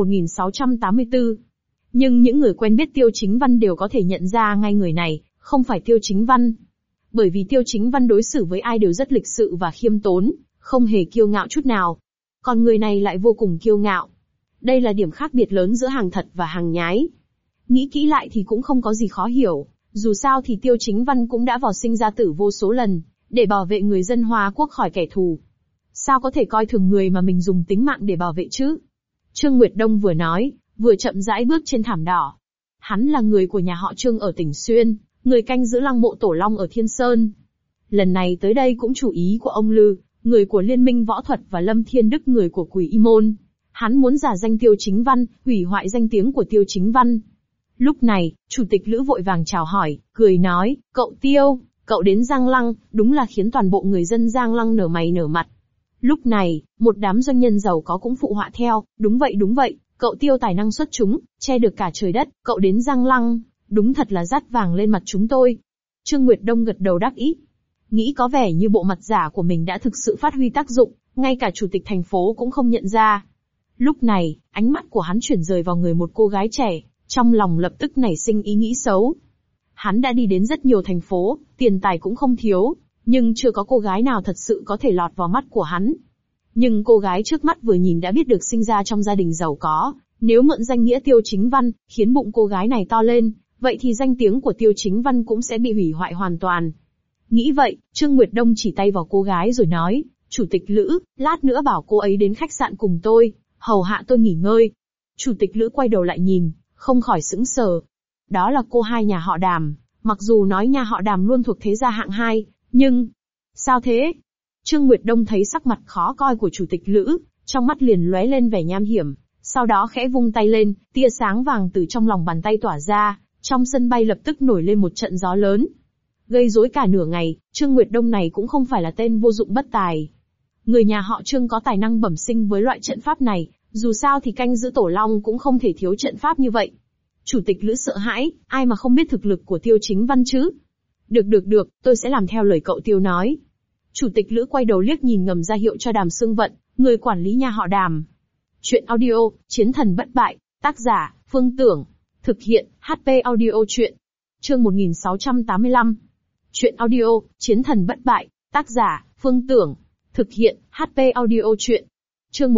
1684. Nhưng những người quen biết Tiêu Chính Văn đều có thể nhận ra ngay người này, không phải Tiêu Chính Văn. Bởi vì Tiêu Chính Văn đối xử với ai đều rất lịch sự và khiêm tốn, không hề kiêu ngạo chút nào. Còn người này lại vô cùng kiêu ngạo. Đây là điểm khác biệt lớn giữa hàng thật và hàng nhái. Nghĩ kỹ lại thì cũng không có gì khó hiểu, dù sao thì Tiêu Chính Văn cũng đã vào sinh ra tử vô số lần, để bảo vệ người dân Hoa Quốc khỏi kẻ thù. Sao có thể coi thường người mà mình dùng tính mạng để bảo vệ chứ? Trương Nguyệt Đông vừa nói, vừa chậm rãi bước trên thảm đỏ. Hắn là người của nhà họ Trương ở tỉnh Xuyên, người canh giữ lăng mộ Tổ Long ở Thiên Sơn. Lần này tới đây cũng chủ ý của ông Lư, người của Liên minh Võ thuật và Lâm Thiên Đức người của Quỷ Y Môn. Hắn muốn giả danh Tiêu Chính Văn, hủy hoại danh tiếng của Tiêu Chính Văn. Lúc này, Chủ tịch Lữ vội vàng chào hỏi, cười nói, cậu Tiêu, cậu đến Giang Lăng, đúng là khiến toàn bộ người dân Giang Lăng nở mày nở mặt. Lúc này, một đám doanh nhân giàu có cũng phụ họa theo, đúng vậy, cậu Tiêu tài năng xuất chúng, che được cả trời đất, cậu đến Giang Lăng, đúng thật là dát vàng lên mặt chúng tôi. Trương Nguyệt Đông gật đầu đắc ý. Nghĩ có vẻ như bộ mặt giả của mình đã thực sự phát huy tác dụng, ngay cả chủ tịch thành phố cũng không nhận ra. Lúc này, ánh mắt của hắn chuyển rời vào người một cô gái trẻ, trong lòng lập tức nảy sinh ý nghĩ xấu. Hắn đã đi đến rất nhiều thành phố, tiền tài cũng không thiếu, nhưng chưa có cô gái nào thật sự có thể lọt vào mắt của hắn. Nhưng cô gái trước mắt vừa nhìn đã biết được sinh ra trong gia đình giàu có, nếu mượn danh nghĩa Tiêu Chính Văn, khiến bụng cô gái này to lên, vậy thì danh tiếng của Tiêu Chính Văn cũng sẽ bị hủy hoại hoàn toàn. Nghĩ vậy, Trương Nguyệt Đông chỉ tay vào cô gái rồi nói, Chủ tịch Lữ, lát nữa bảo cô ấy đến khách sạn cùng tôi, hầu hạ tôi nghỉ ngơi. Chủ tịch Lữ quay đầu lại nhìn, không khỏi sững sờ. Đó là cô hai nhà họ Đàm, mặc dù nói nhà họ Đàm luôn thuộc thế gia hạng 2, nhưng... Sao thế? Trương Nguyệt Đông thấy sắc mặt khó coi của Chủ tịch Lữ, trong mắt liền lóe lên vẻ nham hiểm, Sau đó khẽ vung tay lên, tia sáng vàng từ trong lòng bàn tay tỏa ra, trong sân bay lập tức nổi lên một trận gió lớn. Gây rối cả nửa ngày, Trương Nguyệt Đông này cũng không phải là tên vô dụng bất tài. Người nhà họ Trương có tài năng bẩm sinh với loại trận pháp này, dù sao thì canh giữ Tổ Long cũng không thể thiếu trận pháp như vậy. Chủ tịch Lữ sợ hãi, ai mà không biết thực lực của Tiêu Chính Văn chứ? Được, tôi sẽ làm theo lời cậu Tiêu nói. Chủ tịch Lữ quay đầu liếc nhìn ngầm ra hiệu cho Đàm Sương Vận, người quản lý nhà họ Đàm. Chuyện audio, Chiến thần bất bại, tác giả, Phương Tưởng. Thực hiện, HP Audio Chuyện. Chương 1685. Chuyện audio, Chiến thần bất bại, tác giả, Phương Tưởng. Thực hiện, HP Audio Chuyện. Chương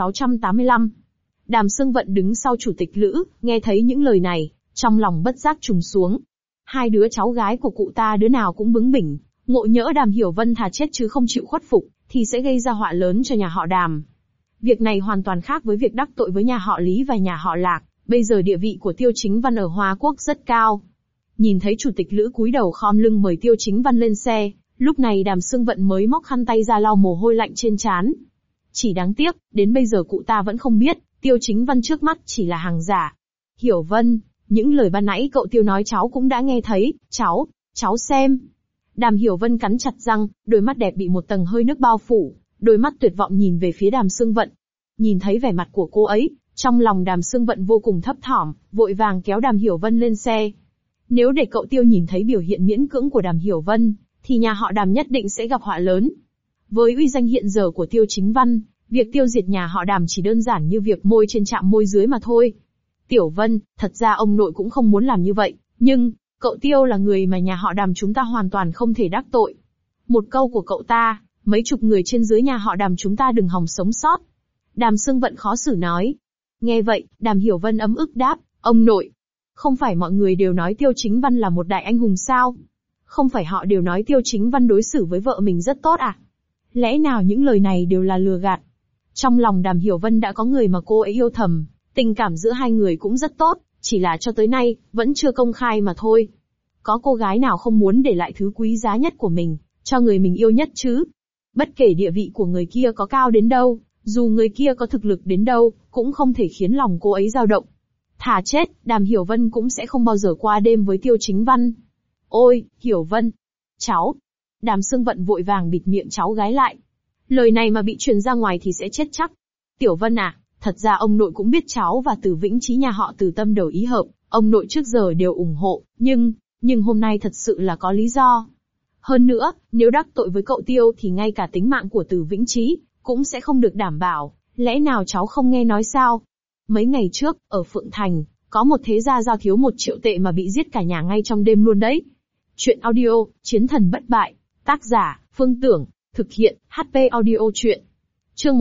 1685. Đàm Sương Vận đứng sau chủ tịch Lữ, nghe thấy những lời này, trong lòng bất giác trùng xuống. Hai đứa cháu gái của cụ ta đứa nào cũng bướng bỉnh, ngộ nhỡ Đàm Hiểu Vân thà chết chứ không chịu khuất phục, thì sẽ gây ra họa lớn cho nhà họ Đàm. Việc này hoàn toàn khác với việc đắc tội với nhà họ Lý và nhà họ Lạc, bây giờ địa vị của Tiêu Chính Văn ở Hoa Quốc rất cao. Nhìn thấy chủ tịch Lữ cúi đầu khom lưng mời Tiêu Chính Văn lên xe, lúc này Đàm Sương Vận mới móc khăn tay ra lau mồ hôi lạnh trên trán. Chỉ đáng tiếc, đến bây giờ cụ ta vẫn không biết, Tiêu Chính Văn trước mắt chỉ là hàng giả. Hiểu Vân, những lời ban nãy cậu Tiêu nói cháu cũng đã nghe thấy, cháu xem. Đàm Hiểu Vân cắn chặt răng, đôi mắt đẹp bị một tầng hơi nước bao phủ, đôi mắt tuyệt vọng nhìn về phía Đàm Sương Vận. Nhìn thấy vẻ mặt của cô ấy, trong lòng Đàm Sương Vận vô cùng thấp thỏm, vội vàng kéo Đàm Hiểu Vân lên xe. Nếu để cậu Tiêu nhìn thấy biểu hiện miễn cưỡng của Đàm Hiểu Vân, thì nhà họ Đàm nhất định sẽ gặp họa lớn. Với uy danh hiện giờ của Tiêu Chính Văn, việc tiêu diệt nhà họ Đàm chỉ đơn giản như việc môi trên chạm môi dưới mà thôi. Tiểu Vân, thật ra ông nội cũng không muốn làm như vậy, nhưng, cậu Tiêu là người mà nhà họ Đàm chúng ta hoàn toàn không thể đắc tội. Một câu của cậu ta, mấy chục người trên dưới nhà họ Đàm chúng ta đừng hòng sống sót. Đàm Sương Vận khó xử nói. Nghe vậy, Đàm Hiểu Vân ấm ức đáp, ông nội. Không phải mọi người đều nói Tiêu Chính Văn là một đại anh hùng sao? Không phải họ đều nói Tiêu Chính Văn đối xử với vợ mình rất tốt à? Lẽ nào những lời này đều là lừa gạt? Trong lòng Đàm Hiểu Vân đã có người mà cô ấy yêu thầm, tình cảm giữa hai người cũng rất tốt, chỉ là cho tới nay, vẫn chưa công khai mà thôi. Có cô gái nào không muốn để lại thứ quý giá nhất của mình, cho người mình yêu nhất chứ? Bất kể địa vị của người kia có cao đến đâu, dù người kia có thực lực đến đâu, cũng không thể khiến lòng cô ấy dao động. Thà chết, Đàm Hiểu Vân cũng sẽ không bao giờ qua đêm với Tiêu Chính Văn. Ôi, Hiểu Vân! Cháu! Đàm Sương Vận vội vàng bịt miệng cháu gái lại. Lời này mà bị truyền ra ngoài thì sẽ chết chắc. Tiểu Vân à, thật ra ông nội cũng biết cháu và Từ Vĩnh Chí nhà họ Từ tâm đầu ý hợp, ông nội trước giờ đều ủng hộ, nhưng hôm nay thật sự là có lý do. Hơn nữa, nếu đắc tội với cậu Tiêu thì ngay cả tính mạng của Từ Vĩnh Chí cũng sẽ không được đảm bảo, lẽ nào cháu không nghe nói sao? Mấy ngày trước, ở Phượng Thành, có một thế gia giao thiếu 1 triệu tệ mà bị giết cả nhà ngay trong đêm luôn đấy. Chuyện audio, Chiến thần bất bại, tác giả, Phương Tưởng, thực hiện, HP Audio Chuyện. Chương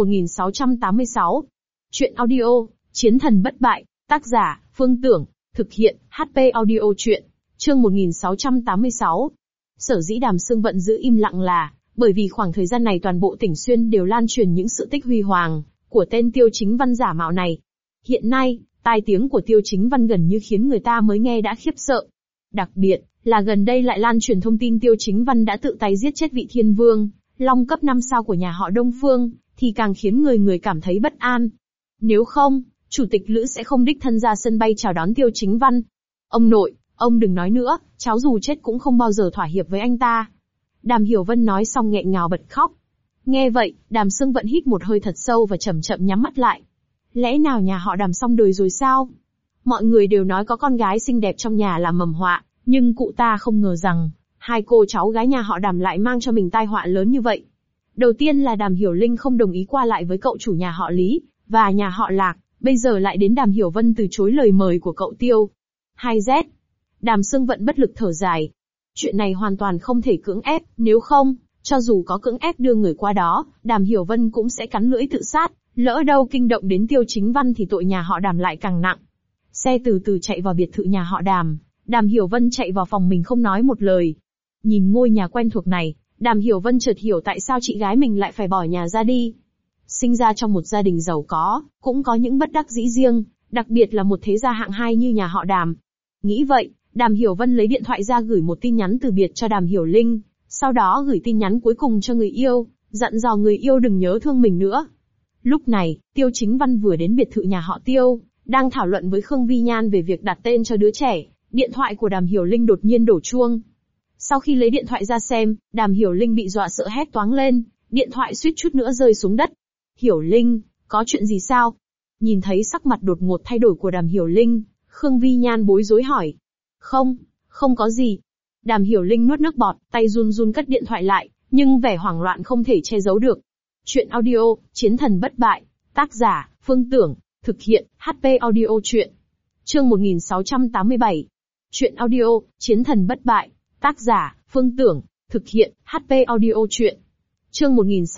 1686. Chuyện audio, Chiến thần bất bại, tác giả, Phương Tưởng, thực hiện, HP Audio Chuyện. Chương 1686. Sở dĩ Đàm Sương Vận giữ im lặng là, bởi vì khoảng thời gian này toàn bộ tỉnh Xuyên đều lan truyền những sự tích huy hoàng của tên Tiêu Chính Văn giả mạo này. Hiện nay, tai tiếng của Tiêu Chính Văn gần như khiến người ta mới nghe đã khiếp sợ. Đặc biệt, là gần đây lại lan truyền thông tin Tiêu Chính Văn đã tự tay giết chết vị thiên vương, long cấp 5 sao của nhà họ Đông Phương, thì càng khiến người cảm thấy bất an. Nếu không, Chủ tịch Lữ sẽ không đích thân ra sân bay chào đón Tiêu Chính Văn. Ông nội, ông đừng nói nữa, cháu dù chết cũng không bao giờ thỏa hiệp với anh ta. Đàm Hiểu Vân nói xong nghẹn ngào bật khóc. Nghe vậy, Đàm Sương Vận hít một hơi thật sâu và chậm chậm nhắm mắt lại. Lẽ nào nhà họ Đàm xong đời rồi sao? Mọi người đều nói có con gái xinh đẹp trong nhà là mầm họa, nhưng cụ ta không ngờ rằng, hai cô cháu gái nhà họ Đàm lại mang cho mình tai họa lớn như vậy. Đầu tiên là Đàm Hiểu Linh không đồng ý qua lại với cậu chủ nhà họ Lý, và nhà họ Lạc, bây giờ lại đến Đàm Hiểu Vân từ chối lời mời của cậu Tiêu. 2Z. Đàm Sương Vận bất lực thở dài. Chuyện này hoàn toàn không thể cưỡng ép, nếu không, cho dù có cưỡng ép đưa người qua đó, Đàm Hiểu Vân cũng sẽ cắn lưỡi tự sát, lỡ đâu kinh động đến Tiêu Chính Văn thì tội nhà họ Đàm lại càng nặng. Xe từ từ chạy vào biệt thự nhà họ Đàm, Đàm Hiểu Vân chạy vào phòng mình không nói một lời. Nhìn ngôi nhà quen thuộc này, Đàm Hiểu Vân chợt hiểu tại sao chị gái mình lại phải bỏ nhà ra đi. Sinh ra trong một gia đình giàu có, cũng có những bất đắc dĩ riêng, đặc biệt là một thế gia hạng 2 như nhà họ Đàm. Nghĩ vậy, Đàm Hiểu Vân lấy điện thoại ra gửi một tin nhắn từ biệt cho Đàm Hiểu Linh, sau đó gửi tin nhắn cuối cùng cho người yêu, dặn dò người yêu đừng nhớ thương mình nữa. Lúc này, Tiêu Chính Văn vừa đến biệt thự nhà họ Tiêu, đang thảo luận với Khương Vi Nhan về việc đặt tên cho đứa trẻ, điện thoại của Đàm Hiểu Linh đột nhiên đổ chuông. Sau khi lấy điện thoại ra xem, Đàm Hiểu Linh bị dọa sợ hét toáng lên, điện thoại suýt chút nữa rơi xuống đất. Hiểu Linh, có chuyện gì sao? Nhìn thấy sắc mặt đột ngột thay đổi của Đàm Hiểu Linh, Khương Vi Nhan bối rối hỏi. Không có gì. Đàm Hiểu Linh nuốt nước bọt, tay run run cất điện thoại lại, nhưng vẻ hoảng loạn không thể che giấu được. Chuyện audio, Chiến thần bất bại, tác giả, Phương Tưởng, thực hiện, HP Audio Chuyện. Chương 1687. Chuyện audio, Chiến thần bất bại, tác giả, Phương Tưởng, thực hiện, HP Audio Chuyện. Chương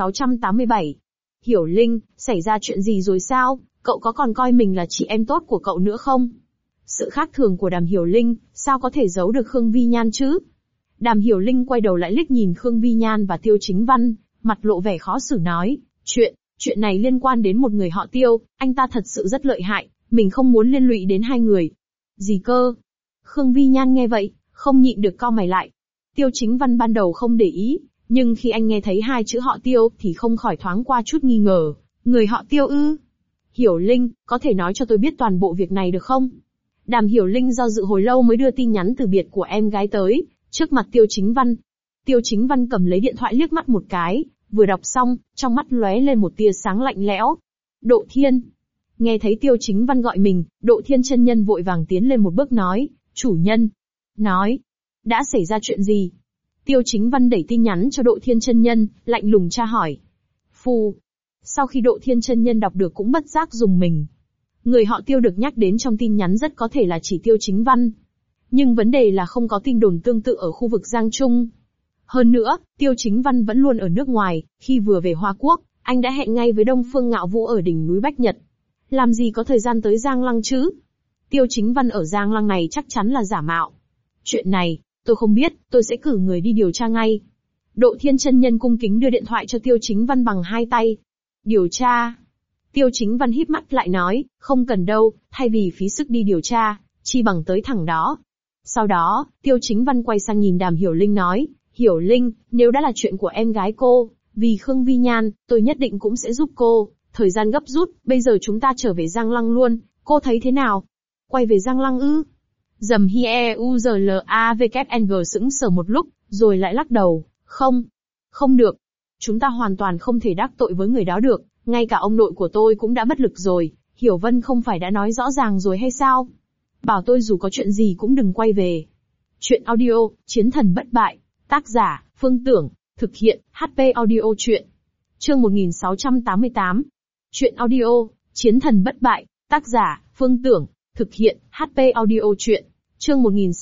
1687. Hiểu Linh, xảy ra chuyện gì rồi sao? Cậu có còn coi mình là chị em tốt của cậu nữa không? Sự khác thường của Đàm Hiểu Linh, sao có thể giấu được Khương Vi Nhan chứ? Đàm Hiểu Linh quay đầu lại liếc nhìn Khương Vi Nhan và Tiêu Chính Văn, mặt lộ vẻ khó xử nói, chuyện này liên quan đến một người họ Tiêu, anh ta thật sự rất lợi hại, mình không muốn liên lụy đến hai người. Gì cơ? Khương Vi Nhan nghe vậy, không nhịn được cau mày lại. Tiêu Chính Văn ban đầu không để ý, nhưng khi anh nghe thấy hai chữ họ Tiêu thì không khỏi thoáng qua chút nghi ngờ. Người họ Tiêu ư? Hiểu Linh, có thể nói cho tôi biết toàn bộ việc này được không? Đàm Hiểu Linh do dự hồi lâu mới đưa tin nhắn từ biệt của em gái tới, trước mặt Tiêu Chính Văn. Tiêu Chính Văn cầm lấy điện thoại liếc mắt một cái, vừa đọc xong, trong mắt lóe lên một tia sáng lạnh lẽo. Độ Thiên. Nghe thấy Tiêu Chính Văn gọi mình, Độ Thiên chân nhân vội vàng tiến lên một bước nói, chủ nhân. Nói, đã xảy ra chuyện gì? Tiêu Chính Văn đẩy tin nhắn cho Độ Thiên chân nhân, lạnh lùng tra hỏi. Phù. Sau khi Độ Thiên chân nhân đọc được cũng bất giác rùng mình. Người họ Tiêu được nhắc đến trong tin nhắn rất có thể là chỉ Tiêu Chính Văn. Nhưng vấn đề là không có tin đồn tương tự ở khu vực Giang Trung. Hơn nữa, Tiêu Chính Văn vẫn luôn ở nước ngoài, khi vừa về Hoa Quốc, anh đã hẹn ngay với Đông Phương Ngạo Vũ ở đỉnh núi Bách Nhật. Làm gì có thời gian tới Giang Lăng chứ? Tiêu Chính Văn ở Giang Lăng này chắc chắn là giả mạo. Chuyện này, tôi không biết, tôi sẽ cử người đi điều tra ngay. Độ Thiên chân nhân cung kính đưa điện thoại cho Tiêu Chính Văn bằng hai tay. Điều tra? Tiêu Chính Văn híp mắt lại nói, không cần đâu, thay vì phí sức đi điều tra, chi bằng tới thẳng đó. Sau đó, Tiêu Chính Văn quay sang nhìn Đàm Hiểu Linh nói, Hiểu Linh, nếu đã là chuyện của em gái cô, vì Khương Vi Nhan, tôi nhất định cũng sẽ giúp cô, thời gian gấp rút, bây giờ chúng ta trở về Giang Lăng luôn, cô thấy thế nào? Quay về Giang Lăng ư? Dầm hi e u giờ l a v k n g sững sờ một lúc, rồi lại lắc đầu, không được. Chúng ta hoàn toàn không thể đắc tội với người đó được, ngay cả ông nội của tôi cũng đã bất lực rồi, Hiểu Vân không phải đã nói rõ ràng rồi hay sao? Bảo tôi dù có chuyện gì cũng đừng quay về. Chuyện audio, Chiến thần bất bại, tác giả, Phương Tưởng, thực hiện, HP Audio Chuyện. Chương 1688. Chuyện audio, Chiến thần bất bại, tác giả, Phương Tưởng, thực hiện, HP Audio Chuyện. Chương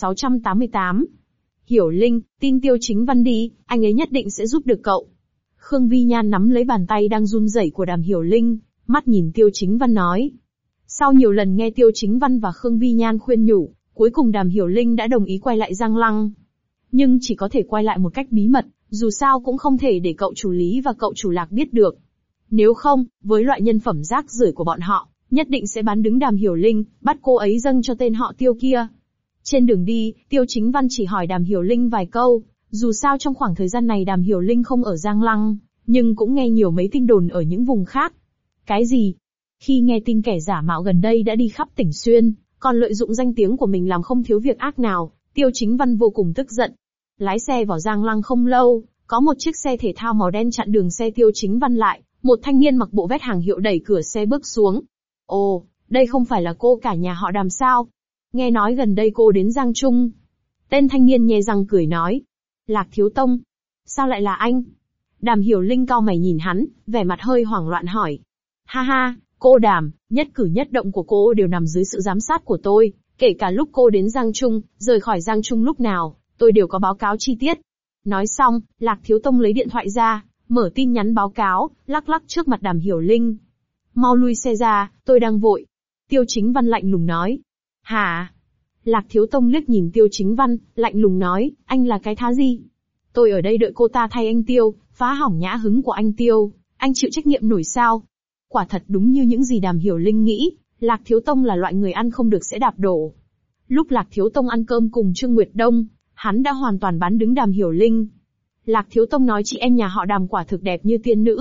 1688. Hiểu Linh, tin Tiêu Chính Văn đi, anh ấy nhất định sẽ giúp được cậu. Khương Vi Nhan nắm lấy bàn tay đang run rẩy của Đàm Hiểu Linh, mắt nhìn Tiêu Chính Văn nói. Sau nhiều lần nghe Tiêu Chính Văn và Khương Vi Nhan khuyên nhủ, cuối cùng Đàm Hiểu Linh đã đồng ý quay lại Giang Lăng. Nhưng chỉ có thể quay lại một cách bí mật, dù sao cũng không thể để cậu chủ Lý và cậu chủ Lạc biết được. Nếu không, với loại nhân phẩm rác rưởi của bọn họ, nhất định sẽ bán đứng Đàm Hiểu Linh, bắt cô ấy dâng cho tên họ Tiêu kia. Trên đường đi, Tiêu Chính Văn chỉ hỏi Đàm Hiểu Linh vài câu, dù sao trong khoảng thời gian này Đàm Hiểu Linh không ở Giang Lăng, nhưng cũng nghe nhiều mấy tin đồn ở những vùng khác. Cái gì? Khi nghe tin kẻ giả mạo gần đây đã đi khắp tỉnh Xuyên, còn lợi dụng danh tiếng của mình làm không thiếu việc ác nào, Tiêu Chính Văn vô cùng tức giận. Lái xe vào Giang Lăng không lâu, có một chiếc xe thể thao màu đen chặn đường xe Tiêu Chính Văn lại, một thanh niên mặc bộ vest hàng hiệu đẩy cửa xe bước xuống. Ồ, đây không phải là cô cả nhà họ Đàm sao? Nghe nói gần đây cô đến Giang Trung. Tên thanh niên nhe răng cười nói. Lạc Thiếu Tông. Sao lại là anh? Đàm Hiểu Linh cau mày nhìn hắn, vẻ mặt hơi hoảng loạn hỏi. Ha ha, cô Đàm, nhất cử nhất động của cô đều nằm dưới sự giám sát của tôi, kể cả lúc cô đến Giang Trung, rời khỏi Giang Trung lúc nào, tôi đều có báo cáo chi tiết. Nói xong, Lạc Thiếu Tông lấy điện thoại ra, mở tin nhắn báo cáo, lắc lắc trước mặt Đàm Hiểu Linh. Mau lui xe ra, tôi đang vội. Tiêu Chính Văn lạnh lùng nói. Hả? Lạc Thiếu Tông liếc nhìn Tiêu Chính Văn, lạnh lùng nói, anh là cái thá gì? Tôi ở đây đợi cô ta thay anh Tiêu, phá hỏng nhã hứng của anh Tiêu, anh chịu trách nhiệm nổi sao? Quả thật đúng như những gì Đàm Hiểu Linh nghĩ, Lạc Thiếu Tông là loại người ăn không được sẽ đạp đổ. Lúc Lạc Thiếu Tông ăn cơm cùng Trương Nguyệt Đông, hắn đã hoàn toàn bán đứng Đàm Hiểu Linh. Lạc Thiếu Tông nói chị em nhà họ Đàm quả thực đẹp như tiên nữ,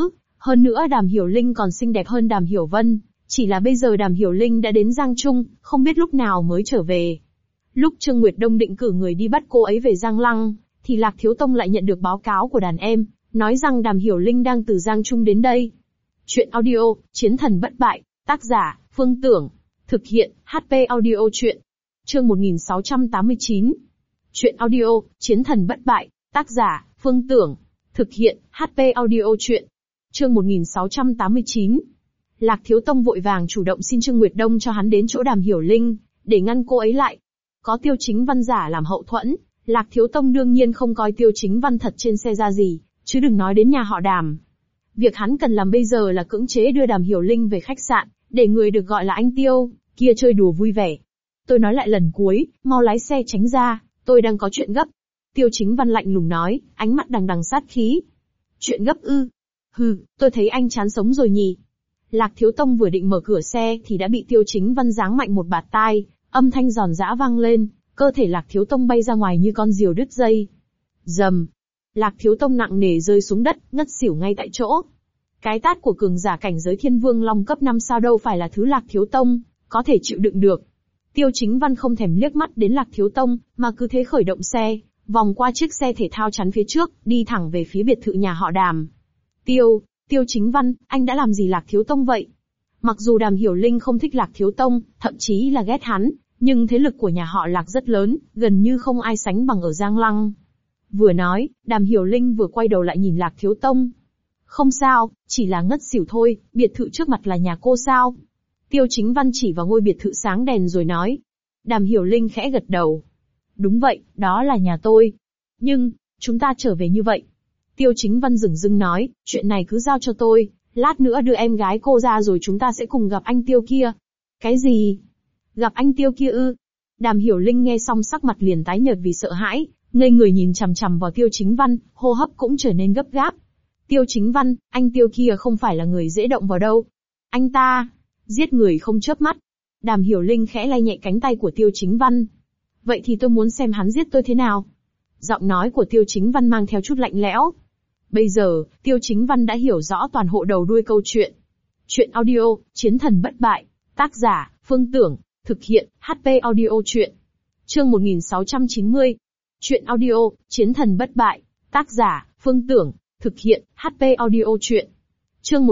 Hơn nữa Đàm Hiểu Linh còn xinh đẹp hơn Đàm Hiểu Vân, chỉ là bây giờ Đàm Hiểu Linh đã đến Giang Trung, không biết lúc nào mới trở về. Lúc Trương Nguyệt Đông định cử người đi bắt cô ấy về Giang Lăng, thì Lạc Thiếu Tông lại nhận được báo cáo của đàn em, nói rằng Đàm Hiểu Linh đang từ Giang Trung đến đây. Chuyện audio, Chiến thần bất bại, tác giả, Phương Tưởng, thực hiện, HP audio chuyện. Chương 1689. Chuyện audio, Chiến thần bất bại, tác giả, Phương Tưởng, thực hiện, HP audio chuyện. Chương 1689. Lạc Thiếu Tông vội vàng chủ động xin Trương Nguyệt Đông cho hắn đến chỗ Đàm Hiểu Linh, để ngăn cô ấy lại. Có Tiêu Chính Văn giả làm hậu thuẫn, Lạc Thiếu Tông đương nhiên không coi Tiêu Chính Văn thật trên xe ra gì, chứ đừng nói đến nhà họ Đàm. Việc hắn cần làm bây giờ là cưỡng chế đưa Đàm Hiểu Linh về khách sạn, để người được gọi là anh Tiêu, kia chơi đùa vui vẻ. Tôi nói lại lần cuối, mau lái xe tránh ra, tôi đang có chuyện gấp. Tiêu Chính Văn lạnh lùng nói, ánh mắt đằng đằng sát khí. Chuyện gấp ư? Hừ, tôi thấy anh chán sống rồi nhỉ. Lạc Thiếu Tông vừa định mở cửa xe thì đã bị Tiêu Chính Văn giáng mạnh một bạt tai, âm thanh giòn giã vang lên, cơ thể Lạc Thiếu Tông bay ra ngoài như con diều đứt dây. Rầm. Lạc Thiếu Tông nặng nề rơi xuống đất, ngất xỉu ngay tại chỗ. Cái tát của cường giả cảnh giới Thiên Vương Long cấp 5 sao đâu phải là thứ Lạc Thiếu Tông có thể chịu đựng được. Tiêu Chính Văn không thèm liếc mắt đến Lạc Thiếu Tông, mà cứ thế khởi động xe, vòng qua chiếc xe thể thao chắn phía trước, đi thẳng về phía biệt thự nhà họ Đàm. Tiêu Chính Văn, anh đã làm gì Lạc Thiếu Tông vậy? Mặc dù Đàm Hiểu Linh không thích Lạc Thiếu Tông, thậm chí là ghét hắn, nhưng thế lực của nhà họ Lạc rất lớn, gần như không ai sánh bằng ở Giang Lăng. Vừa nói, Đàm Hiểu Linh vừa quay đầu lại nhìn Lạc Thiếu Tông. Không sao, chỉ là ngất xỉu thôi, biệt thự trước mặt là nhà cô sao? Tiêu Chính Văn chỉ vào ngôi biệt thự sáng đèn rồi nói. Đàm Hiểu Linh khẽ gật đầu. Đúng vậy, đó là nhà tôi. Nhưng, chúng ta trở về như vậy. Tiêu Chính Văn dửng dưng nói, chuyện này cứ giao cho tôi, lát nữa đưa em gái cô ra rồi chúng ta sẽ cùng gặp anh Tiêu kia. Cái gì? Gặp anh Tiêu kia ư? Đàm Hiểu Linh nghe xong sắc mặt liền tái nhợt vì sợ hãi, ngây người nhìn chằm chằm vào Tiêu Chính Văn, hô hấp cũng trở nên gấp gáp. Tiêu Chính Văn, anh Tiêu kia không phải là người dễ động vào đâu. Anh ta, giết người không chớp mắt. Đàm Hiểu Linh khẽ lay nhẹ cánh tay của Tiêu Chính Văn. Vậy thì tôi muốn xem hắn giết tôi thế nào. Giọng nói của Tiêu Chính Văn mang theo chút lạnh lẽo. Bây giờ, Tiêu Chính Văn đã hiểu rõ toàn hộ đầu đuôi câu chuyện. Chuyện audio, Chiến thần bất bại, tác giả, Phương Tưởng, thực hiện, HP audio chuyện. Chương 1690. Chuyện audio, Chiến thần bất bại, tác giả, Phương Tưởng, thực hiện, HP audio chuyện. Chương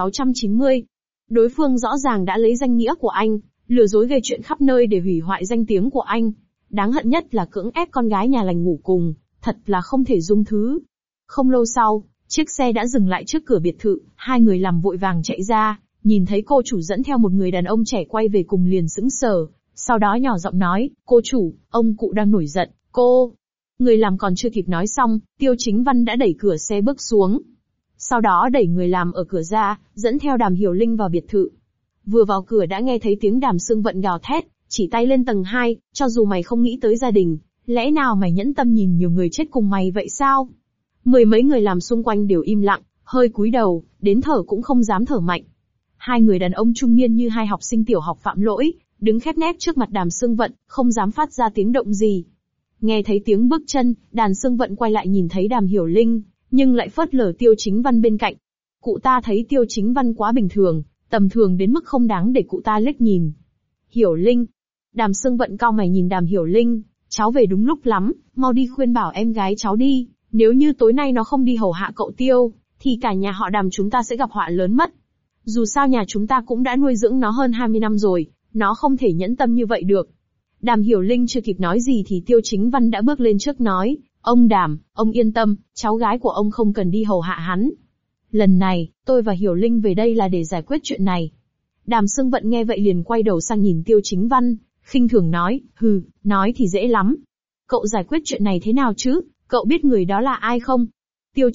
1690. Đối phương rõ ràng đã lấy danh nghĩa của anh, lừa dối gây chuyện khắp nơi để hủy hoại danh tiếng của anh. Đáng hận nhất là cưỡng ép con gái nhà lành ngủ cùng, thật là không thể dung thứ. Không lâu sau, chiếc xe đã dừng lại trước cửa biệt thự, hai người làm vội vàng chạy ra, nhìn thấy cô chủ dẫn theo một người đàn ông trẻ quay về cùng liền sững sờ, sau đó nhỏ giọng nói, cô chủ, ông cụ đang nổi giận, cô. Người làm còn chưa kịp nói xong, Tiêu Chính Văn đã đẩy cửa xe bước xuống. Sau đó đẩy người làm ở cửa ra, dẫn theo Đàm Hiểu Linh vào biệt thự. Vừa vào cửa đã nghe thấy tiếng Đàm Sương Vận gào thét, chỉ tay lên tầng 2, cho dù mày không nghĩ tới gia đình, lẽ nào mày nhẫn tâm nhìn nhiều người chết cùng mày vậy sao? Mười mấy người làm xung quanh đều im lặng, hơi cúi đầu, đến thở cũng không dám thở mạnh. Hai người đàn ông trung niên như hai học sinh tiểu học phạm lỗi, đứng khép nép trước mặt Đàm Sương Vận, không dám phát ra tiếng động gì. Nghe thấy tiếng bước chân, Đàm Sương Vận quay lại nhìn thấy Đàm Hiểu Linh, nhưng lại phớt lờ Tiêu Chính Văn bên cạnh. Cụ ta thấy Tiêu Chính Văn quá bình thường, tầm thường đến mức không đáng để cụ ta liếc nhìn. Hiểu Linh. Đàm Sương Vận cau mày nhìn Đàm Hiểu Linh, cháu về đúng lúc lắm, mau đi khuyên bảo em gái cháu đi, nếu như tối nay nó không đi hầu hạ cậu Tiêu, thì cả nhà họ Đàm chúng ta sẽ gặp họa lớn mất. Dù sao nhà chúng ta cũng đã nuôi dưỡng nó hơn 20 năm rồi, nó không thể nhẫn tâm như vậy được. Đàm Hiểu Linh chưa kịp nói gì thì Tiêu Chính Văn đã bước lên trước nói, ông Đàm, ông yên tâm, cháu gái của ông không cần đi hầu hạ hắn. Lần này, tôi và Hiểu Linh về đây là để giải quyết chuyện này. Đàm Sương Vận nghe vậy liền quay đầu sang nhìn Tiêu Chính Văn, khinh thường nói, hừ, nói thì dễ lắm. Cậu giải quyết chuyện này thế nào chứ, cậu biết người đó là ai không? Tiêu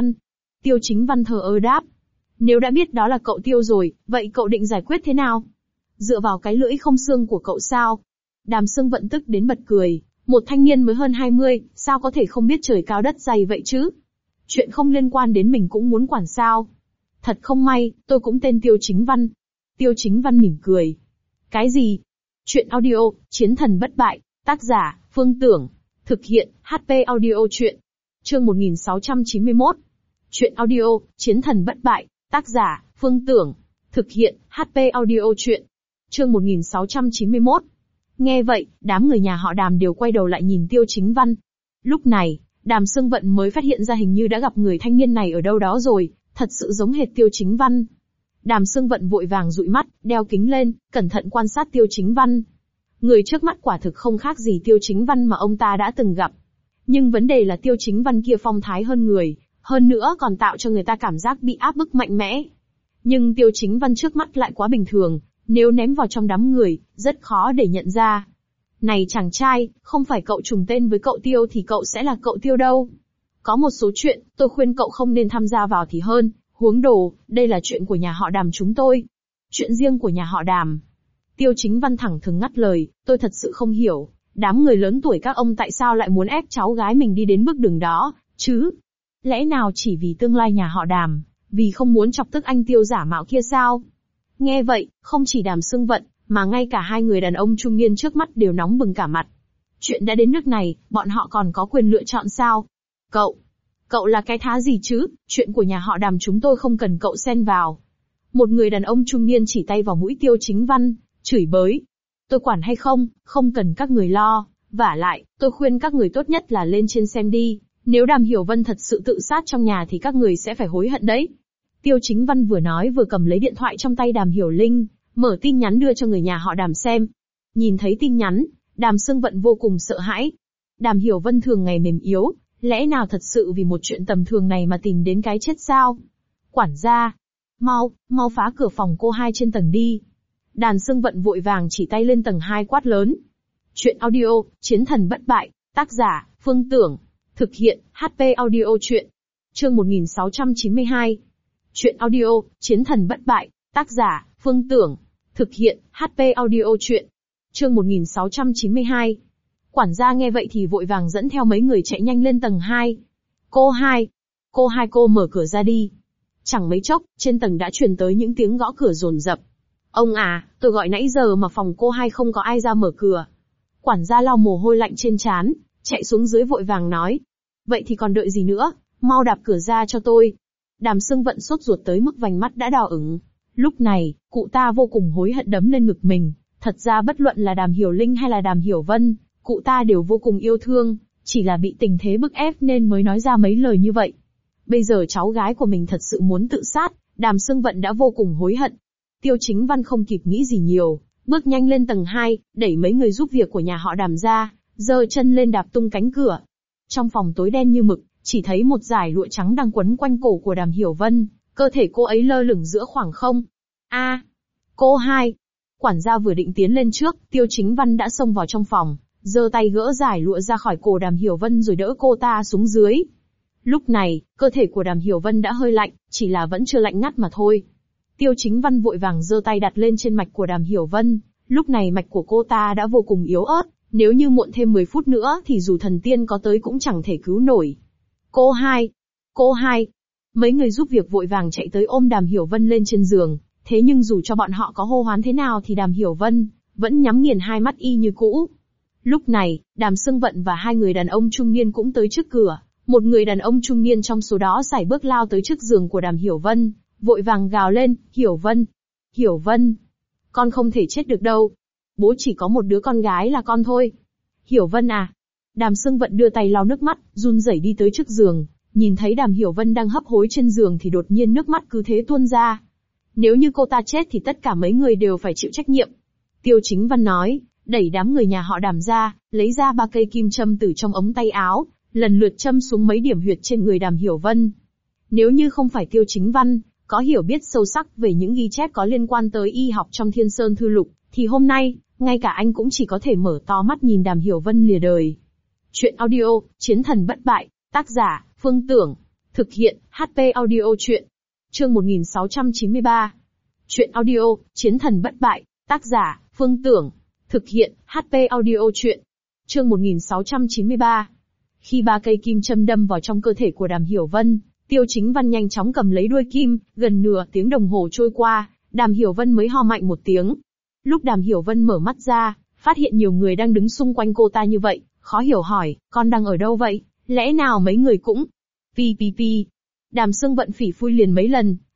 Chính Văn thờ ơ đáp. Nếu đã biết đó là cậu Tiêu rồi, vậy cậu định giải quyết thế nào? Dựa vào cái lưỡi không xương của cậu sao? Đàm Sương Vận tức đến bật cười, một thanh niên mới hơn 20, sao có thể không biết trời cao đất dày vậy chứ? Chuyện không liên quan đến mình cũng muốn quản sao? Thật không may, tôi cũng tên Tiêu Chính Văn. Tiêu Chính Văn mỉm cười. Cái gì? Chuyện audio, Chiến thần bất bại, tác giả, Phương Tưởng, thực hiện, HP audio chuyện. Chương 1691. Chuyện audio, Chiến thần bất bại, Tác giả, Phương Tưởng. Thực hiện, HP Audio Chuyện. Chương 1691. Nghe vậy, đám người nhà họ Đàm đều quay đầu lại nhìn Tiêu Chính Văn. Lúc này, Đàm Sương Vận mới phát hiện ra hình như đã gặp người thanh niên này ở đâu đó rồi, thật sự giống hệt Tiêu Chính Văn. Đàm Sương Vận vội vàng dụi mắt, đeo kính lên, cẩn thận quan sát Tiêu Chính Văn. Người trước mắt quả thực không khác gì Tiêu Chính Văn mà ông ta đã từng gặp. Nhưng vấn đề là Tiêu Chính Văn kia phong thái hơn người, hơn nữa còn tạo cho người ta cảm giác bị áp bức mạnh mẽ. Nhưng Tiêu Chính Văn trước mắt lại quá bình thường, nếu ném vào trong đám người, rất khó để nhận ra. Này chàng trai, không phải cậu trùng tên với cậu Tiêu thì cậu sẽ là cậu Tiêu đâu. Có một số chuyện, tôi khuyên cậu không nên tham gia vào thì hơn, huống đồ, đây là chuyện của nhà họ Đàm chúng tôi. Chuyện riêng của nhà họ Đàm. Tiêu Chính Văn thẳng thừng ngắt lời, tôi thật sự không hiểu, đám người lớn tuổi các ông tại sao lại muốn ép cháu gái mình đi đến bước đường đó, chứ? Lẽ nào chỉ vì tương lai nhà họ Đàm, vì không muốn chọc tức anh Tiêu giả mạo kia sao? Nghe vậy, không chỉ Đàm Sương Vận, mà ngay cả hai người đàn ông trung niên trước mắt đều nóng bừng cả mặt. Chuyện đã đến nước này, bọn họ còn có quyền lựa chọn sao? Cậu là cái thá gì chứ, chuyện của nhà họ Đàm chúng tôi không cần cậu xen vào. Một người đàn ông trung niên chỉ tay vào mũi Tiêu Chính Văn, chửi bới. Tôi quản hay không, không cần các người lo, vả lại, tôi khuyên các người tốt nhất là lên trên xem đi, nếu Đàm Hiểu Vân thật sự tự sát trong nhà thì các người sẽ phải hối hận đấy. Tiêu Chính Văn vừa nói vừa cầm lấy điện thoại trong tay Đàm Hiểu Linh, mở tin nhắn đưa cho người nhà họ Đàm xem. Nhìn thấy tin nhắn, Đàm Sương Vận vô cùng sợ hãi. Đàm Hiểu Vân thường ngày mềm yếu, lẽ nào thật sự vì một chuyện tầm thường này mà tìm đến cái chết sao? Quản gia, mau phá cửa phòng cô hai trên tầng đi. Đàm Sương Vận vội vàng chỉ tay lên tầng 2 quát lớn. Chuyện audio, Chiến thần bất bại, tác giả, Phương Tưởng. Thực hiện, HP Audio Chuyện. Chương 1692. Chuyện audio, Chiến thần bất bại, tác giả, Phương Tưởng. Thực hiện, HP Audio Chuyện. Chương 1692. Quản gia nghe vậy thì vội vàng dẫn theo mấy người chạy nhanh lên tầng 2. Cô hai, cô mở cửa ra đi. Chẳng mấy chốc, trên tầng đã truyền tới những tiếng gõ cửa dồn dập. Ông à, tôi gọi nãy giờ mà phòng cô hai không có ai ra mở cửa. Quản gia lau mồ hôi lạnh trên trán, chạy xuống dưới vội vàng nói. Vậy thì còn đợi gì nữa, mau đạp cửa ra cho tôi. Đàm Sương Vận sốt ruột tới mức vành mắt đã đỏ ửng. Lúc này, cụ ta vô cùng hối hận đấm lên ngực mình. Thật ra bất luận là Đàm Hiểu Linh hay là Đàm Hiểu Vân, cụ ta đều vô cùng yêu thương, chỉ là bị tình thế bức ép nên mới nói ra mấy lời như vậy. Bây giờ cháu gái của mình thật sự muốn tự sát, Đàm Sương Vận đã vô cùng hối hận. Tiêu Chính Văn không kịp nghĩ gì nhiều, bước nhanh lên tầng 2, đẩy mấy người giúp việc của nhà họ Đàm ra, giơ chân lên đạp tung cánh cửa. Trong phòng tối đen như mực, chỉ thấy một dải lụa trắng đang quấn quanh cổ của Đàm Hiểu Vân, cơ thể cô ấy lơ lửng giữa khoảng không. Cô hai. Quản gia vừa định tiến lên trước, Tiêu Chính Văn đã xông vào trong phòng, giơ tay gỡ dải lụa ra khỏi cổ Đàm Hiểu Vân rồi đỡ cô ta xuống dưới. Lúc này, cơ thể của Đàm Hiểu Vân đã hơi lạnh, chỉ là vẫn chưa lạnh ngắt mà thôi. Tiêu Chính Văn vội vàng giơ tay đặt lên trên mạch của Đàm Hiểu Vân, lúc này mạch của cô ta đã vô cùng yếu ớt, nếu như muộn thêm 10 phút nữa thì dù thần tiên có tới cũng chẳng thể cứu nổi. Cô hai. Mấy người giúp việc vội vàng chạy tới ôm Đàm Hiểu Vân lên trên giường, thế nhưng dù cho bọn họ có hô hoán thế nào thì Đàm Hiểu Vân vẫn nhắm nghiền hai mắt y như cũ. Lúc này, Đàm Sương Vận và hai người đàn ông trung niên cũng tới trước cửa, một người đàn ông trung niên trong số đó sải bước lao tới trước giường của Đàm Hiểu Vân, vội vàng gào lên, Hiểu Vân, con không thể chết được đâu. Bố chỉ có một đứa con gái là con thôi. Hiểu Vân à. Đàm Sương Vận đưa tay lau nước mắt, run rẩy đi tới trước giường, nhìn thấy Đàm Hiểu Vân đang hấp hối trên giường thì đột nhiên nước mắt cứ thế tuôn ra. Nếu như cô ta chết thì tất cả mấy người đều phải chịu trách nhiệm. Tiêu Chính Văn nói, đẩy đám người nhà họ Đàm ra, lấy ra 3 cây kim châm từ trong ống tay áo, lần lượt châm xuống mấy điểm huyệt trên người Đàm Hiểu Vân. Nếu như không phải Tiêu Chính Văn có hiểu biết sâu sắc về những ghi chép có liên quan tới y học trong Thiên Sơn Thư Lục, thì hôm nay, ngay cả anh cũng chỉ có thể mở to mắt nhìn Đàm Hiểu Vân lìa đời. Chuyện audio, Chiến thần bất bại, tác giả, Phương Tưởng. Thực hiện, HP Audio Chuyện. Chương 1693. Chuyện audio, Chiến thần bất bại, tác giả, Phương Tưởng. Thực hiện, HP Audio Chuyện. Chương 1693. Khi 3 cây kim châm đâm vào trong cơ thể của Đàm Hiểu Vân, Tiêu Chính Văn nhanh chóng cầm lấy đuôi kim, gần nửa tiếng đồng hồ trôi qua, Đàm Hiểu Vân mới ho mạnh một tiếng. Lúc Đàm Hiểu Vân mở mắt ra, phát hiện nhiều người đang đứng xung quanh cô ta như vậy, khó hiểu hỏi, con đang ở đâu vậy? Lẽ nào mấy người cũng... Pi. Đàm Sương Vận phỉ phui liền mấy lần,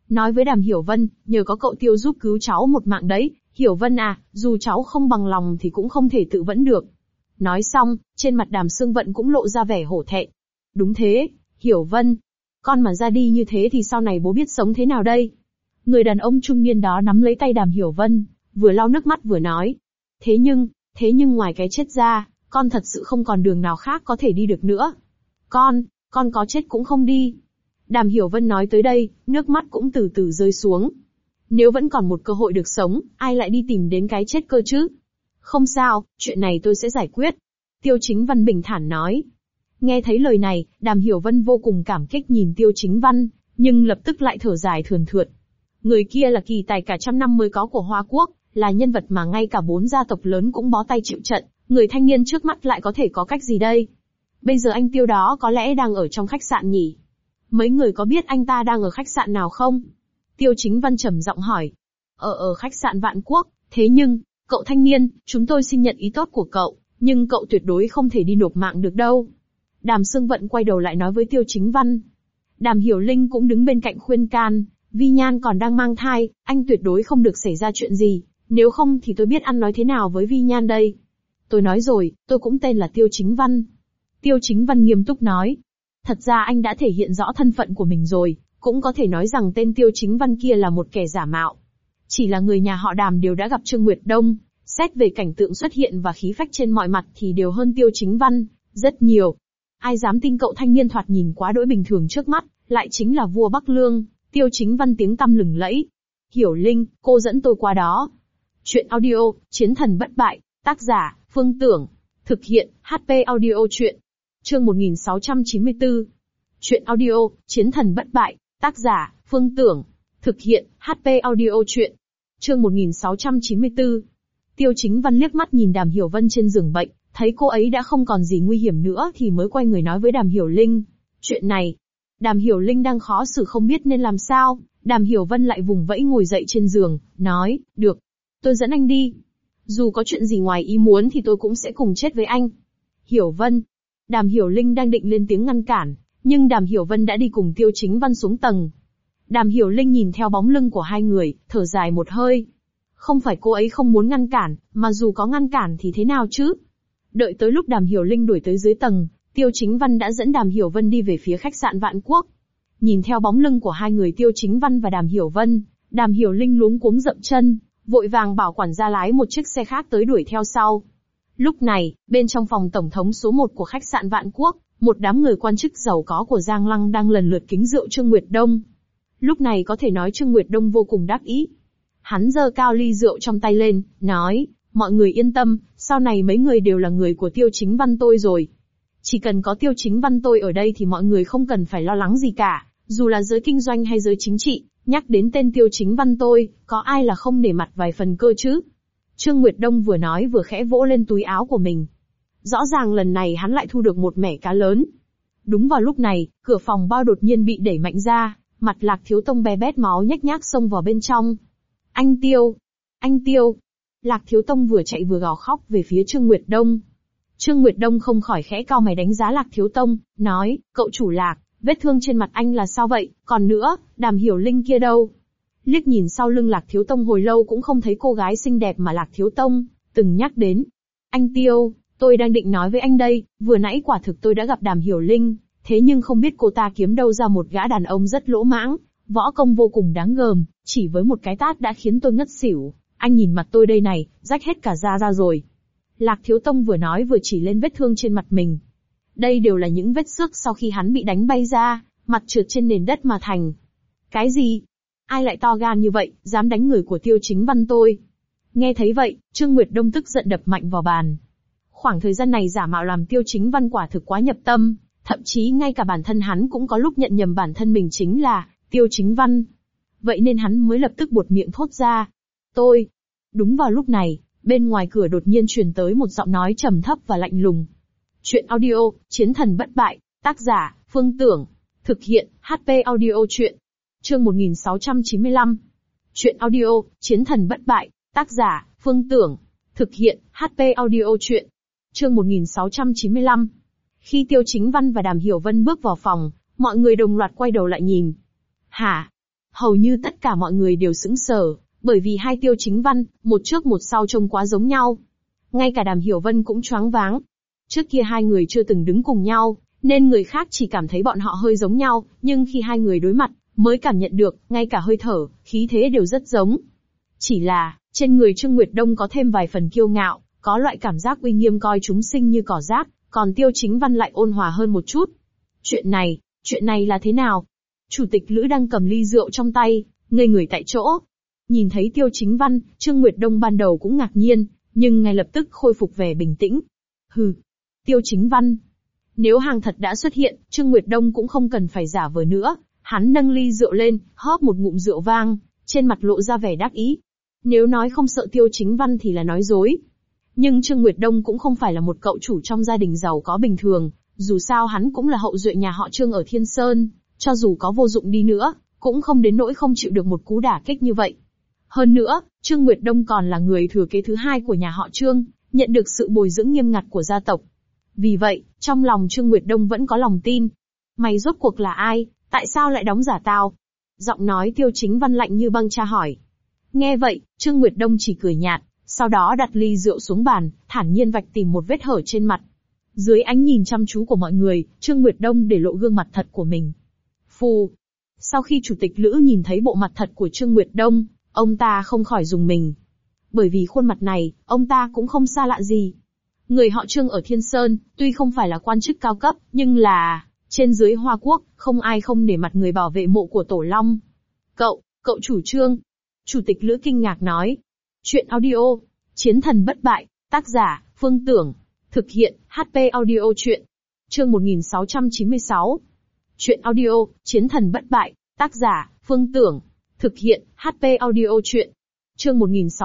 nói với Đàm Hiểu Vân, nhờ có cậu Tiêu giúp cứu cháu một mạng đấy, Hiểu Vân à, dù cháu không bằng lòng thì cũng không thể tự vẫn được. Nói xong, trên mặt Đàm Sương Vận cũng lộ ra vẻ hổ thẹn. Đúng thế, Hiểu Vân. Con mà ra đi như thế thì sau này bố biết sống thế nào đây? Người đàn ông trung niên đó nắm lấy tay Đàm Hiểu Vân, vừa lau nước mắt vừa nói. Thế nhưng ngoài cái chết ra, con thật sự không còn đường nào khác có thể đi được nữa. Con có chết cũng không đi. Đàm Hiểu Vân nói tới đây, nước mắt cũng từ từ rơi xuống. Nếu vẫn còn một cơ hội được sống, ai lại đi tìm đến cái chết cơ chứ? Không sao, chuyện này tôi sẽ giải quyết. Tiêu Chính Văn bình thản nói. Nghe thấy lời này, Đàm Hiểu Vân vô cùng cảm kích nhìn Tiêu Chính Văn, nhưng lập tức lại thở dài thườn thượt. Người kia là kỳ tài cả trăm năm mới có của Hoa Quốc, là nhân vật mà ngay cả 4 gia tộc lớn cũng bó tay chịu trận, người thanh niên trước mắt lại có thể có cách gì đây? Bây giờ anh Tiêu đó có lẽ đang ở trong khách sạn nhỉ? Mấy người có biết anh ta đang ở khách sạn nào không? Tiêu Chính Văn trầm giọng hỏi. Ở khách sạn Vạn Quốc, thế nhưng, cậu thanh niên, chúng tôi xin nhận ý tốt của cậu, nhưng cậu tuyệt đối không thể đi nộp mạng được đâu. Đàm Sương Vận quay đầu lại nói với Tiêu Chính Văn. Đàm Hiểu Linh cũng đứng bên cạnh khuyên can, Vi Nhan còn đang mang thai, anh tuyệt đối không được xảy ra chuyện gì, nếu không thì tôi biết ăn nói thế nào với Vi Nhan đây. Tôi nói rồi, tôi cũng tên là Tiêu Chính Văn. Tiêu Chính Văn nghiêm túc nói. Thật ra anh đã thể hiện rõ thân phận của mình rồi, cũng có thể nói rằng tên Tiêu Chính Văn kia là một kẻ giả mạo. Chỉ là người nhà họ Đàm đều đã gặp Trương Nguyệt Đông, xét về cảnh tượng xuất hiện và khí phách trên mọi mặt thì đều hơn Tiêu Chính Văn rất nhiều. Ai dám tin cậu thanh niên thoạt nhìn quá đỗi bình thường trước mắt, lại chính là vua Bắc Lương. Tiêu Chính Văn tiếng tăm lừng lẫy. Hiểu Linh, cô dẫn tôi qua đó. Chuyện audio, Chiến thần bất bại, tác giả, Phương Tưởng. Thực hiện, HP audio chuyện. Chương 1694. Chuyện audio, Chiến thần bất bại, tác giả, Phương Tưởng. Thực hiện, HP audio chuyện. Chương 1694. Tiêu Chính Văn liếc mắt nhìn Đàm Hiểu Vân trên giường bệnh, thấy cô ấy đã không còn gì nguy hiểm nữa thì mới quay người nói với Đàm Hiểu Linh. Chuyện này, Đàm Hiểu Linh đang khó xử không biết nên làm sao, Đàm Hiểu Vân lại vùng vẫy ngồi dậy trên giường, nói, được. Tôi dẫn anh đi. Dù có chuyện gì ngoài ý muốn thì tôi cũng sẽ cùng chết với anh. Hiểu Vân. Đàm Hiểu Linh đang định lên tiếng ngăn cản, nhưng Đàm Hiểu Vân đã đi cùng Tiêu Chính Văn xuống tầng. Đàm Hiểu Linh nhìn theo bóng lưng của hai người, thở dài một hơi. Không phải cô ấy không muốn ngăn cản, mà dù có ngăn cản thì thế nào chứ? Đợi tới lúc Đàm Hiểu Linh đuổi tới dưới tầng, Tiêu Chính Văn đã dẫn Đàm Hiểu Vân đi về phía khách sạn Vạn Quốc. Nhìn theo bóng lưng của hai người Tiêu Chính Văn và Đàm Hiểu Vân, Đàm Hiểu Linh luống cuống dậm chân, vội vàng bảo quản gia lái một chiếc xe khác tới đuổi theo sau. Lúc này, bên trong phòng tổng thống số 1 của khách sạn Vạn Quốc, một đám người quan chức giàu có của Giang Lăng đang lần lượt kính rượu Trương Nguyệt Đông. Lúc này có thể nói Trương Nguyệt Đông vô cùng đắc ý. Hắn giơ cao ly rượu trong tay lên, nói, mọi người yên tâm, sau này mấy người đều là người của Tiêu Chính Văn tôi rồi. Chỉ cần có Tiêu Chính Văn tôi ở đây thì mọi người không cần phải lo lắng gì cả, dù là giới kinh doanh hay giới chính trị, nhắc đến tên Tiêu Chính Văn tôi, có ai là không nể mặt vài phần cơ chứ? Trương Nguyệt Đông vừa nói vừa khẽ vỗ lên túi áo của mình. Rõ ràng lần này hắn lại thu được một mẻ cá lớn. Đúng vào lúc này, cửa phòng bao đột nhiên bị đẩy mạnh ra, mặt Lạc Thiếu Tông be bét máu nhách nhác xông vào bên trong. Anh Tiêu! Anh Tiêu! Lạc Thiếu Tông vừa chạy vừa gào khóc về phía Trương Nguyệt Đông. Trương Nguyệt Đông không khỏi khẽ cau mày đánh giá Lạc Thiếu Tông, nói, cậu chủ Lạc, vết thương trên mặt anh là sao vậy, còn nữa, Đàm Hiểu Linh kia đâu? Liếc nhìn sau lưng Lạc Thiếu Tông hồi lâu cũng không thấy cô gái xinh đẹp mà Lạc Thiếu Tông từng nhắc đến. Anh Tiêu, tôi đang định nói với anh đây, vừa nãy quả thực tôi đã gặp Đàm Hiểu Linh, thế nhưng không biết cô ta kiếm đâu ra một gã đàn ông rất lỗ mãng, võ công vô cùng đáng gờm, chỉ với một cái tát đã khiến tôi ngất xỉu. Anh nhìn mặt tôi đây này, rách hết cả da ra rồi. Lạc Thiếu Tông vừa nói vừa chỉ lên vết thương trên mặt mình. Đây đều là những vết xước sau khi hắn bị đánh bay ra, mặt trượt trên nền đất mà thành. Cái gì? Ai lại to gan như vậy, dám đánh người của Tiêu Chính Văn tôi? Nghe thấy vậy, Trương Nguyệt Đông tức giận đập mạnh vào bàn. Khoảng thời gian này giả mạo làm Tiêu Chính Văn quả thực quá nhập tâm, thậm chí ngay cả bản thân hắn cũng có lúc nhận nhầm bản thân mình chính là Tiêu Chính Văn. Vậy nên hắn mới lập tức buột miệng thốt ra. Tôi. Đúng vào lúc này, bên ngoài cửa đột nhiên truyền tới một giọng nói trầm thấp và lạnh lùng. Chuyện audio, Chiến thần bất bại, tác giả, Phương Tưởng. Thực hiện, HP audio chuyện. Chương 1695. Chuyện audio, Chiến thần bất bại, tác giả, Phương Tưởng. Thực hiện, HP audio chuyện. Chương 1695. Khi Tiêu Chính Văn và Đàm Hiểu Vân bước vào phòng, mọi người đồng loạt quay đầu lại nhìn. Hả? Hầu như tất cả mọi người đều sững sờ, bởi vì hai Tiêu Chính Văn, một trước một sau trông quá giống nhau. Ngay cả Đàm Hiểu Vân cũng choáng váng. Trước kia hai người chưa từng đứng cùng nhau, nên người khác chỉ cảm thấy bọn họ hơi giống nhau, nhưng khi hai người đối mặt, mới cảm nhận được, ngay cả hơi thở, khí thế đều rất giống. Chỉ là, trên người Trương Nguyệt Đông có thêm vài phần kiêu ngạo, có loại cảm giác uy nghiêm coi chúng sinh như cỏ rác, còn Tiêu Chính Văn lại ôn hòa hơn một chút. Chuyện này là thế nào? Chủ tịch Lữ đang cầm ly rượu trong tay, ngây người tại chỗ. Nhìn thấy Tiêu Chính Văn, Trương Nguyệt Đông ban đầu cũng ngạc nhiên, nhưng ngay lập tức khôi phục vẻ bình tĩnh. Hừ, Tiêu Chính Văn. Nếu hàng thật đã xuất hiện, Trương Nguyệt Đông cũng không cần phải giả vờ nữa. Hắn nâng ly rượu lên, hóp một ngụm rượu vang, trên mặt lộ ra vẻ đắc ý. Nếu nói không sợ Tiêu Chính Văn thì là nói dối. Nhưng Trương Nguyệt Đông cũng không phải là một cậu chủ trong gia đình giàu có bình thường, dù sao hắn cũng là hậu duệ nhà họ Trương ở Thiên Sơn, cho dù có vô dụng đi nữa, cũng không đến nỗi không chịu được một cú đả kích như vậy. Hơn nữa, Trương Nguyệt Đông còn là người thừa kế thứ hai của nhà họ Trương, nhận được sự bồi dưỡng nghiêm ngặt của gia tộc. Vì vậy, trong lòng Trương Nguyệt Đông vẫn có lòng tin. Mày rốt cuộc là ai, tại sao lại đóng giả tao? Giọng nói Tiêu Chính Văn lạnh như băng tra hỏi. Nghe vậy, Trương Nguyệt Đông chỉ cười nhạt, sau đó đặt ly rượu xuống bàn, thản nhiên vạch tìm một vết hở trên mặt. Dưới ánh nhìn chăm chú của mọi người, Trương Nguyệt Đông để lộ gương mặt thật của mình. Phù. Sau khi Chủ tịch Lữ nhìn thấy bộ mặt thật của Trương Nguyệt Đông, ông ta không khỏi rùng mình. Bởi vì khuôn mặt này, ông ta cũng không xa lạ gì. Người họ Trương ở Thiên Sơn, tuy không phải là quan chức cao cấp, nhưng là, trên dưới Hoa Quốc, không ai không nể mặt người bảo vệ mộ của Tổ Long. Cậu chủ Trương. Chủ tịch Lữ kinh ngạc nói. Chuyện audio, Chiến thần bất bại, tác giả, Phương Tưởng. Thực hiện, HP audio chuyện. Chương 1696. Chuyện audio, Chiến thần bất bại, tác giả, Phương Tưởng. Thực hiện, HP audio chuyện. Chương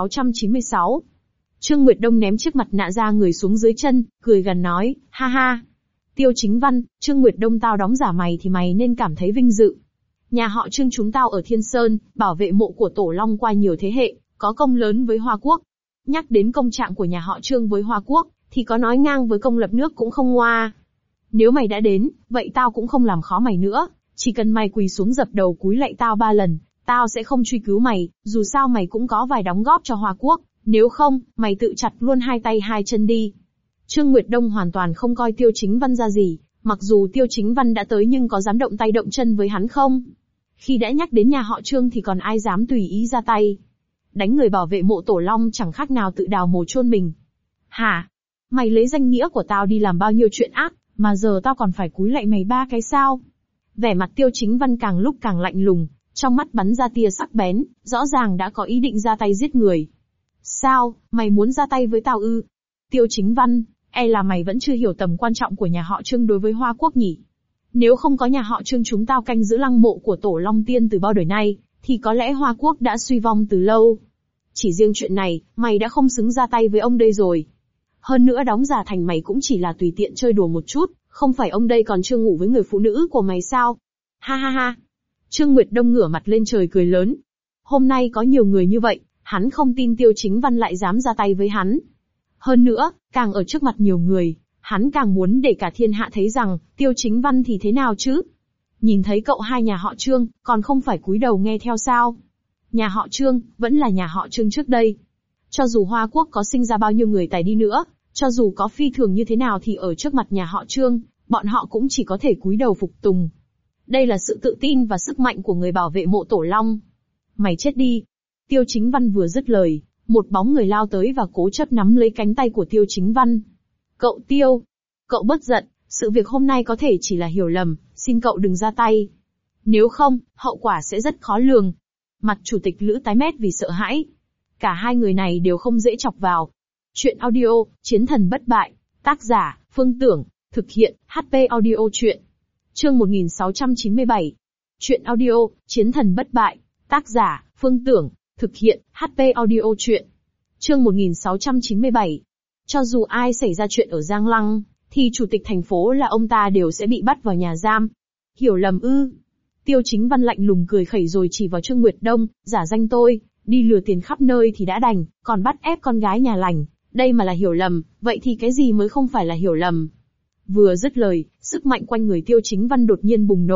1696. Trương Nguyệt Đông ném chiếc mặt nạ ra người xuống dưới chân, cười gần nói, ha ha. Tiêu Chính Văn, Trương Nguyệt Đông tao đóng giả mày thì mày nên cảm thấy vinh dự. Nhà họ Trương chúng tao ở Thiên Sơn, bảo vệ mộ của Tổ Long qua nhiều thế hệ, có công lớn với Hoa Quốc. Nhắc đến công trạng của nhà họ Trương với Hoa Quốc, thì có nói ngang với công lập nước cũng không ngoa. Nếu mày đã đến, vậy tao cũng không làm khó mày nữa, chỉ cần mày quỳ xuống dập đầu cúi lạy tao 3 lần, tao sẽ không truy cứu mày, dù sao mày cũng có vài đóng góp cho Hoa Quốc, nếu không, mày tự chặt luôn hai tay hai chân đi. Trương Nguyệt Đông hoàn toàn không coi Tiêu Chính Văn ra gì, mặc dù Tiêu Chính Văn đã tới nhưng có dám động tay động chân với hắn không? Khi đã nhắc đến nhà họ Trương thì còn ai dám tùy ý ra tay. Đánh người bảo vệ mộ Tổ Long chẳng khác nào tự đào mồ chôn mình. Hả? Mày lấy danh nghĩa của tao đi làm bao nhiêu chuyện ác, mà giờ tao còn phải cúi lạy mày 3 cái sao? Vẻ mặt Tiêu Chính Văn càng lúc càng lạnh lùng, trong mắt bắn ra tia sắc bén, rõ ràng đã có ý định ra tay giết người. Sao, mày muốn ra tay với tao ư? Tiêu Chính Văn, e là mày vẫn chưa hiểu tầm quan trọng của nhà họ Trương đối với Hoa Quốc nhỉ? Nếu không có nhà họ Trương chúng tao canh giữ lăng mộ của Tổ Long Tiên từ bao đời nay, thì có lẽ Hoa Quốc đã suy vong từ lâu. Chỉ riêng chuyện này, mày đã không xứng ra tay với ông đây rồi. Hơn nữa đóng giả thành mày cũng chỉ là tùy tiện chơi đùa một chút, không phải ông đây còn chưa ngủ với người phụ nữ của mày sao? Ha ha ha. Trương Nguyệt Đông ngửa mặt lên trời cười lớn. Hôm nay có nhiều người như vậy, hắn không tin Tiêu Chính Văn lại dám ra tay với hắn. Hơn nữa, càng ở trước mặt nhiều người, hắn càng muốn để cả thiên hạ thấy rằng, Tiêu Chính Văn thì thế nào chứ? Nhìn thấy cậu hai nhà họ Trương, còn không phải cúi đầu nghe theo sao? Nhà họ Trương, vẫn là nhà họ Trương trước đây. Cho dù Hoa Quốc có sinh ra bao nhiêu người tài đi nữa, cho dù có phi thường như thế nào thì ở trước mặt nhà họ Trương, bọn họ cũng chỉ có thể cúi đầu phục tùng. Đây là sự tự tin và sức mạnh của người bảo vệ mộ Tổ Long. Mày chết đi. Tiêu Chính Văn vừa dứt lời, một bóng người lao tới và cố chấp nắm lấy cánh tay của Tiêu Chính Văn. Cậu Tiêu, cậu bớt giận, sự việc hôm nay có thể chỉ là hiểu lầm, xin cậu đừng ra tay. Nếu không, hậu quả sẽ rất khó lường. Mặt Chủ tịch Lữ tái mét vì sợ hãi. Cả hai người này đều không dễ chọc vào. Chuyện audio, Chiến thần bất bại, tác giả, Phương Tưởng, thực hiện, HP audio chuyện. Chương 1697. Chuyện audio, Chiến thần bất bại, tác giả, Phương Tưởng, thực hiện, HP audio chuyện. Chương 1697. Cho dù ai xảy ra chuyện ở Giang Lăng, thì chủ tịch thành phố là ông ta đều sẽ bị bắt vào nhà giam. Hiểu lầm ư? Tiêu Chính Văn lạnh lùng cười khẩy rồi chỉ vào Trương Nguyệt Đông, giả danh tôi, đi lừa tiền khắp nơi thì đã đành, còn bắt ép con gái nhà lành, đây mà là hiểu lầm, vậy thì cái gì mới không phải là hiểu lầm? Vừa dứt lời, sức mạnh quanh người Tiêu Chính Văn đột nhiên bùng nổ,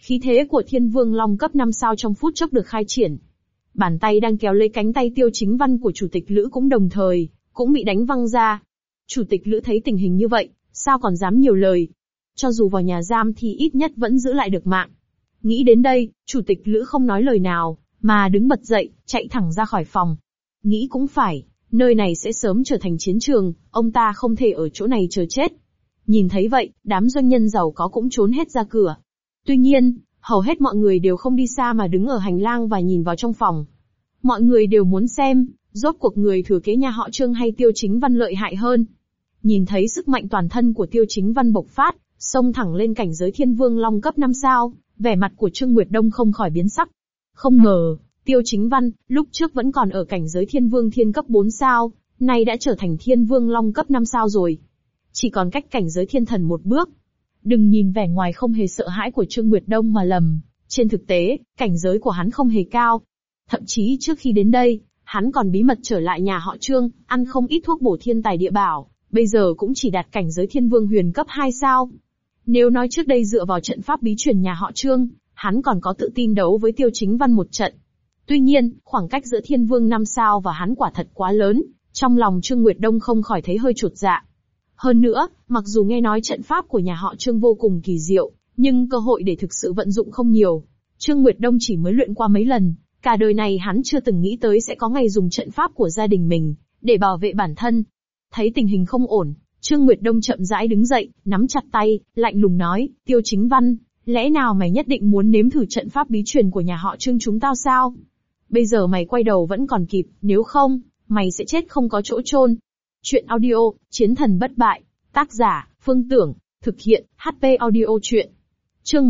Khí thế của Thiên Vương Long cấp 5 sao trong phút chốc được khai triển. Bàn tay đang kéo lấy cánh tay Tiêu Chính Văn của Chủ tịch Lữ cũng đồng thời, cũng bị đánh văng ra. Chủ tịch Lữ thấy tình hình như vậy, sao còn dám nhiều lời. Cho dù vào nhà giam thì ít nhất vẫn giữ lại được mạng. Nghĩ đến đây, Chủ tịch Lữ không nói lời nào, mà đứng bật dậy, chạy thẳng ra khỏi phòng. Nghĩ cũng phải, nơi này sẽ sớm trở thành chiến trường, ông ta không thể ở chỗ này chờ chết. Nhìn thấy vậy, đám doanh nhân giàu có cũng trốn hết ra cửa. Tuy nhiên, hầu hết mọi người đều không đi xa mà đứng ở hành lang và nhìn vào trong phòng. Mọi người đều muốn xem, rốt cuộc người thừa kế nhà họ Trương hay Tiêu Chính Văn lợi hại hơn. Nhìn thấy sức mạnh toàn thân của Tiêu Chính Văn bộc phát, xông thẳng lên cảnh giới Thiên Vương Long cấp 5 sao, vẻ mặt của Trương Nguyệt Đông không khỏi biến sắc. Không ngờ, Tiêu Chính Văn, lúc trước vẫn còn ở cảnh giới Thiên Vương Thiên cấp 4 sao, nay đã trở thành Thiên Vương Long cấp 5 sao rồi. Chỉ còn cách cảnh giới Thiên Thần một bước. Đừng nhìn vẻ ngoài không hề sợ hãi của Trương Nguyệt Đông mà lầm, trên thực tế, cảnh giới của hắn không hề cao. Thậm chí trước khi đến đây, hắn còn bí mật trở lại nhà họ Trương, ăn không ít thuốc bổ thiên tài địa bảo, bây giờ cũng chỉ đạt cảnh giới Thiên Vương Huyền cấp 2 sao. Nếu nói trước đây dựa vào trận pháp bí truyền nhà họ Trương, hắn còn có tự tin đấu với Tiêu Chính Văn một trận. Tuy nhiên, khoảng cách giữa Thiên Vương 5 sao và hắn quả thật quá lớn, trong lòng Trương Nguyệt Đông không khỏi thấy hơi chột dạ. Hơn nữa, mặc dù nghe nói trận pháp của nhà họ Trương vô cùng kỳ diệu, nhưng cơ hội để thực sự vận dụng không nhiều. Trương Nguyệt Đông chỉ mới luyện qua mấy lần, cả đời này hắn chưa từng nghĩ tới sẽ có ngày dùng trận pháp của gia đình mình, để bảo vệ bản thân. Thấy tình hình không ổn, Trương Nguyệt Đông chậm rãi đứng dậy, nắm chặt tay, lạnh lùng nói, Tiêu Chính Văn, lẽ nào mày nhất định muốn nếm thử trận pháp bí truyền của nhà họ Trương chúng tao sao? Bây giờ mày quay đầu vẫn còn kịp, nếu không, mày sẽ chết không có chỗ chôn. Chuyện audio, Chiến thần bất bại, tác giả, Phương Tưởng, thực hiện, HP audio chuyện. Chương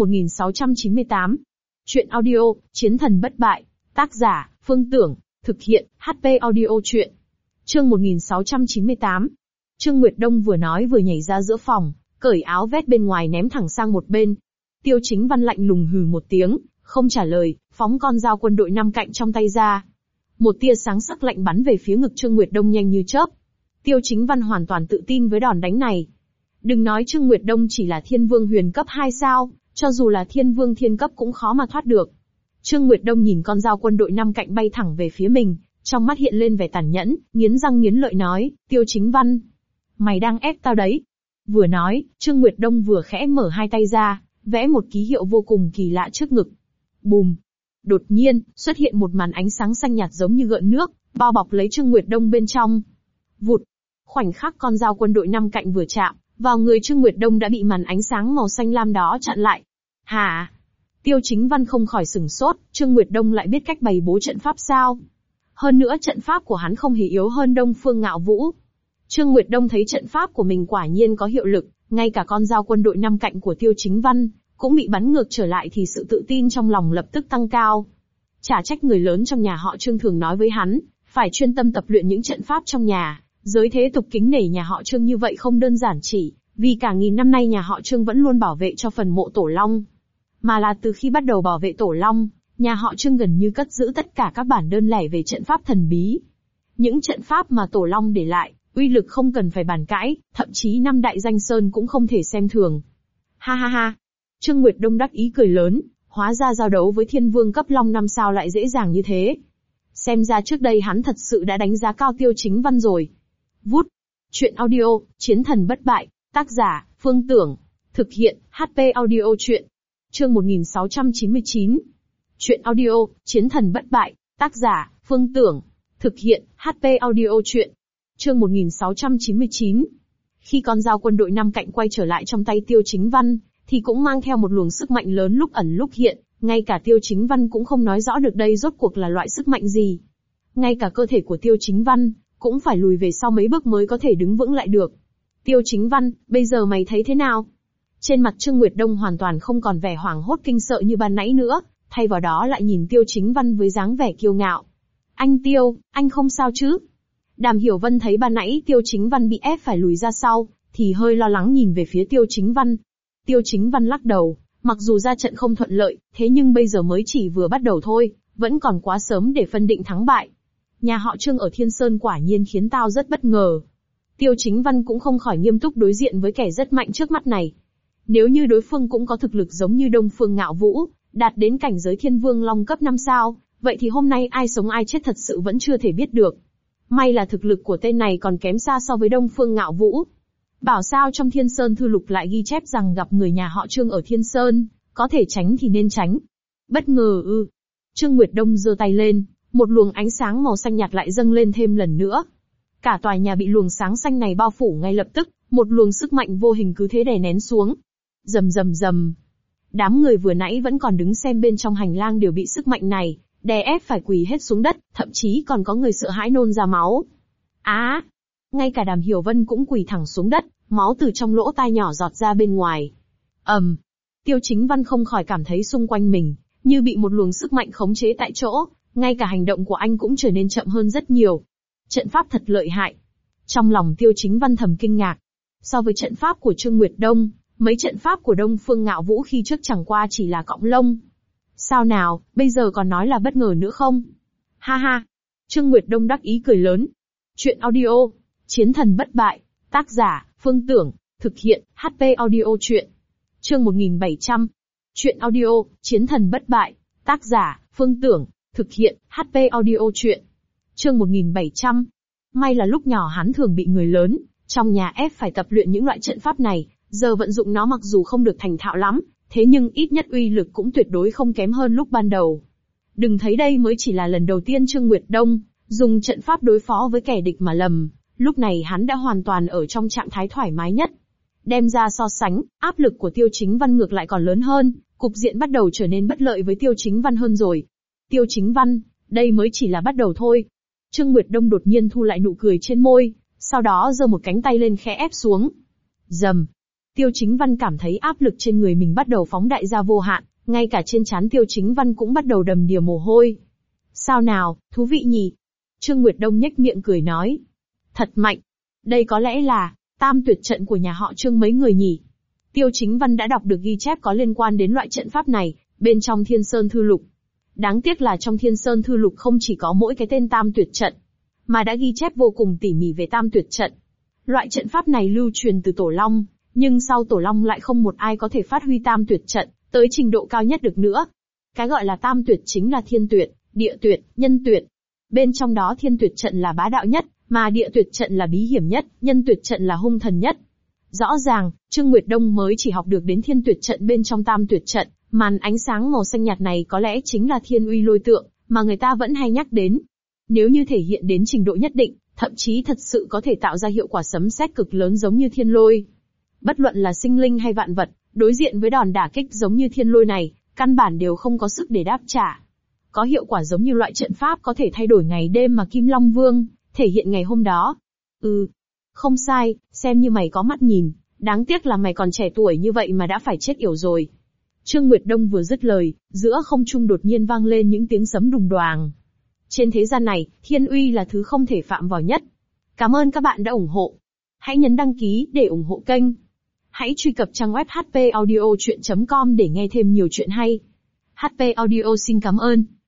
1698. Chuyện audio, Chiến thần bất bại, tác giả, Phương Tưởng, thực hiện, HP audio chuyện. Chương 1698. Trương Nguyệt Đông vừa nói vừa nhảy ra giữa phòng, cởi áo vest bên ngoài ném thẳng sang một bên. Tiêu Chính Văn lạnh lùng hừ một tiếng, không trả lời, phóng con dao quân đội 5 cạnh trong tay ra. Một tia sáng sắc lạnh bắn về phía ngực Trương Nguyệt Đông nhanh như chớp. Tiêu Chính Văn hoàn toàn tự tin với đòn đánh này. Đừng nói Trương Nguyệt Đông chỉ là Thiên Vương Huyền cấp 2 sao, cho dù là Thiên Vương Thiên cấp cũng khó mà thoát được. Trương Nguyệt Đông nhìn con dao quân đội 5 cạnh bay thẳng về phía mình, trong mắt hiện lên vẻ tàn nhẫn, nghiến răng nghiến lợi nói, Tiêu Chính Văn, mày đang ép tao đấy. Vừa nói, Trương Nguyệt Đông vừa khẽ mở hai tay ra, vẽ một ký hiệu vô cùng kỳ lạ trước ngực. Bùm! Đột nhiên, xuất hiện một màn ánh sáng xanh nhạt giống như gợn nước, bao bọc lấy Trương Nguyệt Đông bên trong. Vụt! Khoảnh khắc con dao quân đội 5 cạnh vừa chạm vào người Trương Nguyệt Đông đã bị màn ánh sáng màu xanh lam đó chặn lại. Hả? Tiêu Chính Văn không khỏi sửng sốt, Trương Nguyệt Đông lại biết cách bày bố trận pháp sao? Hơn nữa trận pháp của hắn không hề yếu hơn Đông Phương Ngạo Vũ. Trương Nguyệt Đông thấy trận pháp của mình quả nhiên có hiệu lực, ngay cả con dao quân đội 5 cạnh của Tiêu Chính Văn cũng bị bắn ngược trở lại thì sự tự tin trong lòng lập tức tăng cao. Chả trách người lớn trong nhà họ Trương thường nói với hắn, phải chuyên tâm tập luyện những trận pháp trong nhà. Giới thế tục kính nể nhà họ Trương như vậy không đơn giản chỉ vì cả nghìn năm nay nhà họ Trương vẫn luôn bảo vệ cho phần mộ Tổ Long. Mà là từ khi bắt đầu bảo vệ Tổ Long, nhà họ Trương gần như cất giữ tất cả các bản đơn lẻ về trận pháp thần bí. Những trận pháp mà Tổ Long để lại, uy lực không cần phải bàn cãi, thậm chí năm đại danh sơn cũng không thể xem thường. Ha ha ha! Trương Nguyệt Đông đắc ý cười lớn, hóa ra giao đấu với Thiên Vương cấp Long 5 sao lại dễ dàng như thế. Xem ra trước đây hắn thật sự đã đánh giá cao Tiêu Chính Văn rồi. Vút! Chuyện audio, Chiến thần bất bại, tác giả, Phương Tưởng, thực hiện, HP audio chuyện. Chương 1699. Chuyện audio, Chiến thần bất bại, tác giả, Phương Tưởng, thực hiện, HP audio chuyện. Chương 1699. Khi con dao quân đội 5 cạnh quay trở lại trong tay Tiêu Chính Văn, thì cũng mang theo một luồng sức mạnh lớn lúc ẩn lúc hiện, ngay cả Tiêu Chính Văn cũng không nói rõ được đây rốt cuộc là loại sức mạnh gì. Ngay cả cơ thể của Tiêu Chính Văn cũng phải lùi về sau mấy bước mới có thể đứng vững lại được. Tiêu Chính Văn, bây giờ mày thấy thế nào? Trên mặt Trương Nguyệt Đông hoàn toàn không còn vẻ hoảng hốt kinh sợ như ban nãy nữa, thay vào đó lại nhìn Tiêu Chính Văn với dáng vẻ kiêu ngạo. Anh Tiêu, anh không sao chứ? Đàm Hiểu Vân thấy ban nãy Tiêu Chính Văn bị ép phải lùi ra sau, thì hơi lo lắng nhìn về phía Tiêu Chính Văn. Tiêu Chính Văn lắc đầu, mặc dù ra trận không thuận lợi, thế nhưng bây giờ mới chỉ vừa bắt đầu thôi, vẫn còn quá sớm để phân định thắng bại. Nhà họ Trương ở Thiên Sơn quả nhiên khiến tao rất bất ngờ. Tiêu Chính Văn cũng không khỏi nghiêm túc đối diện với kẻ rất mạnh trước mắt này. Nếu như đối phương cũng có thực lực giống như Đông Phương Ngạo Vũ, đạt đến cảnh giới Thiên Vương Long cấp 5 sao, vậy thì hôm nay ai sống ai chết thật sự vẫn chưa thể biết được. May là thực lực của tên này còn kém xa so với Đông Phương Ngạo Vũ. Bảo sao trong Thiên Sơn Thư Lục lại ghi chép rằng gặp người nhà họ Trương ở Thiên Sơn, có thể tránh thì nên tránh. Bất ngờ ư? Trương Nguyệt Đông giơ tay lên, một luồng ánh sáng màu xanh nhạt lại dâng lên thêm lần nữa. Cả tòa nhà bị luồng sáng xanh này bao phủ ngay lập tức, một luồng sức mạnh vô hình cứ thế đè nén xuống. Rầm rầm rầm. Đám người vừa nãy vẫn còn đứng xem bên trong hành lang đều bị sức mạnh này đè ép phải quỳ hết xuống đất, thậm chí còn có người sợ hãi nôn ra máu. Ngay cả Đàm Hiểu Vân cũng quỳ thẳng xuống đất, máu từ trong lỗ tai nhỏ giọt ra bên ngoài. Tiêu Chính Văn không khỏi cảm thấy xung quanh mình như bị một luồng sức mạnh khống chế tại chỗ, ngay cả hành động của anh cũng trở nên chậm hơn rất nhiều. Trận pháp thật lợi hại. Trong lòng Tiêu Chính Văn thầm kinh ngạc. So với trận pháp của Trương Nguyệt Đông, mấy trận pháp của Đông Phương Ngạo Vũ khi trước chẳng qua chỉ là cọng lông. Sao nào, bây giờ còn nói là bất ngờ nữa không? Ha ha. Trương Nguyệt Đông đắc ý cười lớn. Chuyện audio, Chiến thần bất bại, tác giả, Phương Tưởng, thực hiện, HP audio truyện. Chương 1700. Chuyện audio, Chiến thần bất bại, tác giả, Phương Tưởng, thực hiện, HP audio truyện. Chương 1700. May là lúc nhỏ hắn thường bị người lớn trong nhà ép phải tập luyện những loại trận pháp này, giờ vận dụng nó mặc dù không được thành thạo lắm, thế nhưng ít nhất uy lực cũng tuyệt đối không kém hơn lúc ban đầu. Đừng thấy đây mới chỉ là lần đầu tiên Trương Nguyệt Đông dùng trận pháp đối phó với kẻ địch mà lầm, lúc này hắn đã hoàn toàn ở trong trạng thái thoải mái nhất. Đem ra so sánh, áp lực của Tiêu Chính Văn ngược lại còn lớn hơn, cục diện bắt đầu trở nên bất lợi với Tiêu Chính Văn hơn rồi. Tiêu Chính Văn, đây mới chỉ là bắt đầu thôi. Trương Nguyệt Đông đột nhiên thu lại nụ cười trên môi, sau đó giơ một cánh tay lên khẽ ép xuống. Rầm. Tiêu Chính Văn cảm thấy áp lực trên người mình bắt đầu phóng đại ra vô hạn, ngay cả trên trán Tiêu Chính Văn cũng bắt đầu đầm đìa mồ hôi. Sao nào, thú vị nhỉ? Trương Nguyệt Đông nhếch miệng cười nói. Thật mạnh. Đây có lẽ là tam tuyệt trận của nhà họ Trương mấy người nhỉ? Tiêu Chính Văn đã đọc được ghi chép có liên quan đến loại trận pháp này, bên trong Thiên Sơn Thư Lục. Đáng tiếc là trong Thiên Sơn Thư Lục không chỉ có mỗi cái tên tam tuyệt trận, mà đã ghi chép vô cùng tỉ mỉ về tam tuyệt trận. Loại trận pháp này lưu truyền từ Tổ Long, nhưng sau Tổ Long lại không một ai có thể phát huy tam tuyệt trận tới trình độ cao nhất được nữa. Cái gọi là tam tuyệt chính là thiên tuyệt, địa tuyệt, nhân tuyệt. Bên trong đó thiên tuyệt trận là bá đạo nhất, mà địa tuyệt trận là bí hiểm nhất, nhân tuyệt trận là hung thần nhất. Rõ ràng, Trương Nguyệt Đông mới chỉ học được đến thiên tuyệt trận bên trong tam tuyệt trận, màn ánh sáng màu xanh nhạt này có lẽ chính là thiên uy lôi tượng, mà người ta vẫn hay nhắc đến. Nếu như thể hiện đến trình độ nhất định, thậm chí thật sự có thể tạo ra hiệu quả sấm sét cực lớn giống như thiên lôi. Bất luận là sinh linh hay vạn vật, đối diện với đòn đả kích giống như thiên lôi này, căn bản đều không có sức để đáp trả. Có hiệu quả giống như loại trận pháp có thể thay đổi ngày đêm mà Kim Long Vương thể hiện ngày hôm đó. Không sai, xem như mày có mắt nhìn, đáng tiếc là mày còn trẻ tuổi như vậy mà đã phải chết yểu rồi. Trương Nguyệt Đông vừa dứt lời, giữa không trung đột nhiên vang lên những tiếng sấm đùng đoàng. Trên thế gian này, thiên uy là thứ không thể phạm vào nhất. Cảm ơn các bạn đã ủng hộ. Hãy nhấn đăng ký để ủng hộ kênh. Hãy truy cập trang web hpaudiochuyen.com để nghe thêm nhiều chuyện hay. HP Audio xin cảm ơn.